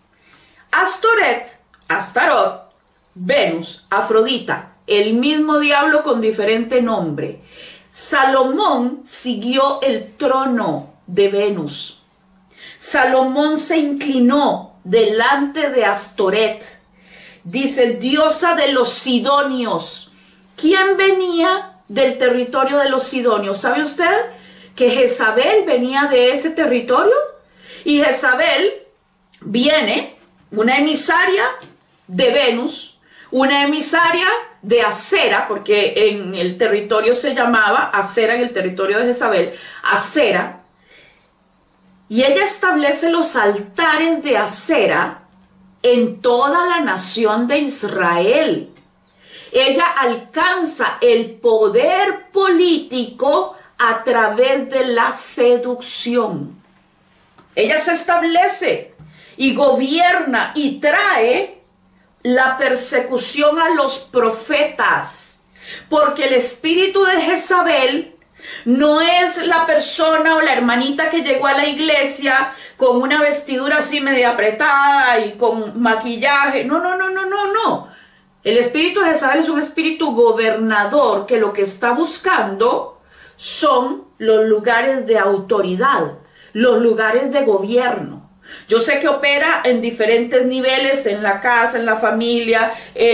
Astarot, Venus, Afrodita, el mismo diablo con diferente nombre. Salomón siguió el trono de Venus. Salomón se inclinó delante de Astoret. Dice, diosa de los sidonios. ¿Quién venía del territorio de los sidonios? ¿Sabe usted que Jezabel venía de ese territorio? Y Jezabel viene, una emisaria de Venus, una emisaria de Acera, porque en el territorio se llamaba Acera, en el territorio de Jezabel, Acera, y ella establece los altares de Acera en toda la nación de Israel. Ella alcanza el poder político a través de la seducción. Ella se establece y gobierna y trae la persecución a los profetas, porque el espíritu de Jezabel no es la persona o la hermanita que llegó a la iglesia con una vestidura así media apretada y con maquillaje. No. El espíritu de Jezabel es un espíritu gobernador que lo que está buscando son los lugares de autoridad, los lugares de gobierno. Yo sé que opera en diferentes niveles, en la casa, en la familia,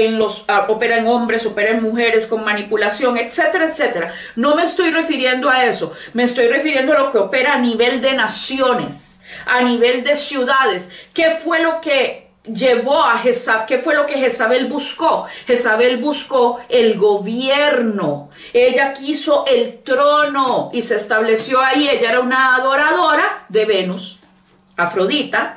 opera en hombres, opera en mujeres, con manipulación, etcétera, etcétera. No me estoy refiriendo a eso, me estoy refiriendo a lo que opera a nivel de naciones, a nivel de ciudades. ¿Qué fue lo que llevó a Jezabel? ¿Qué fue lo que Jezabel buscó? Jezabel buscó el gobierno. Ella quiso el trono y se estableció ahí. Ella era una adoradora de Venus, Afrodita,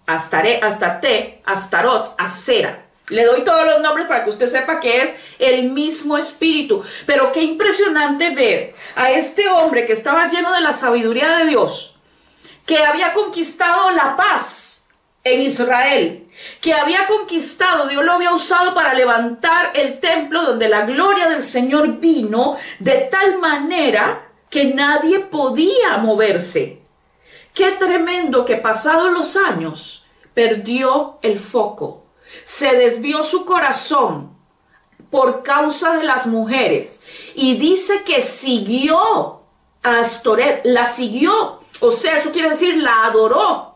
Astarte, Astarot, Acera. Le doy todos los nombres para que usted sepa que es el mismo espíritu. Pero qué impresionante ver a este hombre que estaba lleno de la sabiduría de Dios, que había conquistado la paz en Israel, que había conquistado, Dios lo había usado para levantar el templo donde la gloria del Señor vino de tal manera que nadie podía moverse. Qué tremendo que pasados los años perdió el foco, se desvió su corazón por causa de las mujeres y dice que siguió a Astoret, la siguió, o sea, eso quiere decir la adoró.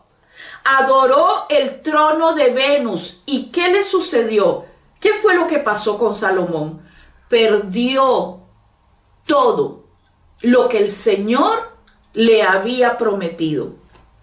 Adoró el trono de Venus. ¿Y qué le sucedió? ¿Qué fue lo que pasó con Salomón? Perdió todo lo que el Señor le había prometido.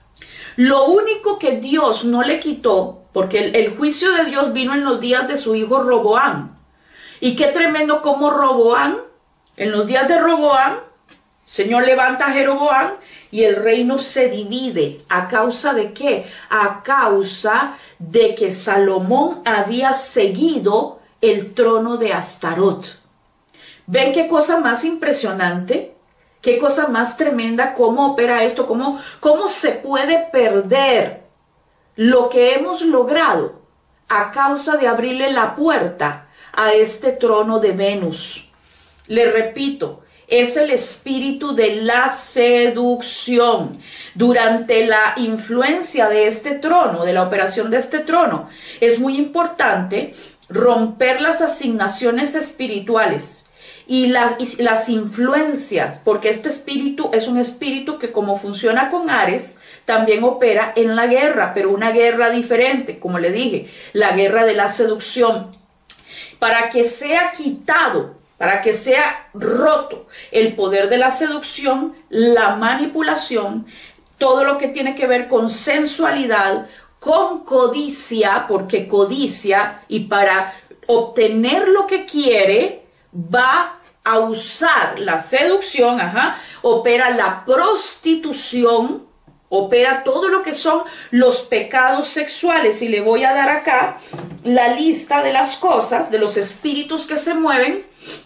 Lo único que Dios no le quitó, porque el juicio de Dios vino en los días de su hijo Roboam. Y qué tremendo como Roboam, en los días de Roboam, el Señor levanta a Jeroboam y el reino se divide. ¿A causa de qué? A causa de que Salomón había seguido el trono de Astarot. ¿Ven qué cosa más impresionante? ¿Qué cosa más tremenda? ¿Cómo opera esto? ¿Cómo se puede perder lo que hemos logrado a causa de abrirle la puerta a este trono de Venus? Le repito, es el espíritu de la seducción. Durante la influencia de este trono, de la operación de este trono, es muy importante romper las asignaciones espirituales y las influencias, porque este espíritu es un espíritu que, como funciona con Ares, también opera en la guerra, pero una guerra diferente, como le dije, la guerra de la seducción. Para que sea quitado, para que sea roto el poder de la seducción, la manipulación, todo lo que tiene que ver con sensualidad, con codicia, porque codicia y para obtener lo que quiere va a usar la seducción, opera la prostitución, opera todo lo que son los pecados sexuales. Y le voy a dar acá la lista de las cosas, de los espíritus que se mueven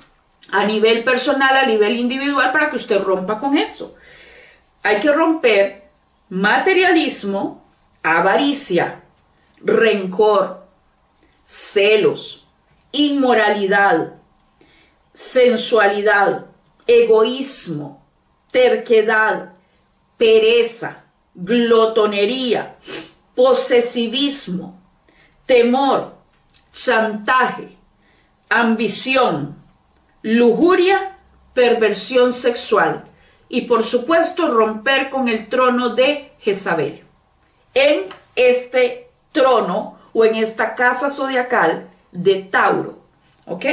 a nivel personal, a nivel individual, para que usted rompa con eso. Hay que romper materialismo, avaricia, rencor, celos, inmoralidad, sensualidad, egoísmo, terquedad, pereza, glotonería, posesivismo, temor, chantaje, ambición, lujuria, perversión sexual y, por supuesto, romper con el trono de Jezabel. En este trono o en esta casa zodiacal de Tauro, ¿ok?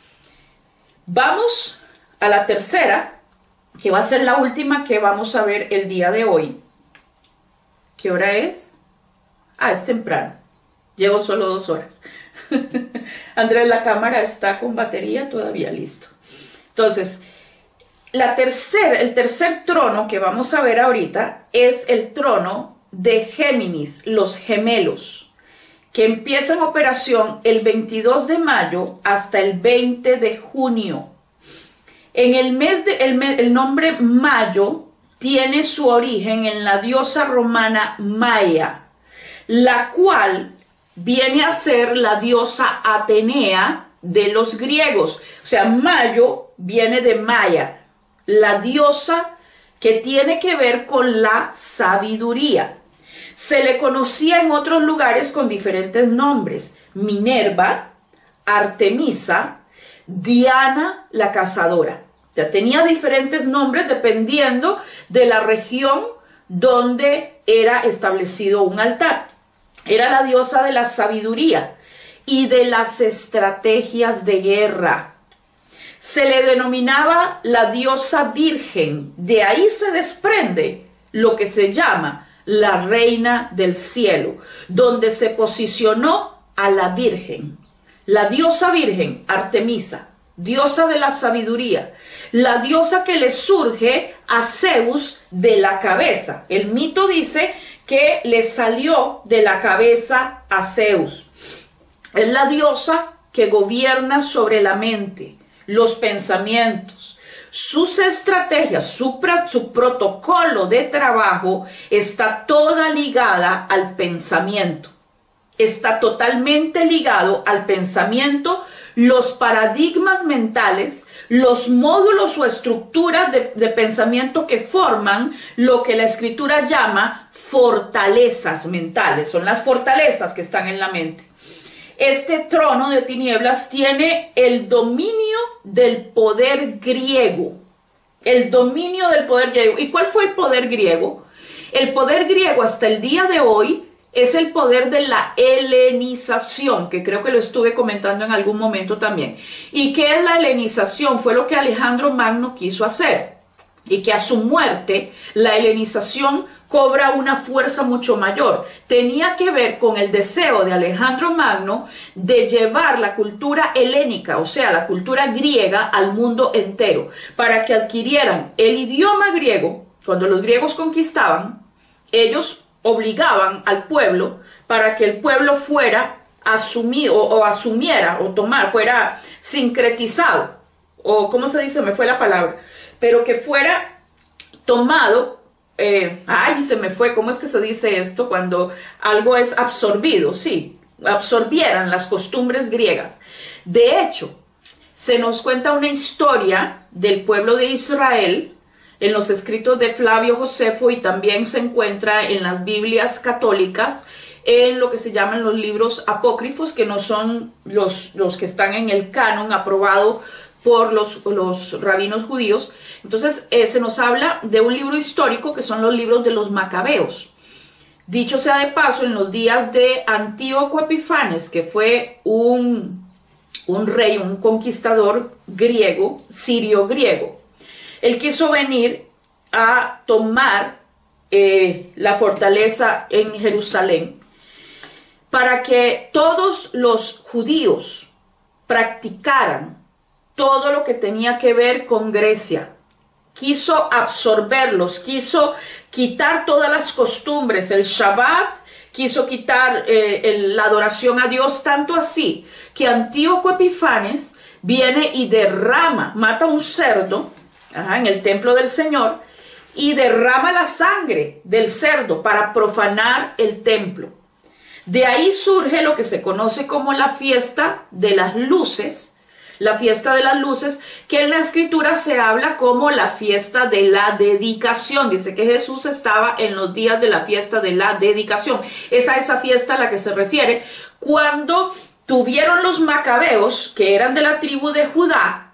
Vamos a la tercera, que va a ser la última que vamos a ver el día de hoy. ¿Qué hora es? Es temprano. Llevo solo 2 horas. Andrés, la cámara está con batería todavía, listo. Entonces, el tercer trono que vamos a ver ahorita es el trono de Géminis, los gemelos, que empieza en operación el 22 de mayo hasta el 20 de junio. En el nombre Mayo tiene su origen en la diosa romana Maia, la cual viene a ser la diosa Atenea de los griegos. O sea, Mayo viene de Maya, la diosa que tiene que ver con la sabiduría. Se le conocía en otros lugares con diferentes nombres: Minerva, Artemisa, Diana la cazadora. Ya tenía diferentes nombres dependiendo de la región donde era establecido un altar. Era la diosa de la sabiduría y de las estrategias de guerra. Se le denominaba la diosa virgen. De ahí se desprende lo que se llama la reina del cielo, donde se posicionó a la virgen. La diosa virgen, Artemisa, diosa de la sabiduría, la diosa que le surge a Zeus de la cabeza. El mito dice que le salió de la cabeza a Zeus. Es la diosa que gobierna sobre la mente, los pensamientos. Sus estrategias, su protocolo de trabajo está toda ligada al pensamiento. Está totalmente ligado al pensamiento, los paradigmas mentales, los módulos o estructuras de pensamiento que forman lo que la escritura llama fortalezas mentales. Son las fortalezas que están en la mente. Este trono de tinieblas tiene el dominio del poder griego. El dominio del poder griego. ¿Y cuál fue el poder griego? El poder griego hasta el día de hoy es el poder de la helenización, que creo que lo estuve comentando en algún momento también. ¿Y qué es la helenización? Fue lo que Alejandro Magno quiso hacer. Y que a su muerte la helenización cobra una fuerza mucho mayor. Tenía que ver con el deseo de Alejandro Magno de llevar la cultura helénica, o sea, la cultura griega, al mundo entero, para que adquirieran el idioma griego. Cuando los griegos conquistaban, ellos obligaban al pueblo para que el pueblo fuera asumido o asumiera o fuera sincretizado, o ¿cómo se dice? Me fue la palabra, pero que fuera tomado, se me fue, ¿cómo es que se dice esto? Cuando algo es absorbido, sí, absorbieran las costumbres griegas. De hecho, se nos cuenta una historia del pueblo de Israel en los escritos de Flavio Josefo, y también se encuentra en las Biblias católicas, en lo que se llaman los libros apócrifos, que no son los que están en el canon aprobado por los rabinos judíos. Entonces se nos habla de un libro histórico que son los libros de los macabeos. Dicho sea de paso, en los días de Antíoco Epifanes, que fue un rey, un conquistador griego, sirio-griego, él quiso venir a tomar la fortaleza en Jerusalén para que todos los judíos practicaran todo lo que tenía que ver con Grecia. Quiso absorberlos, quiso quitar todas las costumbres, el Shabbat, quiso quitar la adoración a Dios, tanto así que Antíoco Epifanes viene y mata un cerdo en el templo del Señor y derrama la sangre del cerdo para profanar el templo. De ahí surge lo que se conoce como la fiesta de las luces, que en la escritura se habla como la fiesta de la dedicación. Dice que Jesús estaba en los días de la fiesta de la dedicación. Es a esa fiesta a la que se refiere cuando tuvieron los macabeos, que eran de la tribu de Judá,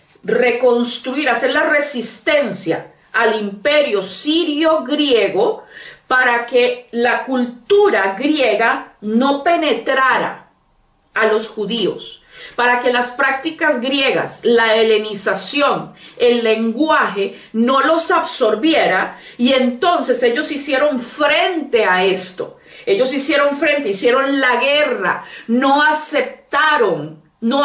hacer la resistencia al imperio sirio-griego para que la cultura griega no penetrara a los judíos, para que las prácticas griegas, la helenización, el lenguaje no los absorbiera, y entonces ellos hicieron frente a esto. Ellos hicieron la guerra, no aceptaron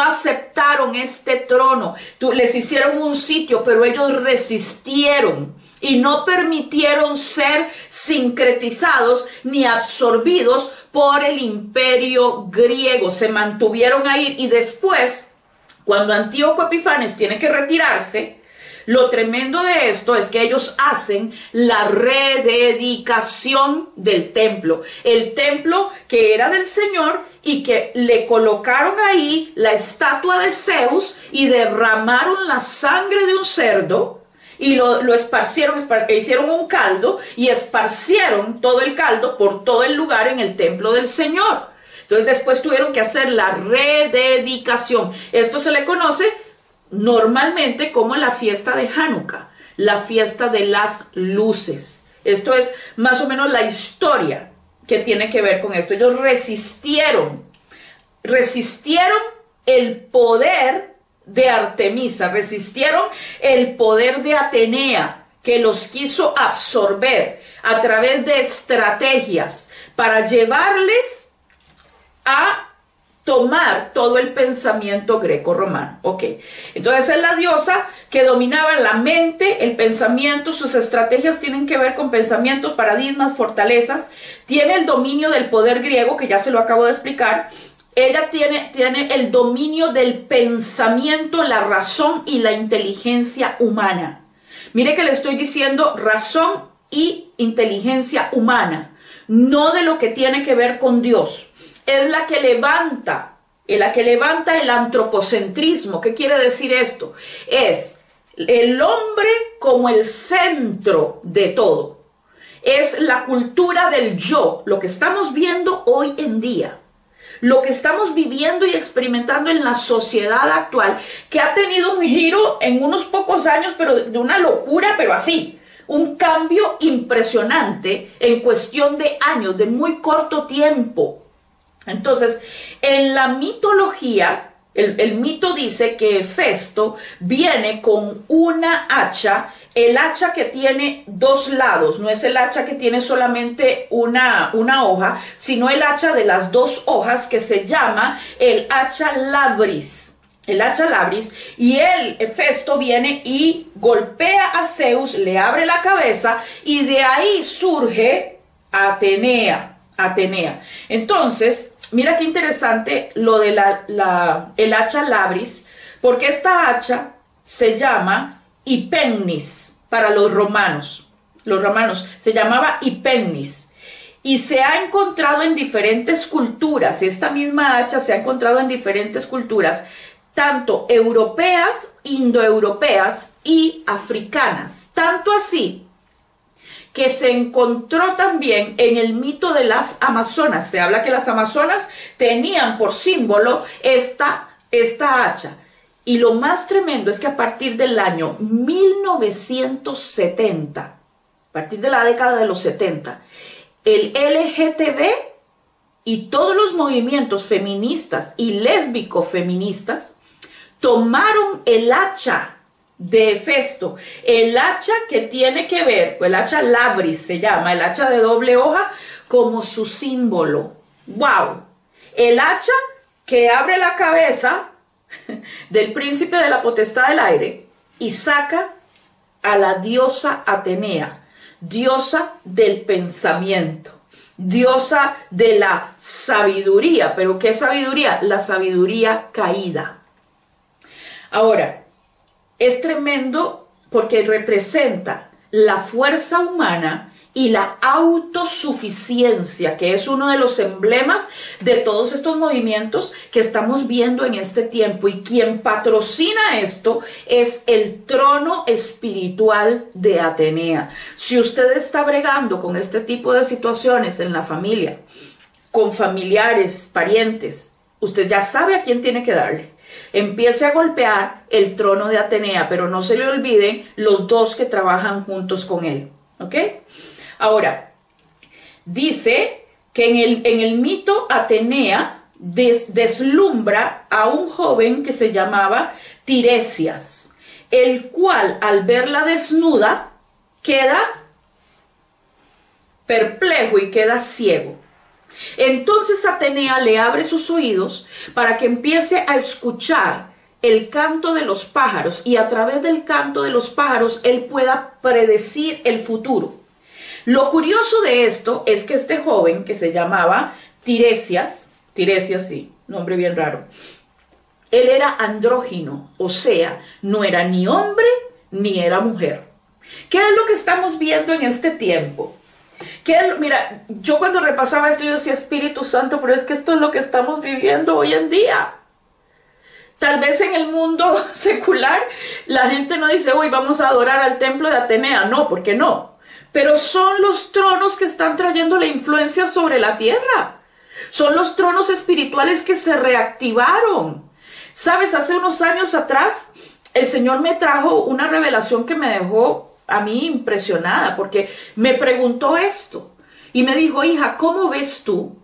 este trono. Les hicieron un sitio, pero ellos resistieron y no permitieron ser sincretizados ni absorbidos por el imperio griego. Se mantuvieron ahí, y después, cuando Antíoco Epifanes tiene que retirarse, lo tremendo de esto es que ellos hacen la rededicación del templo. El templo que era del Señor, y que le colocaron ahí la estatua de Zeus y derramaron la sangre de un cerdo y lo esparcieron, hicieron un caldo y esparcieron todo el caldo por todo el lugar en el templo del Señor. Entonces después tuvieron que hacer la rededicación. Esto se le conoce normalmente como la fiesta de Hanukkah, la fiesta de las luces. Esto es más o menos la historia que tiene que ver con esto. Ellos resistieron el poder de Artemisa, resistieron el poder de Atenea, que los quiso absorber a través de estrategias para llevarles a tomar todo el pensamiento greco-romano. Ok, entonces es la diosa que dominaba la mente, el pensamiento, sus estrategias tienen que ver con pensamientos, paradigmas, fortalezas, tiene el dominio del poder griego, que ya se lo acabo de explicar. Ella tiene el dominio del pensamiento, la razón y la inteligencia humana. Mire que le estoy diciendo razón y inteligencia humana, no de lo que tiene que ver con Dios. Es la que levanta el antropocentrismo. ¿Qué quiere decir esto? Es el hombre como el centro de todo. Es la cultura del yo, lo que estamos viendo hoy en día. Lo que estamos viviendo y experimentando en la sociedad actual, que ha tenido un giro en unos pocos años, pero de una locura, pero así. Un cambio impresionante en cuestión de años, de muy corto tiempo. Entonces, en la mitología, el mito dice que Hefesto viene con una hacha, el hacha que tiene dos lados, no es el hacha que tiene solamente una hoja, sino el hacha de las dos hojas que se llama el hacha labris. El hacha labris, y Hefesto viene y golpea a Zeus, le abre la cabeza y de ahí surge Atenea. Entonces, mira qué interesante lo de el hacha labris, porque esta hacha se llama hipennis para los romanos. Los romanos se llamaba hipennis. Y se ha encontrado en diferentes culturas, esta misma hacha se ha encontrado en diferentes culturas, tanto europeas, indoeuropeas y africanas. Tanto así que se encontró también en el mito de las amazonas. Se habla que las amazonas tenían por símbolo esta hacha. Y lo más tremendo es que a partir del año 1970, a partir de la década de los 70, el LGTB y todos los movimientos feministas y lésbicos feministas tomaron el hacha de Hefesto, el hacha que tiene que ver, el hacha labris se llama, el hacha de doble hoja, como su símbolo. ¡Wow! El hacha que abre la cabeza del príncipe de la potestad del aire y saca a la diosa Atenea, diosa del pensamiento, diosa de la sabiduría. ¿Pero qué sabiduría? La sabiduría caída. Ahora, es tremendo porque representa la fuerza humana y la autosuficiencia, que es uno de los emblemas de todos estos movimientos que estamos viendo en este tiempo. Y quien patrocina esto es el trono espiritual de Atenea. Si usted está bregando con este tipo de situaciones en la familia, con familiares, parientes, usted ya sabe a quién tiene que darle. Empiece a golpear el trono de Atenea, pero no se le olviden los dos que trabajan juntos con él. ¿Ok? Ahora, dice que en el mito Atenea deslumbra a un joven que se llamaba Tiresias, el cual al verla desnuda queda perplejo y queda ciego. Entonces Atenea le abre sus oídos para que empiece a escuchar el canto de los pájaros, y a través del canto de los pájaros él pueda predecir el futuro. Lo curioso de esto es que este joven que se llamaba Tiresias sí, nombre bien raro, él era andrógino, o sea, no era ni hombre ni era mujer. ¿Qué es lo que estamos viendo en este tiempo? Mira, yo cuando repasaba esto yo decía, Espíritu Santo, pero es que esto es lo que estamos viviendo hoy en día. Tal vez en el mundo secular la gente no dice, hoy vamos a adorar al templo de Atenea. No, ¿por qué no? Pero son los tronos que están trayendo la influencia sobre la tierra. Son los tronos espirituales que se reactivaron. ¿Sabes? Hace unos años atrás el Señor me trajo una revelación que me dejó a mí impresionada porque me preguntó esto y me dijo, hija, ¿cómo ves tú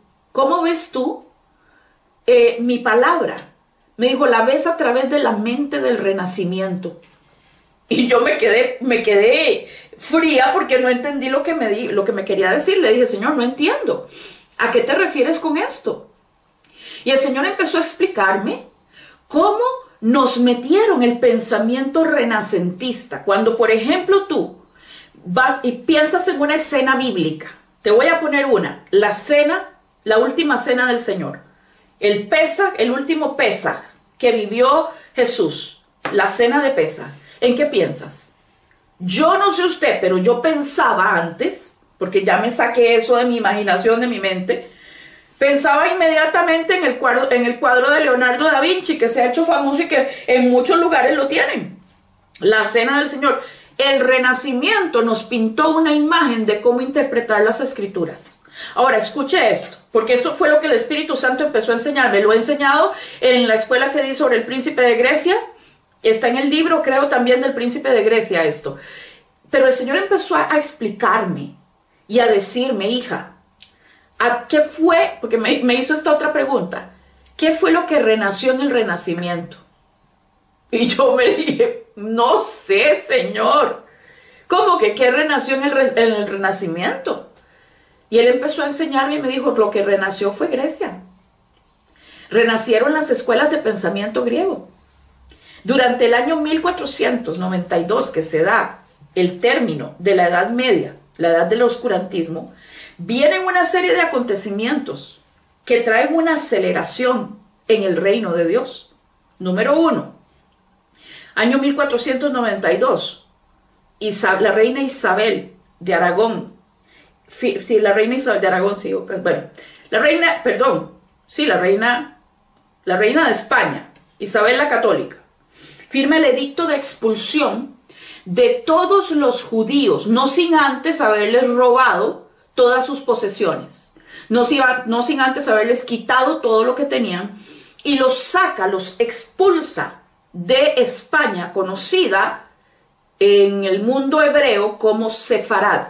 mi palabra? Me dijo, la ves a través de la mente del renacimiento. Y yo me quedé fría porque no entendí lo que me quería decir. Le dije, Señor, no entiendo. ¿A qué te refieres con esto? Y el Señor empezó a explicarme cómo nos metieron el pensamiento renacentista. Cuando, por ejemplo, tú vas y piensas en una escena bíblica. Te voy a poner la última cena del Señor. El último Pesaj que vivió Jesús. La cena de Pesaj. ¿En qué piensas? Yo no sé usted, pero yo pensaba antes, porque ya me saqué eso de mi imaginación, de mi mente, pensaba inmediatamente en el cuadro de Leonardo da Vinci, que se ha hecho famoso y que en muchos lugares lo tienen. La Cena del Señor. El Renacimiento nos pintó una imagen de cómo interpretar las Escrituras. Ahora, escuche esto, porque esto fue lo que el Espíritu Santo empezó a enseñarme. Lo he enseñado en la escuela que di sobre el príncipe de Grecia. Está en el libro, creo, también del príncipe de Grecia esto. Pero el Señor empezó a explicarme y a decirme, hija, ¿a qué fue? Porque me hizo esta otra pregunta. ¿Qué fue lo que renació en el Renacimiento? Y yo me dije, no sé, Señor. ¿Cómo que qué renació en el Renacimiento? Y él empezó a enseñarme y me dijo, lo que renació fue Grecia. Renacieron las escuelas de pensamiento griego. Durante el año 1492, que se da el término de la Edad Media, la Edad del Oscurantismo, vienen una serie de acontecimientos que traen una aceleración en el reino de Dios. Número 1, año 1492, la reina Isabel de Aragón, la reina de España, Isabel la Católica, firma el edicto de expulsión de todos los judíos, no sin antes haberles robado todas sus posesiones, no sin antes haberles quitado todo lo que tenían, y los expulsa de España, conocida en el mundo hebreo como Sefarad.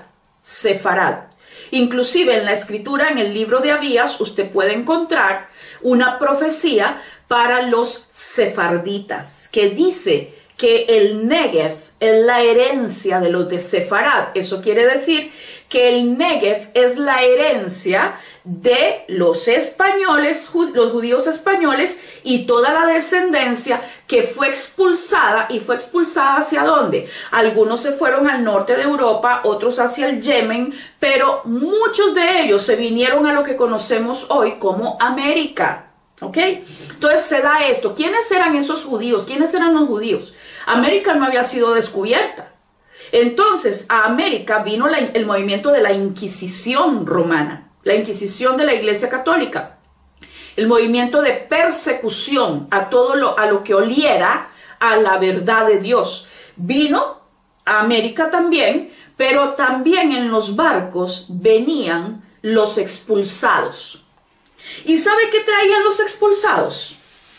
Inclusive en la escritura, en el libro de Abías, usted puede encontrar una profecía para los sefarditas, que dice que el Negev es la herencia de los de Sefarad. Eso quiere decir que el Negev es la herencia de los españoles, los judíos españoles y toda la descendencia que fue expulsada. ¿Y fue expulsada hacia dónde? Algunos se fueron al norte de Europa, otros hacia el Yemen, pero muchos de ellos se vinieron a lo que conocemos hoy como América. ¿Ok? Entonces se da esto. ¿Quiénes eran esos judíos? ¿Quiénes eran los judíos? América no había sido descubierta. Entonces a América vino el movimiento de la Inquisición romana, la Inquisición de la Iglesia Católica, el movimiento de persecución a lo que oliera a la verdad de Dios. Vino a América también, pero también en los barcos venían los expulsados. ¿Y sabe qué traían los expulsados?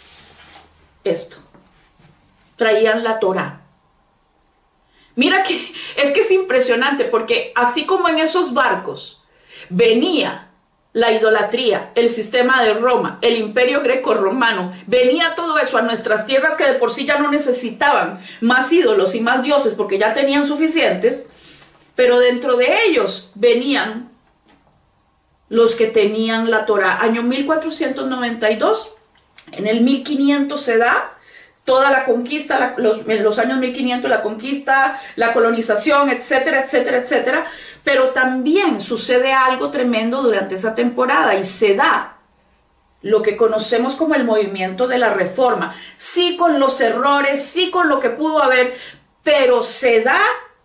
Esto. Traían la Torá. Mira que es impresionante, porque así como en esos barcos venía la idolatría, el sistema de Roma, el imperio greco-romano, venía todo eso a nuestras tierras que de por sí ya no necesitaban más ídolos y más dioses porque ya tenían suficientes, pero dentro de ellos venían los que tenían la Torá. Año 1492, en el 1500 se da toda la conquista, los años 1500, la conquista, la colonización, etcétera, etcétera, etcétera. Pero también sucede algo tremendo durante esa temporada y se da lo que conocemos como el movimiento de la Reforma. Sí con los errores, sí con lo que pudo haber, pero se da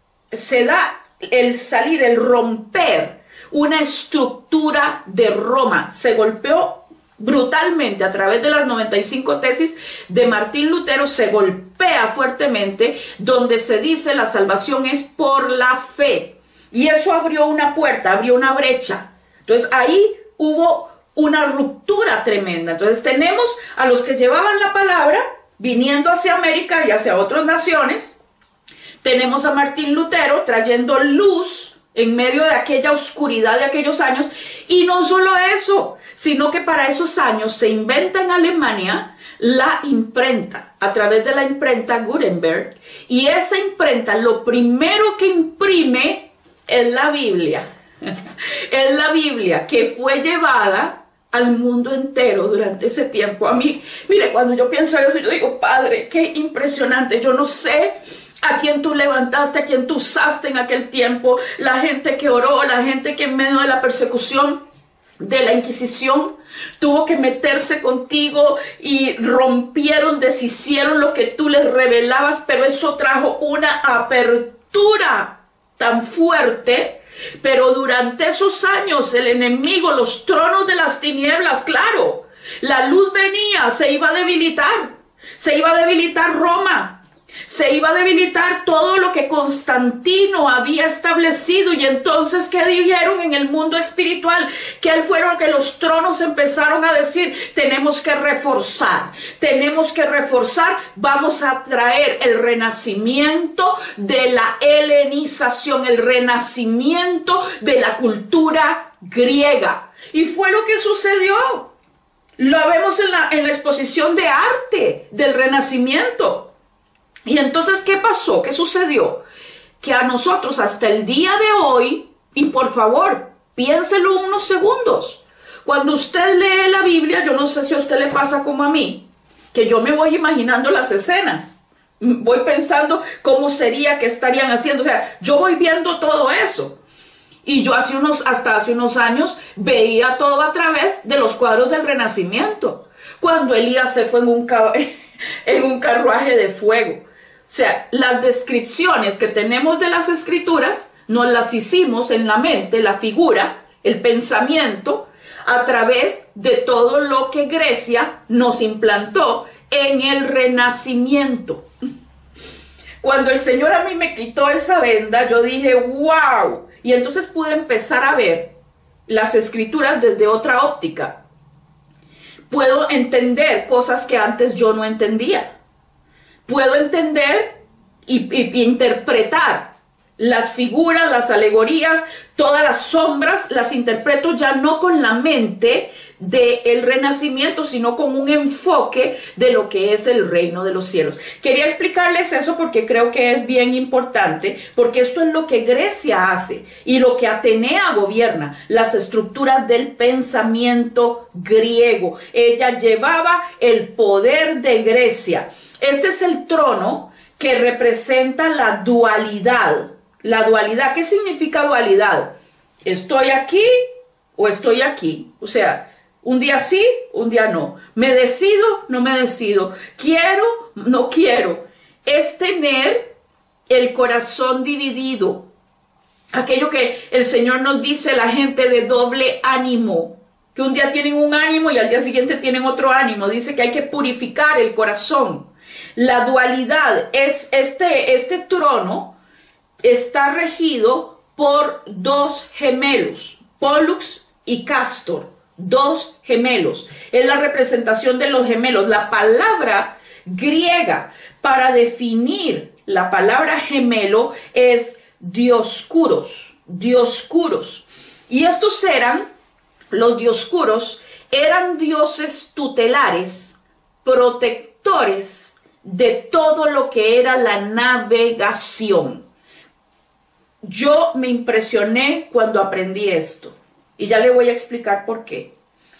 el salir, el romper una estructura de Roma. Se golpeó brutalmente a través de las 95 tesis de Martín Lutero, se golpea fuertemente, donde se dice la salvación es por la fe. Y eso abrió una puerta, abrió una brecha. Entonces ahí hubo una ruptura tremenda. Entonces tenemos a los que llevaban la palabra viniendo hacia América y hacia otras naciones. Tenemos a Martín Lutero trayendo luz en medio de aquella oscuridad de aquellos años. Y no solo eso, sino que para esos años se inventa en Alemania la imprenta, a través de la imprenta Gutenberg. Y esa imprenta lo primero que imprime es la Biblia. Es la Biblia que fue llevada al mundo entero durante ese tiempo. A mí, mire, cuando yo pienso en eso, yo digo, Padre, qué impresionante. Yo no sé a quién tú levantaste, a quién tú usaste en aquel tiempo, la gente que oró, la gente que en medio de la persecución de la Inquisición tuvo que meterse contigo y rompieron, deshicieron lo que tú les revelabas, pero eso trajo una apertura tan fuerte. Pero durante esos años el enemigo, los tronos de las tinieblas, claro, la luz venía, se iba a debilitar Roma. Se iba a debilitar todo lo que Constantino había establecido. Y entonces, ¿qué dijeron en el mundo espiritual? Que fueron que los tronos empezaron a decir, tenemos que reforzar, vamos a traer el renacimiento de la helenización, el renacimiento de la cultura griega. Y fue lo que sucedió. Lo vemos en la exposición de arte del Renacimiento. Y entonces, ¿qué pasó? ¿Qué sucedió? Que a nosotros hasta el día de hoy, y por favor, piénselo unos segundos. Cuando usted lee la Biblia, yo no sé si a usted le pasa como a mí, que yo me voy imaginando las escenas. Voy pensando cómo sería, qué estarían haciendo. O sea, yo voy viendo todo eso. Y yo hasta hace unos años veía todo a través de los cuadros del Renacimiento. Cuando Elías se fue en un carruaje de fuego. O sea, las descripciones que tenemos de las escrituras nos las hicimos en la mente, la figura, el pensamiento, a través de todo lo que Grecia nos implantó en el Renacimiento. Cuando el Señor a mí me quitó esa venda, yo dije, wow. Y entonces pude empezar a ver las escrituras desde otra óptica. Puedo entender cosas que antes yo no entendía. Puedo entender y interpretar las figuras, las alegorías, todas las sombras, las interpreto ya no con la mente del Renacimiento, sino con un enfoque de lo que es el reino de los cielos. Quería explicarles eso porque creo que es bien importante, porque esto es lo que Grecia hace y lo que Atenea gobierna, las estructuras del pensamiento griego. Ella llevaba el poder de Grecia. Este es el trono que representa la dualidad. La dualidad, ¿qué significa dualidad? ¿Estoy aquí o estoy aquí? O sea, un día sí, un día no. ¿Me decido? No me decido. ¿Quiero? No quiero. Es tener el corazón dividido. Aquello que el Señor nos dice, la gente de doble ánimo. Que un día tienen un ánimo y al día siguiente tienen otro ánimo. Dice que hay que purificar el corazón. La dualidad es este trono está regido por dos gemelos, Pollux y Castor, dos gemelos. Es la representación de los gemelos. La palabra griega para definir la palabra gemelo es dioscuros, dioscuros. Y estos los dioscuros, eran dioses tutelares, protectores de todo lo que era la navegación. Yo me impresioné cuando aprendí esto y ya le voy a explicar por qué.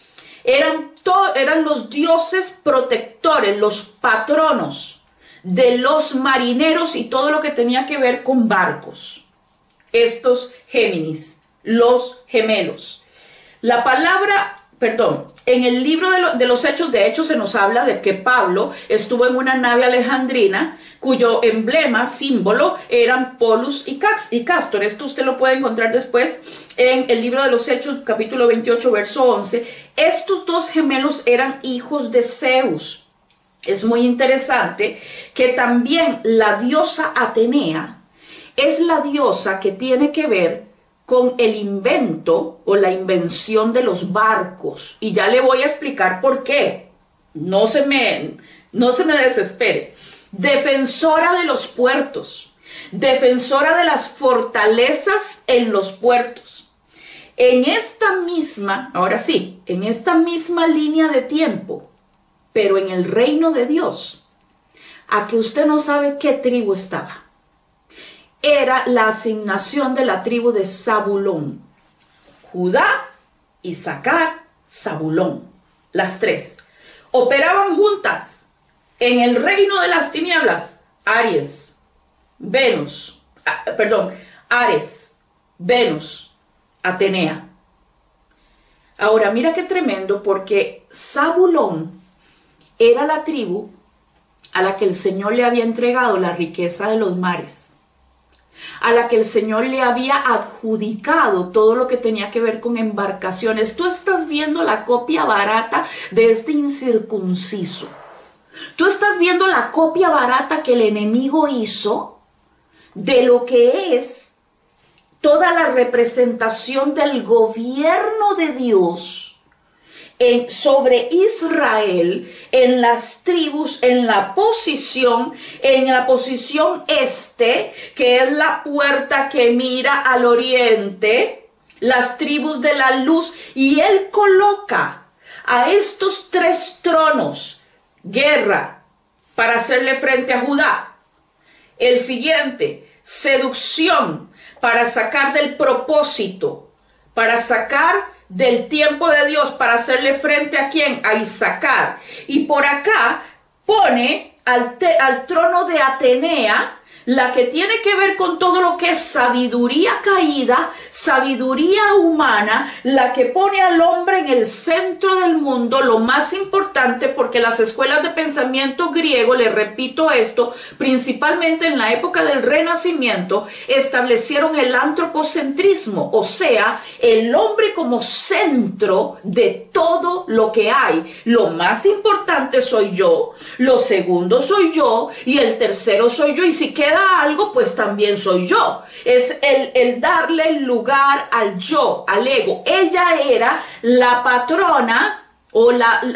Eran los dioses protectores, los patronos de los marineros y todo lo que tenía que ver con barcos. Estos Géminis, los gemelos. La palabra, en el libro de los Hechos, de hecho, se nos habla de que Pablo estuvo en una nave alejandrina cuyo emblema, símbolo, eran Pollux y Castor. Esto usted lo puede encontrar después en el libro de los Hechos, capítulo 28, verso 11. Estos dos gemelos eran hijos de Zeus. Es muy interesante que también la diosa Atenea es la diosa que tiene que ver con el invento o la invención de los barcos. Y ya le voy a explicar por qué. No se me desespere. Defensora de los puertos. defensora de las fortalezas en los puertos. En esta misma, ahora sí, en esta misma línea de tiempo, pero en el reino de Dios, a que usted no sabe qué tribu estaba. Era la asignación de la tribu de Zabulón. Judá, Isaacar, Zabulón. Las tres. Operaban juntas en el reino de las tinieblas. Aries, Venus, Atenea. Ahora, mira qué tremendo, porque Zabulón era la tribu a la que el Señor le había entregado la riqueza de los mares, a la que el Señor le había adjudicado todo lo que tenía que ver con embarcaciones. Tú estás viendo la copia barata de este incircunciso. Tú estás viendo la copia barata que el enemigo hizo de lo que es toda la representación del gobierno de Dios sobre Israel en las tribus, en la posición este, que es la puerta que mira al oriente, las tribus de la luz, y él coloca a estos tres tronos, guerra, para hacerle frente a Judá. El siguiente, seducción, para sacar del propósito, para sacar del tiempo de Dios, para hacerle frente a ¿quién? A Isaacar. Y por acá pone al trono de Atenea, la que tiene que ver con todo lo que es sabiduría caída, sabiduría humana, la que pone al hombre en el centro del mundo, lo más importante, porque las escuelas de pensamiento griego, le repito esto, principalmente en la época del Renacimiento, establecieron el antropocentrismo, o sea, el hombre como centro de todo lo que hay. Lo más importante soy yo, lo segundo soy yo, y el tercero soy yo, y si queda algo, pues también soy yo. Es el darle lugar al yo, al ego. Ella era la patrona o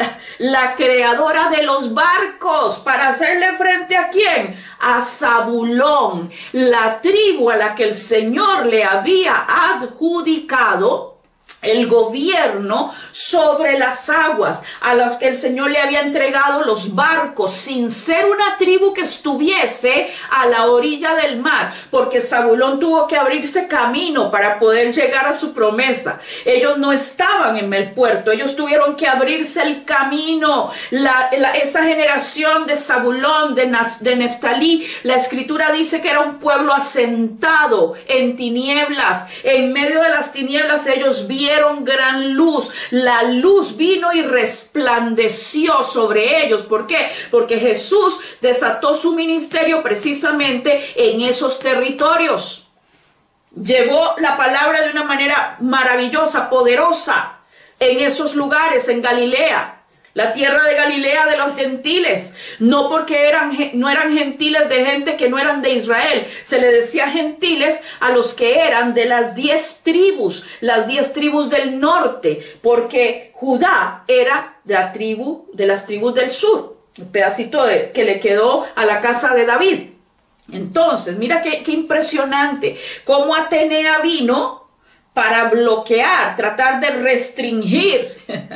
la creadora de los barcos para hacerle frente a ¿quién? A Zabulón, la tribu a la que el Señor le había adjudicado el gobierno sobre las aguas, a los que el Señor le había entregado los barcos, sin ser una tribu que estuviese a la orilla del mar, porque Zabulón tuvo que abrirse camino para poder llegar a su promesa. Ellos no estaban en el puerto, ellos tuvieron que abrirse el camino. Esa generación de Zabulón, de Neftalí, la escritura dice que era un pueblo asentado en tinieblas. En medio de las tinieblas ellos vieron gran luz. La luz vino y resplandeció sobre ellos. ¿Por qué? Porque Jesús desató su ministerio precisamente en esos territorios. Llevó la palabra de una manera maravillosa, poderosa, en esos lugares, en Galilea. La tierra de Galilea de los gentiles, no porque no eran gentiles de gente que no eran de Israel, se le decía gentiles a los que eran de las 10 tribus, las 10 tribus del norte, porque Judá era de las tribus del sur, el pedacito que le quedó a la casa de David. Entonces, mira qué impresionante, cómo Atenea vino para bloquear, tratar de restringir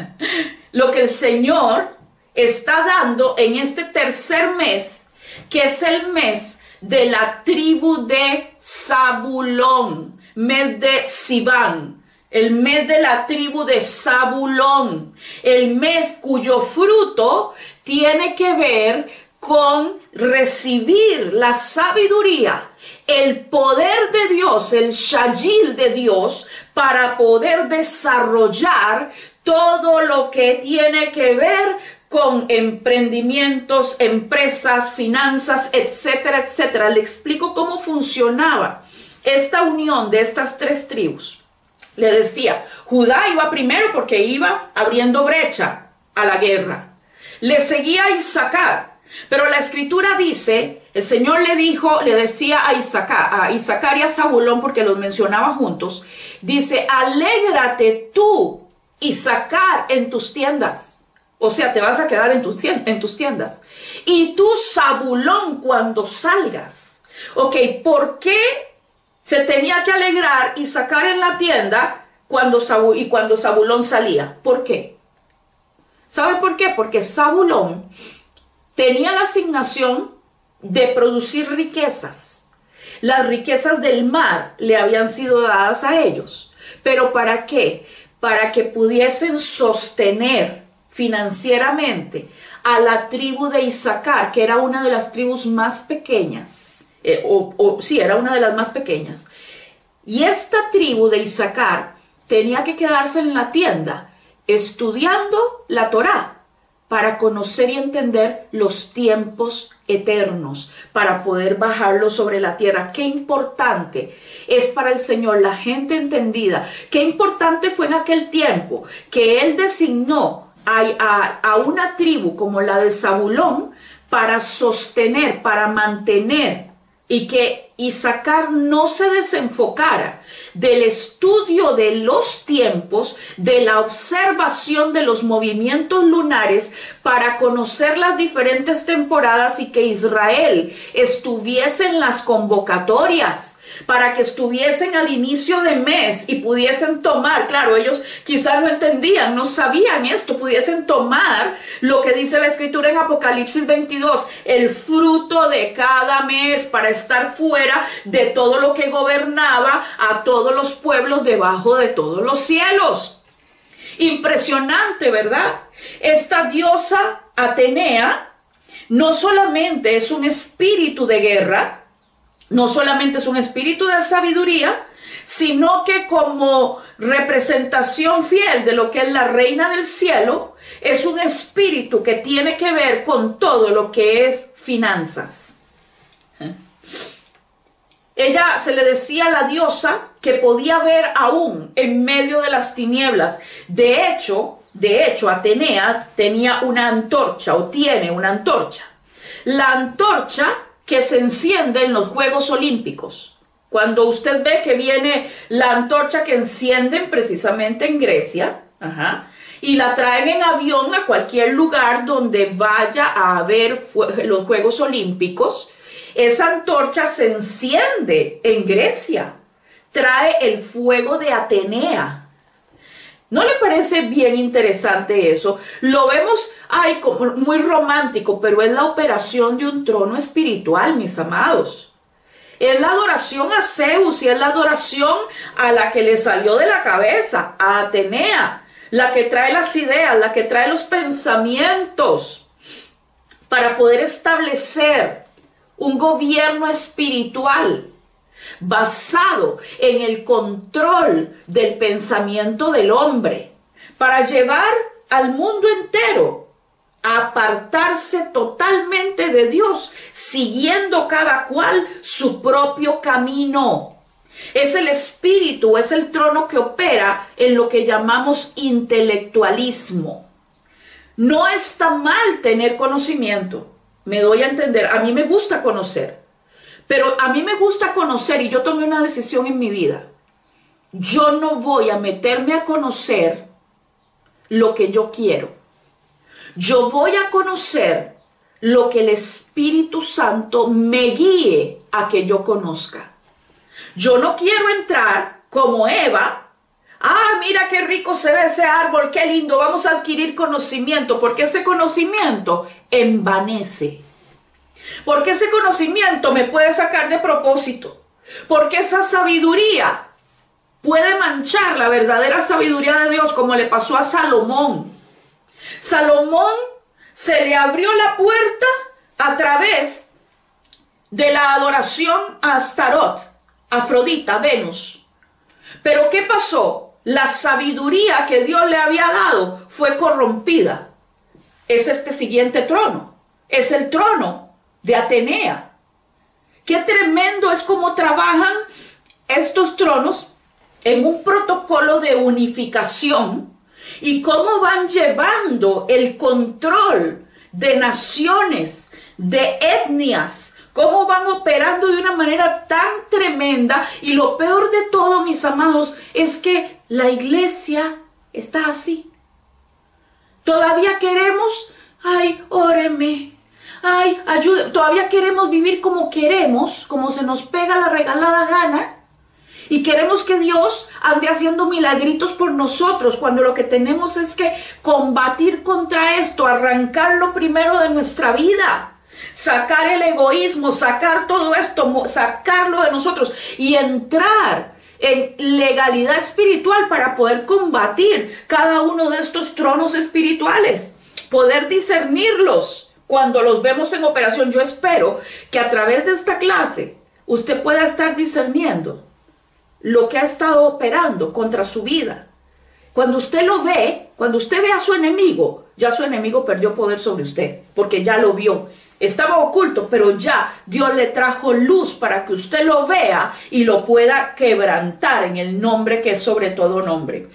lo que el Señor está dando en este tercer mes, que es el mes de la tribu de Zabulón, mes de Sibán, el mes de la tribu de Zabulón, el mes cuyo fruto tiene que ver con recibir la sabiduría, el poder de Dios, el shayil de Dios, para poder desarrollar todo lo que tiene que ver con emprendimientos, empresas, finanzas, etcétera, etcétera. Le explico cómo funcionaba esta unión de estas tres tribus. Le decía, Judá iba primero porque iba abriendo brecha a la guerra. Le seguía Isaacar, pero la escritura dice, el Señor le decía a Isaacar y a Zabulón, porque los mencionaba juntos, dice, alégrate tú, Isaacar, en tus tiendas. O sea, te vas a quedar en tus tiendas. Y tú, Zabulón, cuando salgas. Ok, ¿por qué se tenía que alegrar y sacar en la tienda cuando Zabulón salía? ¿Por qué? ¿Sabe por qué? Porque Zabulón tenía la asignación de producir riquezas. Las riquezas del mar le habían sido dadas a ellos. ¿Pero para qué? Para que pudiesen sostener financieramente a la tribu de Isaacar, que era una de las tribus más pequeñas. Sí, era una de las más pequeñas. Y esta tribu de Isaacar tenía que quedarse en la tienda estudiando la Torá para conocer y entender los tiempos eternos, para poder bajarlo sobre la tierra. Qué importante es para el Señor la gente entendida. Qué importante fue en aquel tiempo que Él designó a una tribu como la de Zabulón para sostener, para mantener, y que Isaacar no se desenfocara del estudio de los tiempos, de la observación de los movimientos lunares para conocer las diferentes temporadas, y que Israel estuviese en las convocatorias, para que estuviesen al inicio de mes y pudiesen tomar, claro, ellos quizás no entendían, no sabían esto, pudiesen tomar lo que dice la Escritura en Apocalipsis 22, el fruto de cada mes, para estar fuera de todo lo que gobernaba a todos los pueblos debajo de todos los cielos. Impresionante, ¿verdad? Esta diosa Atenea no solamente es un espíritu de guerra, no solamente es un espíritu de sabiduría, sino que como representación fiel de lo que es la reina del cielo, es un espíritu que tiene que ver con todo lo que es finanzas. Ella se le decía a la diosa que podía ver aún en medio de las tinieblas. De hecho, Atenea tenía una antorcha, o tiene una antorcha. La antorcha que se enciende en los Juegos Olímpicos. Cuando usted ve que viene la antorcha que encienden precisamente en Grecia, y la traen en avión a cualquier lugar donde vaya a haber los Juegos Olímpicos, esa antorcha se enciende en Grecia. Trae el fuego de Atenea. ¿No le parece bien interesante eso? Lo vemos, como muy romántico, pero es la operación de un trono espiritual, mis amados. Es la adoración a Zeus y es la adoración a la que le salió de la cabeza, a Atenea, la que trae las ideas, la que trae los pensamientos, para poder establecer un gobierno espiritual basado en el control del pensamiento del hombre, para llevar al mundo entero a apartarse totalmente de Dios, siguiendo cada cual su propio camino. Es el espíritu, es el trono que opera en lo que llamamos intelectualismo. No está mal tener conocimiento, me doy a entender, a mí me gusta conocer. Pero a mí me gusta conocer, y yo tomé una decisión en mi vida. Yo no voy a meterme a conocer lo que yo quiero. Yo voy a conocer lo que el Espíritu Santo me guíe a que yo conozca. Yo no quiero entrar como Eva. Mira qué rico se ve ese árbol, qué lindo, vamos a adquirir conocimiento, porque ese conocimiento envanece. Porque ese conocimiento me puede sacar de propósito. Porque esa sabiduría puede manchar la verdadera sabiduría de Dios, como le pasó a Salomón. Salomón se le abrió la puerta a través de la adoración a Astarot, Afrodita, Venus. Pero ¿qué pasó? La sabiduría que Dios le había dado fue corrompida. Es este siguiente trono. Es el trono de Atenea. Qué tremendo es cómo trabajan estos tronos en un protocolo de unificación y cómo van llevando el control de naciones, de etnias, cómo van operando de una manera tan tremenda. Y lo peor de todo, mis amados, es que la iglesia está así. Todavía queremos, óreme. ay, ayude, todavía queremos vivir como queremos, como se nos pega la regalada gana, y queremos que Dios ande haciendo milagritos por nosotros, cuando lo que tenemos es que combatir contra esto, arrancarlo primero de nuestra vida, sacar el egoísmo, sacar todo esto, sacarlo de nosotros y entrar en legalidad espiritual para poder combatir cada uno de estos tronos espirituales, poder discernirlos cuando los vemos en operación. Yo espero que a través de esta clase usted pueda estar discerniendo lo que ha estado operando contra su vida. Cuando usted lo ve, cuando usted ve a su enemigo, ya su enemigo perdió poder sobre usted, porque ya lo vio. Estaba oculto, pero ya Dios le trajo luz para que usted lo vea y lo pueda quebrantar en el nombre que es sobre todo nombre.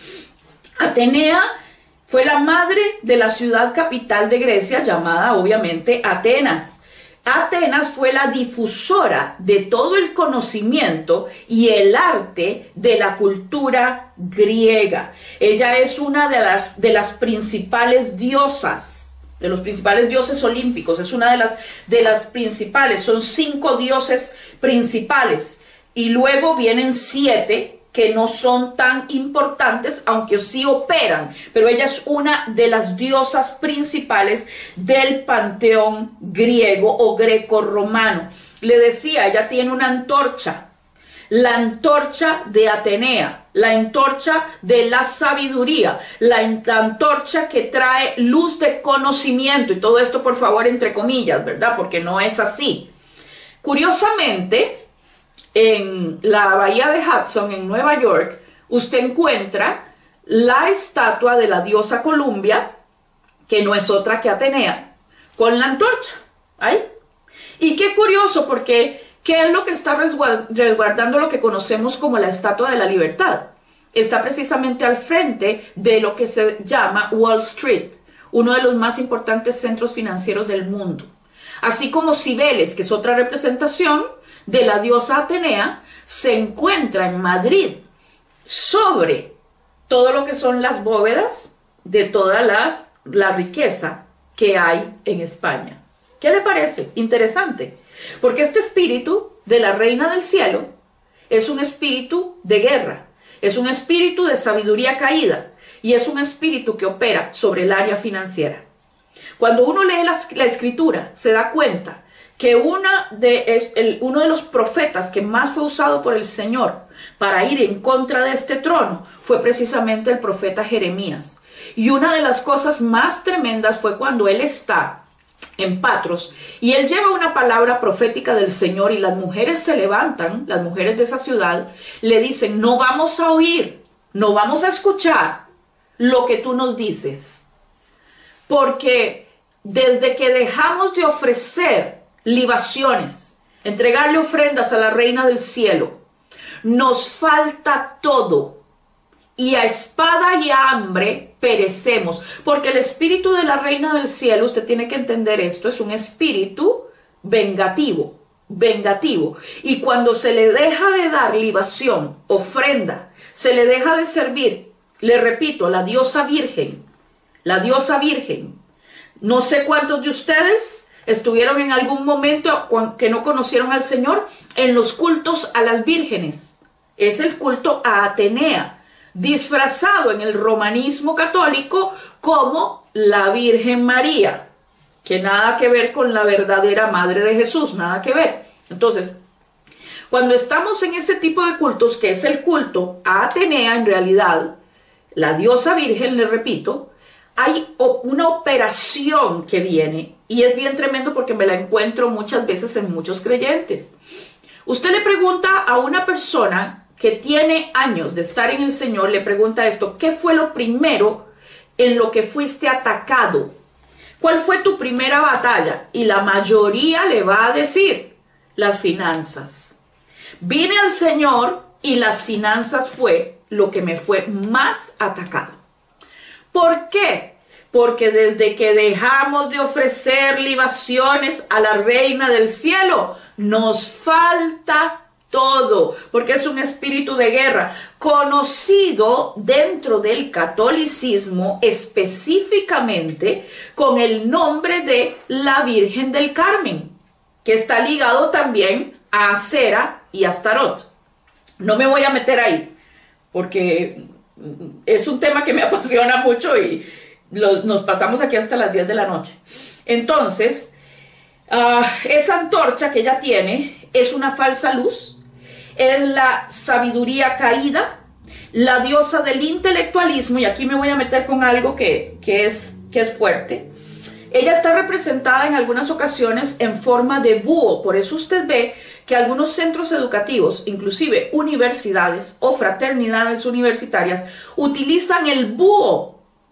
Atenea fue la madre de la ciudad capital de Grecia, llamada obviamente Atenas. Atenas fue la difusora de todo el conocimiento y el arte de la cultura griega. Ella es una de las principales diosas, de los principales dioses olímpicos. Es una de las principales. Son 5 dioses principales. Y luego vienen 7 que no son tan importantes, aunque sí operan, pero ella es una de las diosas principales del panteón griego o greco-romano. Le decía, ella tiene una antorcha, la antorcha de Atenea, la antorcha de la sabiduría, la antorcha que trae luz de conocimiento, y todo esto por favor entre comillas, ¿verdad? Porque no es así. Curiosamente, en la bahía de Hudson, en Nueva York, usted encuentra la estatua de la diosa Columbia, que no es otra que Atenea, con la antorcha. ¿Ahí? Y qué curioso, porque ¿qué es lo que está resguardando lo que conocemos como la Estatua de la Libertad? Está precisamente al frente de lo que se llama Wall Street, uno de los más importantes centros financieros del mundo. Así como Cibeles, que es otra representación de la diosa Atenea, se encuentra en Madrid, sobre todo lo que son las bóvedas de toda la riqueza que hay en España. ¿Qué le parece? Interesante. Porque este espíritu de la reina del cielo es un espíritu de guerra, es un espíritu de sabiduría caída y es un espíritu que opera sobre el área financiera. Cuando uno lee la escritura, se da cuenta que uno de los profetas que más fue usado por el Señor para ir en contra de este trono fue precisamente el profeta Jeremías. Y una de las cosas más tremendas fue cuando él está en Patros y él lleva una palabra profética del Señor y las mujeres se levantan, las mujeres de esa ciudad, le dicen: no vamos a oír, no vamos a escuchar lo que tú nos dices, porque desde que dejamos de ofrecer libaciones, entregarle ofrendas a la reina del cielo, nos falta todo y a espada y a hambre perecemos, porque el espíritu de la reina del cielo, usted tiene que entender esto, es un espíritu vengativo, y cuando se le deja de dar libación, ofrenda, se le deja de servir, le repito, la diosa virgen, no sé cuántos de ustedes estuvieron en algún momento que no conocieron al Señor en los cultos a las vírgenes. Es el culto a Atenea, disfrazado en el romanismo católico como la Virgen María, que nada que ver con la verdadera Madre de Jesús, nada que ver. Entonces, cuando estamos en ese tipo de cultos, que es el culto a Atenea, en realidad, la diosa virgen, le repito, hay una operación que viene y es bien tremendo porque me la encuentro muchas veces en muchos creyentes. Usted le pregunta a una persona que tiene años de estar en el Señor, le pregunta esto: ¿qué fue lo primero en lo que fuiste atacado? ¿Cuál fue tu primera batalla? Y la mayoría le va a decir: las finanzas. Vine al Señor y las finanzas fue lo que me fue más atacado. ¿Por qué? Porque desde que dejamos de ofrecer libaciones a la reina del cielo, nos falta todo, porque es un espíritu de guerra, conocido dentro del catolicismo específicamente con el nombre de la Virgen del Carmen, que está ligado también a Acera y Astarot. No me voy a meter ahí, porque es un tema que me apasiona mucho y nos pasamos aquí hasta las 10 de la noche. Entonces, esa antorcha que ella tiene es una falsa luz, es la sabiduría caída, la diosa del intelectualismo, y aquí me voy a meter con algo que es fuerte. Ella está representada en algunas ocasiones en forma de búho, por eso usted ve que algunos centros educativos, inclusive universidades o fraternidades universitarias, utilizan el búho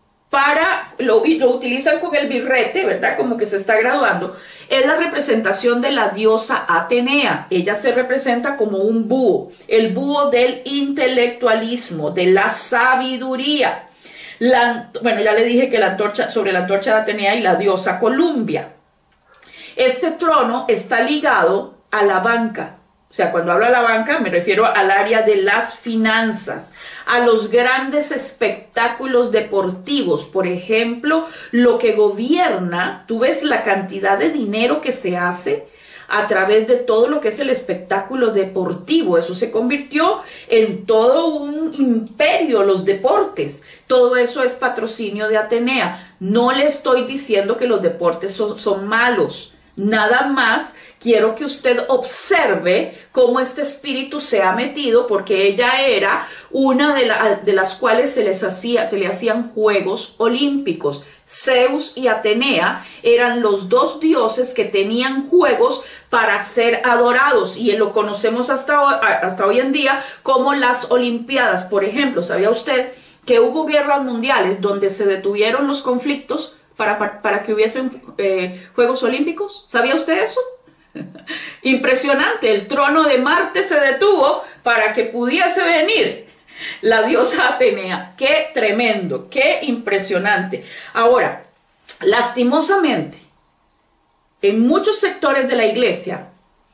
lo utilizan con el birrete, ¿verdad? Como que se está graduando. Es la representación de la diosa Atenea. Ella se representa como un búho, el búho del intelectualismo, de la sabiduría. Bueno, ya le dije que sobre la antorcha de Atenea y la diosa Columbia. Este trono está ligado a la banca. O sea, cuando hablo de la banca me refiero al área de las finanzas, a los grandes espectáculos deportivos. Por ejemplo, lo que gobierna, tú ves la cantidad de dinero que se hace a través de todo lo que es el espectáculo deportivo. Eso se convirtió en todo un imperio, los deportes. Todo eso es patrocinio de Atenea. No le estoy diciendo que los deportes son malos. Nada más quiero que usted observe cómo este espíritu se ha metido, porque ella era una de las cuales se le hacían Juegos Olímpicos. Zeus y Atenea eran los dos dioses que tenían juegos para ser adorados, y lo conocemos hasta hoy en día como las Olimpiadas. Por ejemplo, ¿sabía usted que hubo guerras mundiales donde se detuvieron los conflictos para que hubiesen Juegos Olímpicos? ¿Sabía usted eso? Impresionante. El trono de Marte se detuvo para que pudiese venir la diosa Atenea. ¡Qué tremendo! ¡Qué impresionante! Ahora, lastimosamente, en muchos sectores de la iglesia,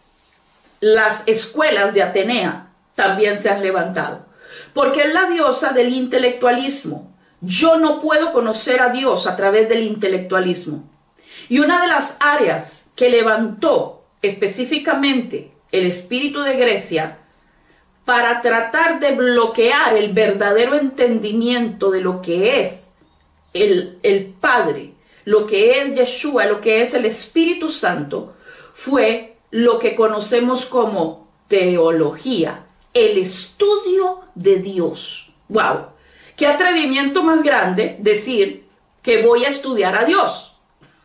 las escuelas de Atenea también se han levantado, porque es la diosa del intelectualismo. Yo no puedo conocer a Dios a través del intelectualismo. Y una de las áreas que levantó específicamente el espíritu de Grecia para tratar de bloquear el verdadero entendimiento de lo que es el Padre, lo que es Yeshua, lo que es el Espíritu Santo, fue lo que conocemos como teología, el estudio de Dios. ¡Wow! ¡Qué atrevimiento más grande decir que voy a estudiar a Dios!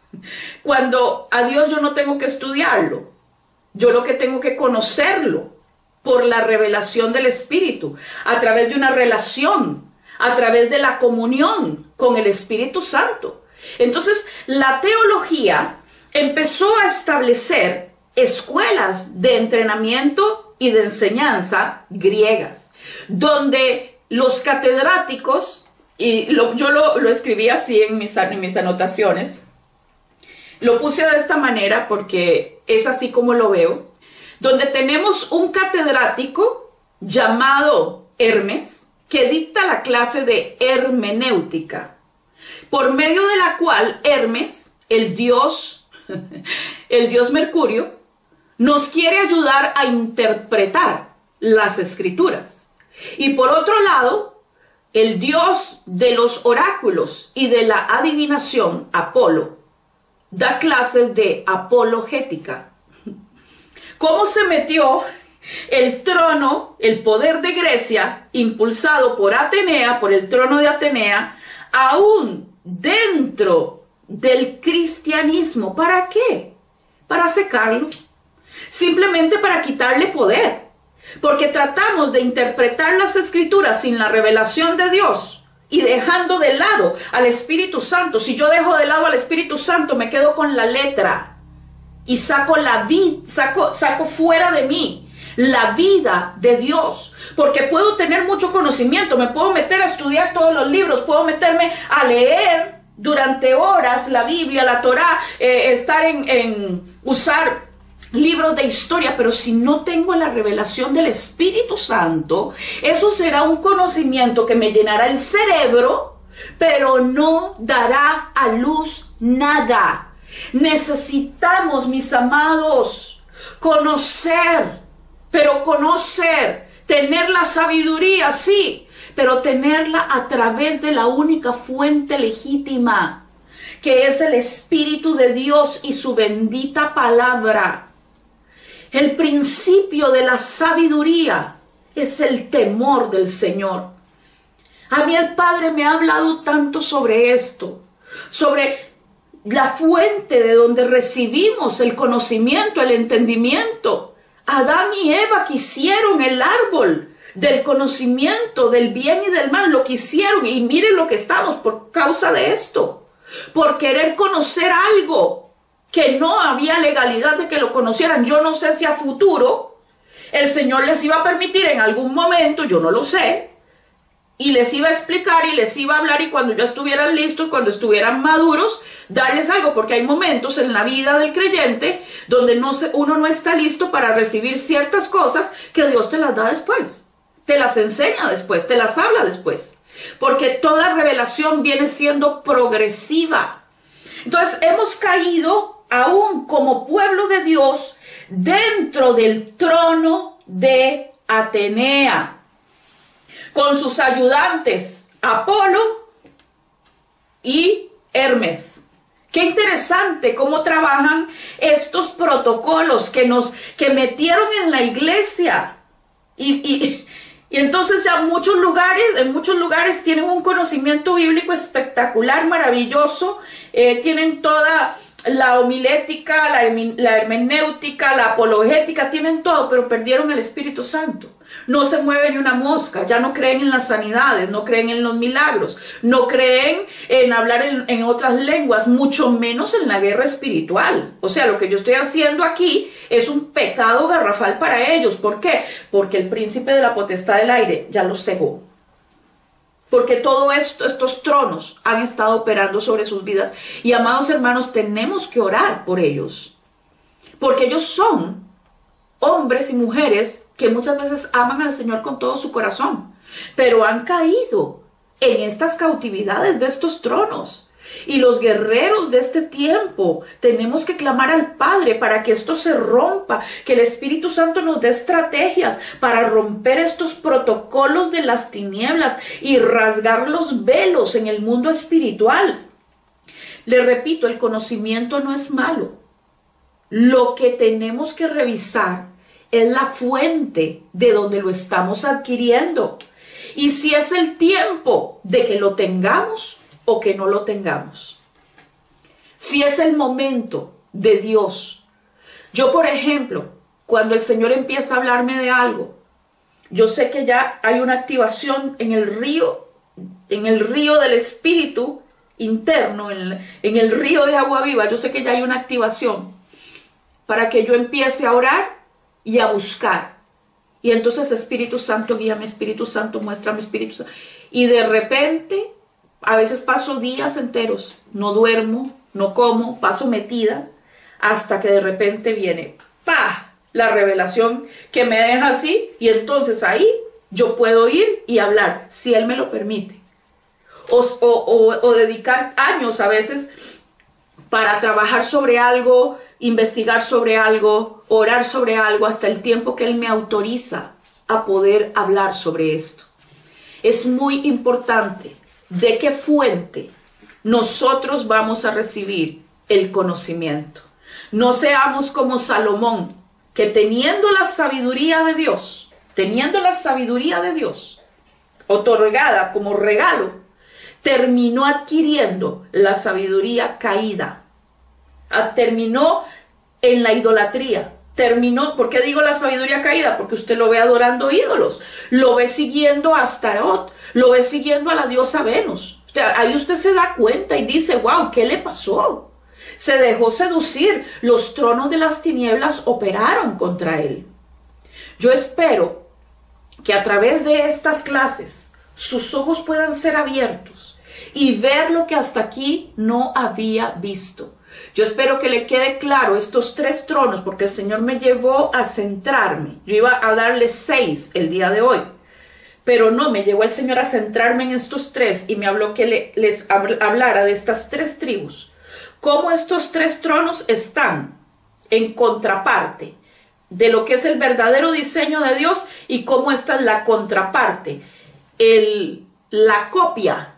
Cuando a Dios yo no tengo que estudiarlo, yo lo que tengo que conocerlo por la revelación del Espíritu, a través de una relación, a través de la comunión con el Espíritu Santo. Entonces, la teología empezó a establecer escuelas de entrenamiento y de enseñanza griegas, donde los catedráticos, y yo lo escribí así en mis anotaciones, lo puse de esta manera porque es así como lo veo, donde tenemos un catedrático llamado Hermes, que dicta la clase de hermenéutica, por medio de la cual Hermes, el dios Mercurio, nos quiere ayudar a interpretar las escrituras. Y por otro lado, el dios de los oráculos y de la adivinación, Apolo, da clases de apologética. ¿Cómo se metió el trono, el poder de Grecia, impulsado por Atenea, por el trono de Atenea, aún dentro del cristianismo? ¿Para qué? Para secarlo. Simplemente para quitarle poder. Porque tratamos de interpretar las escrituras sin la revelación de Dios y dejando de lado al Espíritu Santo. Si yo dejo de lado al Espíritu Santo, me quedo con la letra y saco fuera de mí la vida de Dios. Porque puedo tener mucho conocimiento, me puedo meter a estudiar todos los libros, puedo meterme a leer durante horas la Biblia, la Torá, usar libros de historia, pero si no tengo la revelación del Espíritu Santo, eso será un conocimiento que me llenará el cerebro, pero no dará a luz nada. Necesitamos, mis amados, conocer, pero conocer, tener la sabiduría, sí, pero tenerla a través de la única fuente legítima, que es el Espíritu de Dios y su bendita palabra. El principio de la sabiduría es el temor del Señor. A mí el Padre me ha hablado tanto sobre esto, sobre la fuente de donde recibimos el conocimiento, el entendimiento. Adán y Eva quisieron el árbol del conocimiento del bien y del mal, lo quisieron, y miren lo que estamos por causa de esto, por querer conocer algo que no había legalidad de que lo conocieran. Yo no sé si a futuro el Señor les iba a permitir en algún momento, yo no lo sé, y les iba a explicar y les iba a hablar, y cuando ya estuvieran listos, cuando estuvieran maduros, darles algo, porque hay momentos en la vida del creyente donde uno no está listo para recibir ciertas cosas que Dios te las da después, te las enseña después, te las habla después, porque toda revelación viene siendo progresiva. Entonces hemos caído aún como pueblo de Dios dentro del trono de Atenea, con sus ayudantes Apolo y Hermes. Qué interesante cómo trabajan estos protocolos que metieron en la iglesia. Y entonces ya en muchos lugares tienen un conocimiento bíblico espectacular, maravilloso. Tienen toda la homilética, la hermenéutica, la apologética, tienen todo, pero perdieron el Espíritu Santo. No se mueve ni una mosca, ya no creen en las sanidades, no creen en los milagros, no creen en hablar en otras lenguas, mucho menos en la guerra espiritual. O sea, lo que yo estoy haciendo aquí es un pecado garrafal para ellos. ¿Por qué? Porque el príncipe de la potestad del aire ya los cegó. Porque todo esto, estos tronos han estado operando sobre sus vidas. Y amados hermanos, tenemos que orar por ellos. Porque ellos son hombres y mujeres que muchas veces aman al Señor con todo su corazón, pero han caído en estas cautividades de estos tronos. Y los guerreros de este tiempo tenemos que clamar al Padre para que esto se rompa, que el Espíritu Santo nos dé estrategias para romper estos protocolos de las tinieblas y rasgar los velos en el mundo espiritual. Le repito, el conocimiento no es malo. Lo que tenemos que revisar es la fuente de donde lo estamos adquiriendo. Y si es el tiempo de que lo tengamos o que no lo tengamos. Si es el momento de Dios. Yo, por ejemplo, cuando el Señor empieza a hablarme de algo, yo sé que ya hay una activación en el río del Espíritu interno, en el río de agua viva. Yo sé que ya hay una activación para que yo empiece a orar y a buscar. Y entonces, Espíritu Santo, guíame, Espíritu Santo, muéstrame, Espíritu Santo. Y de repente, a veces paso días enteros, no duermo, no como, paso metida, hasta que de repente viene, ¡pah!, la revelación que me deja así, y entonces ahí yo puedo ir y hablar, si Él me lo permite. O dedicar años a veces para trabajar sobre algo, investigar sobre algo, orar sobre algo, hasta el tiempo que Él me autoriza a poder hablar sobre esto. Es muy importante de qué fuente nosotros vamos a recibir el conocimiento. No seamos como Salomón, que teniendo la sabiduría de Dios, otorgada como regalo, terminó adquiriendo la sabiduría caída. Terminó en la idolatría. ¿Por qué digo la sabiduría caída? Porque usted lo ve adorando ídolos, lo ve siguiendo a Astarot, lo ve siguiendo a la diosa Venus. Ahí usted se da cuenta y dice, wow, ¿qué le pasó? Se dejó seducir, los tronos de las tinieblas operaron contra él. Yo espero que a través de estas clases sus ojos puedan ser abiertos y ver lo que hasta aquí no había visto. Yo espero que le quede claro estos 3 tronos, porque el Señor me llevó a centrarme. Yo iba a darles 6 el día de hoy, pero no, me llevó el Señor a centrarme en estos 3 y me habló que les hablara de estas 3 tribus. Cómo estos 3 tronos están en contraparte de lo que es el verdadero diseño de Dios y cómo esta es la contraparte, la copia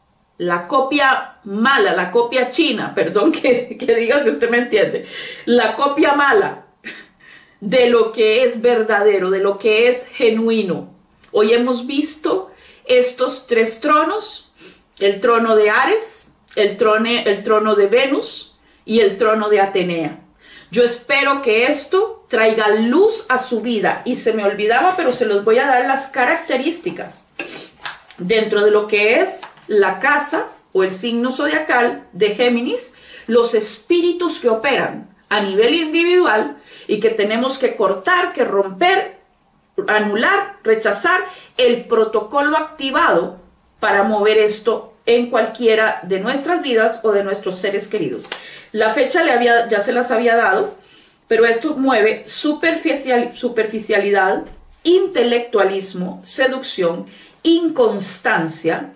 mala, la copia china, perdón que diga si usted me entiende, la copia mala de lo que es verdadero, de lo que es genuino. Hoy hemos visto estos 3 tronos, el trono de Ares, el trono de Venus y el trono de Atenea. Yo espero que esto traiga luz a su vida, y se me olvidaba, pero se los voy a dar las características dentro de lo que es la casa o el signo zodiacal de Géminis, los espíritus que operan a nivel individual y que tenemos que cortar, que romper, anular, rechazar el protocolo activado para mover esto en cualquiera de nuestras vidas o de nuestros seres queridos. La fecha ya se las había dado, pero esto mueve superficialidad, intelectualismo, seducción, inconstancia,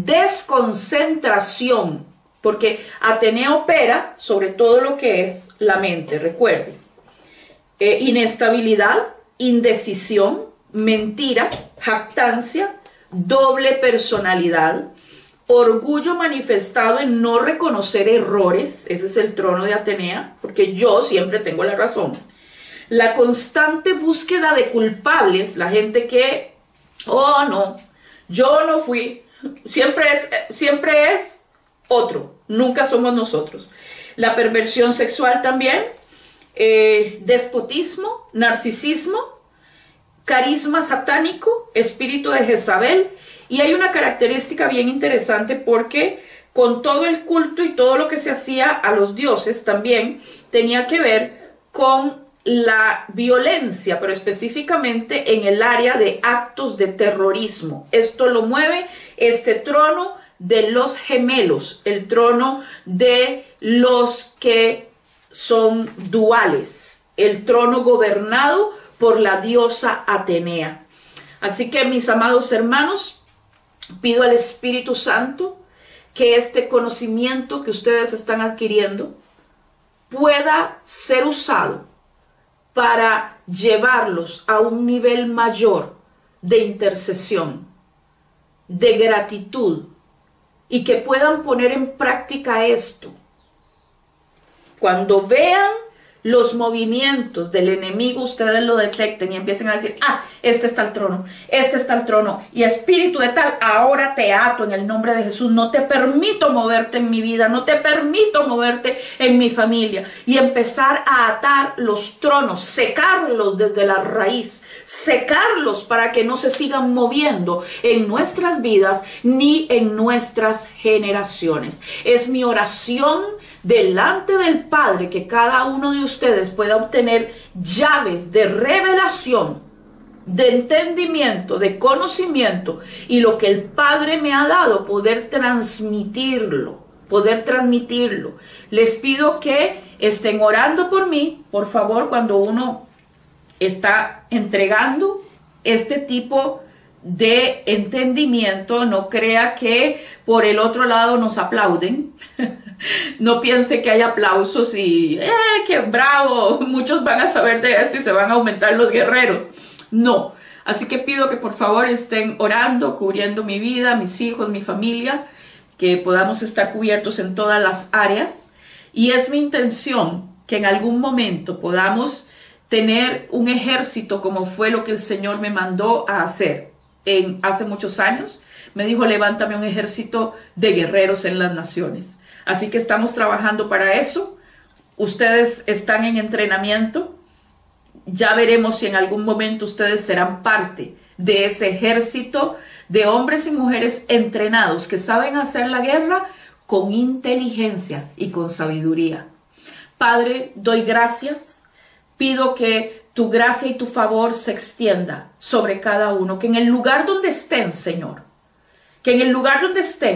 desconcentración, porque Atenea opera sobre todo lo que es la mente, recuerde, inestabilidad, indecisión, mentira, jactancia, doble personalidad, orgullo manifestado en no reconocer errores, ese es el trono de Atenea, porque yo siempre tengo la razón. La constante búsqueda de culpables, la gente que, oh no, yo no fui, siempre es otro, nunca somos nosotros. La perversión sexual también, despotismo, narcisismo, carisma satánico, espíritu de Jezabel. Y hay una característica bien interesante, porque con todo el culto y todo lo que se hacía a los dioses también tenía que ver con la violencia, pero específicamente en el área de actos de terrorismo. Esto lo mueve este trono de los gemelos, el trono de los que son duales, el trono gobernado por la diosa Atenea. Así que, mis amados hermanos, pido al Espíritu Santo que este conocimiento que ustedes están adquiriendo pueda ser usado para llevarlos a un nivel mayor de intercesión, de gratitud, y que puedan poner en práctica esto. Cuando vean los movimientos del enemigo, ustedes lo detecten y empiecen a decir, este está el trono, y espíritu de tal, ahora te ato en el nombre de Jesús, no te permito moverte en mi vida, no te permito moverte en mi familia, y empezar a atar los tronos, secarlos desde la raíz, secarlos para que no se sigan moviendo en nuestras vidas ni en nuestras generaciones. Es mi oración delante del Padre que cada uno de ustedes pueda obtener llaves de revelación, de entendimiento, de conocimiento, y lo que el Padre me ha dado, poder transmitirlo. Les pido que estén orando por mí, por favor, cuando uno está entregando este tipo de entendimiento. No crea que por el otro lado nos aplauden. No piense que hay aplausos y ¡qué bravo! Muchos van a saber de esto y se van a aumentar los guerreros. No. Así que pido que por favor estén orando, cubriendo mi vida, mis hijos, mi familia, que podamos estar cubiertos en todas las áreas. Y es mi intención que en algún momento podamos tener un ejército, como fue lo que el Señor me mandó a hacer hace muchos años. Me dijo, levántame un ejército de guerreros en las naciones. Así que estamos trabajando para eso. Ustedes están en entrenamiento. Ya veremos si en algún momento ustedes serán parte de ese ejército de hombres y mujeres entrenados que saben hacer la guerra con inteligencia y con sabiduría. Padre, doy gracias. Pido que tu gracia y tu favor se extienda sobre cada uno. Que en el lugar donde estén, Señor, que en el lugar donde estén,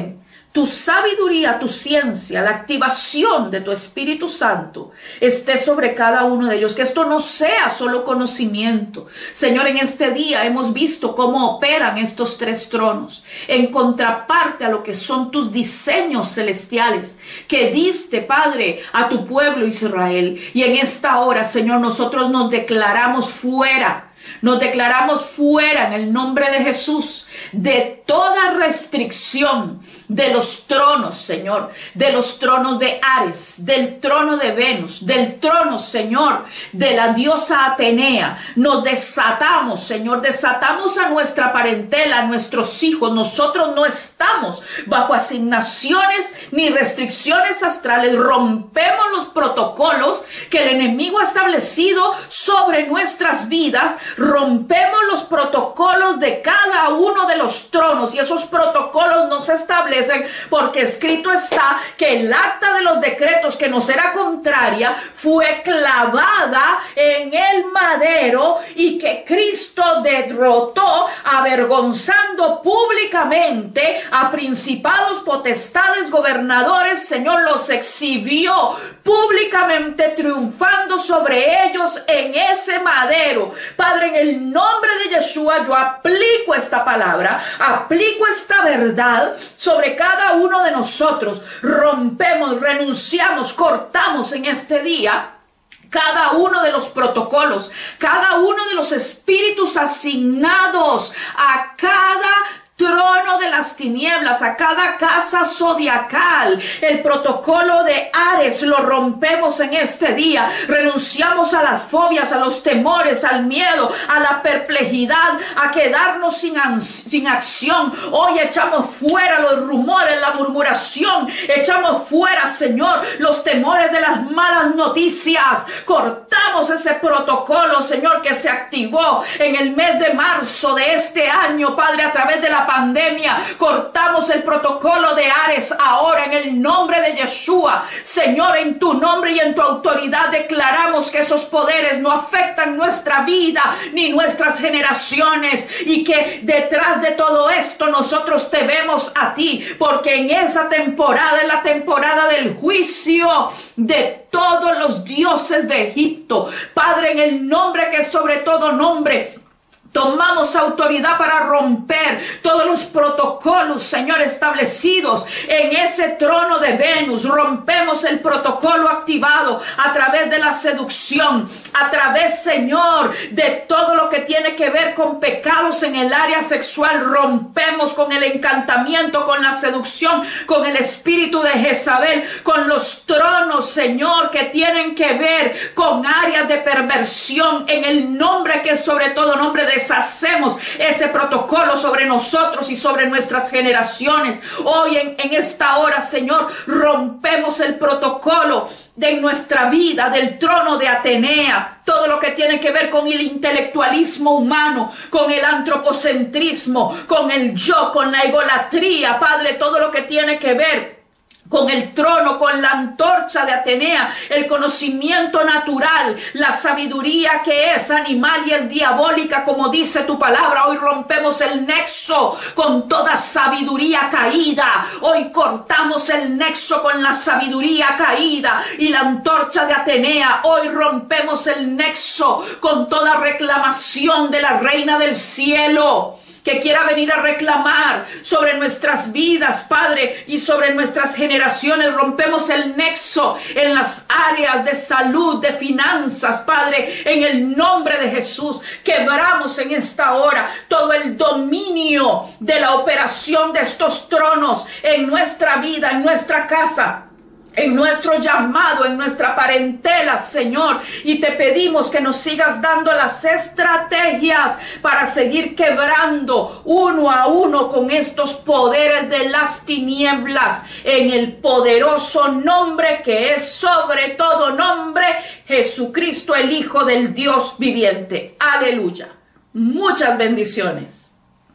tu sabiduría, tu ciencia, la activación de tu Espíritu Santo esté sobre cada uno de ellos, que esto no sea solo conocimiento. Señor, en este día hemos visto cómo operan estos tres tronos, en contraparte a lo que son tus diseños celestiales que diste, Padre, a tu pueblo Israel. Y en esta hora, Señor, nosotros nos declaramos fuera. Nos declaramos fuera en el nombre de Jesús de toda restricción de los tronos, Señor, de los tronos de Ares, del trono de Venus, del trono, Señor, de la diosa Atenea. Nos desatamos, Señor, desatamos a nuestra parentela, a nuestros hijos. Nosotros no estamos bajo asignaciones ni restricciones astrales. Rompemos los protocolos que el enemigo ha establecido sobre nuestras vidas. Rompemos los protocolos de cada uno de los tronos, y esos protocolos no se establecen porque escrito está que el acta de los decretos que nos era contraria fue clavada en el madero, y que Cristo derrotó, avergonzando públicamente a principados, potestades, gobernadores. Señor, los exhibió públicamente, triunfando sobre ellos en ese madero. Padre, en el nombre de Yeshua, yo aplico esta palabra, aplico esta verdad sobre cada uno de nosotros. Rompemos, renunciamos, cortamos en este día cada uno de los protocolos, cada uno de los espíritus asignados a cada trono de las tinieblas, a cada casa zodiacal. El protocolo de Ares lo rompemos en este día. Renunciamos a las fobias, a los temores, al miedo, a la perplejidad, a quedarnos sin acción. Hoy echamos fuera los rumores, la murmuración. Echamos fuera, Señor, los temores de las malas noticias. Cortamos ese protocolo, Señor, que se activó en el mes de marzo de este año, Padre, a través de la pandemia. Cortamos el protocolo de Ares ahora en el nombre de Yeshua. Señor, en tu nombre y en tu autoridad declaramos que esos poderes no afectan nuestra vida ni nuestras generaciones, y que detrás de todo esto nosotros te vemos a ti, porque en esa temporada es la temporada del juicio de todos los dioses de Egipto. Padre, en el nombre que es sobre todo nombre, tomamos autoridad para romper todos los protocolos, Señor, establecidos en ese trono de Venus. Rompemos el protocolo activado a través de la seducción, a través, Señor, de todo lo que tiene que ver con pecados en el área sexual. Rompemos con el encantamiento, con la seducción, con el espíritu de Jezabel, con los tronos, Señor, que tienen que ver con áreas de perversión. En el nombre que es sobre todo nombre, deshacemos ese protocolo sobre nosotros y sobre nuestras generaciones. Hoy en esta hora, Señor, rompemos el protocolo de nuestra vida, del trono de Atenea, todo lo que tiene que ver con el intelectualismo humano, con el antropocentrismo, con el yo, con la egolatría, Padre, todo lo que tiene que ver con el trono, con la antorcha de Atenea, el conocimiento natural, la sabiduría que es animal y es diabólica, como dice tu palabra. Hoy rompemos el nexo con toda sabiduría caída. Hoy cortamos el nexo con la sabiduría caída y la antorcha de Atenea. Hoy rompemos el nexo con toda reclamación de la reina del cielo, que quiera venir a reclamar sobre nuestras vidas, Padre, y sobre nuestras generaciones. Rompemos el nexo en las áreas de salud, de finanzas, Padre, en el nombre de Jesús. Quebramos en esta hora todo el dominio de la operación de estos tronos en nuestra vida, en nuestra casa, en nuestro llamado, en nuestra parentela, Señor. Y te pedimos que nos sigas dando las estrategias para seguir quebrando uno a uno con estos poderes de las tinieblas, en el poderoso nombre que es sobre todo nombre, Jesucristo, el Hijo del Dios viviente. Aleluya. Muchas bendiciones.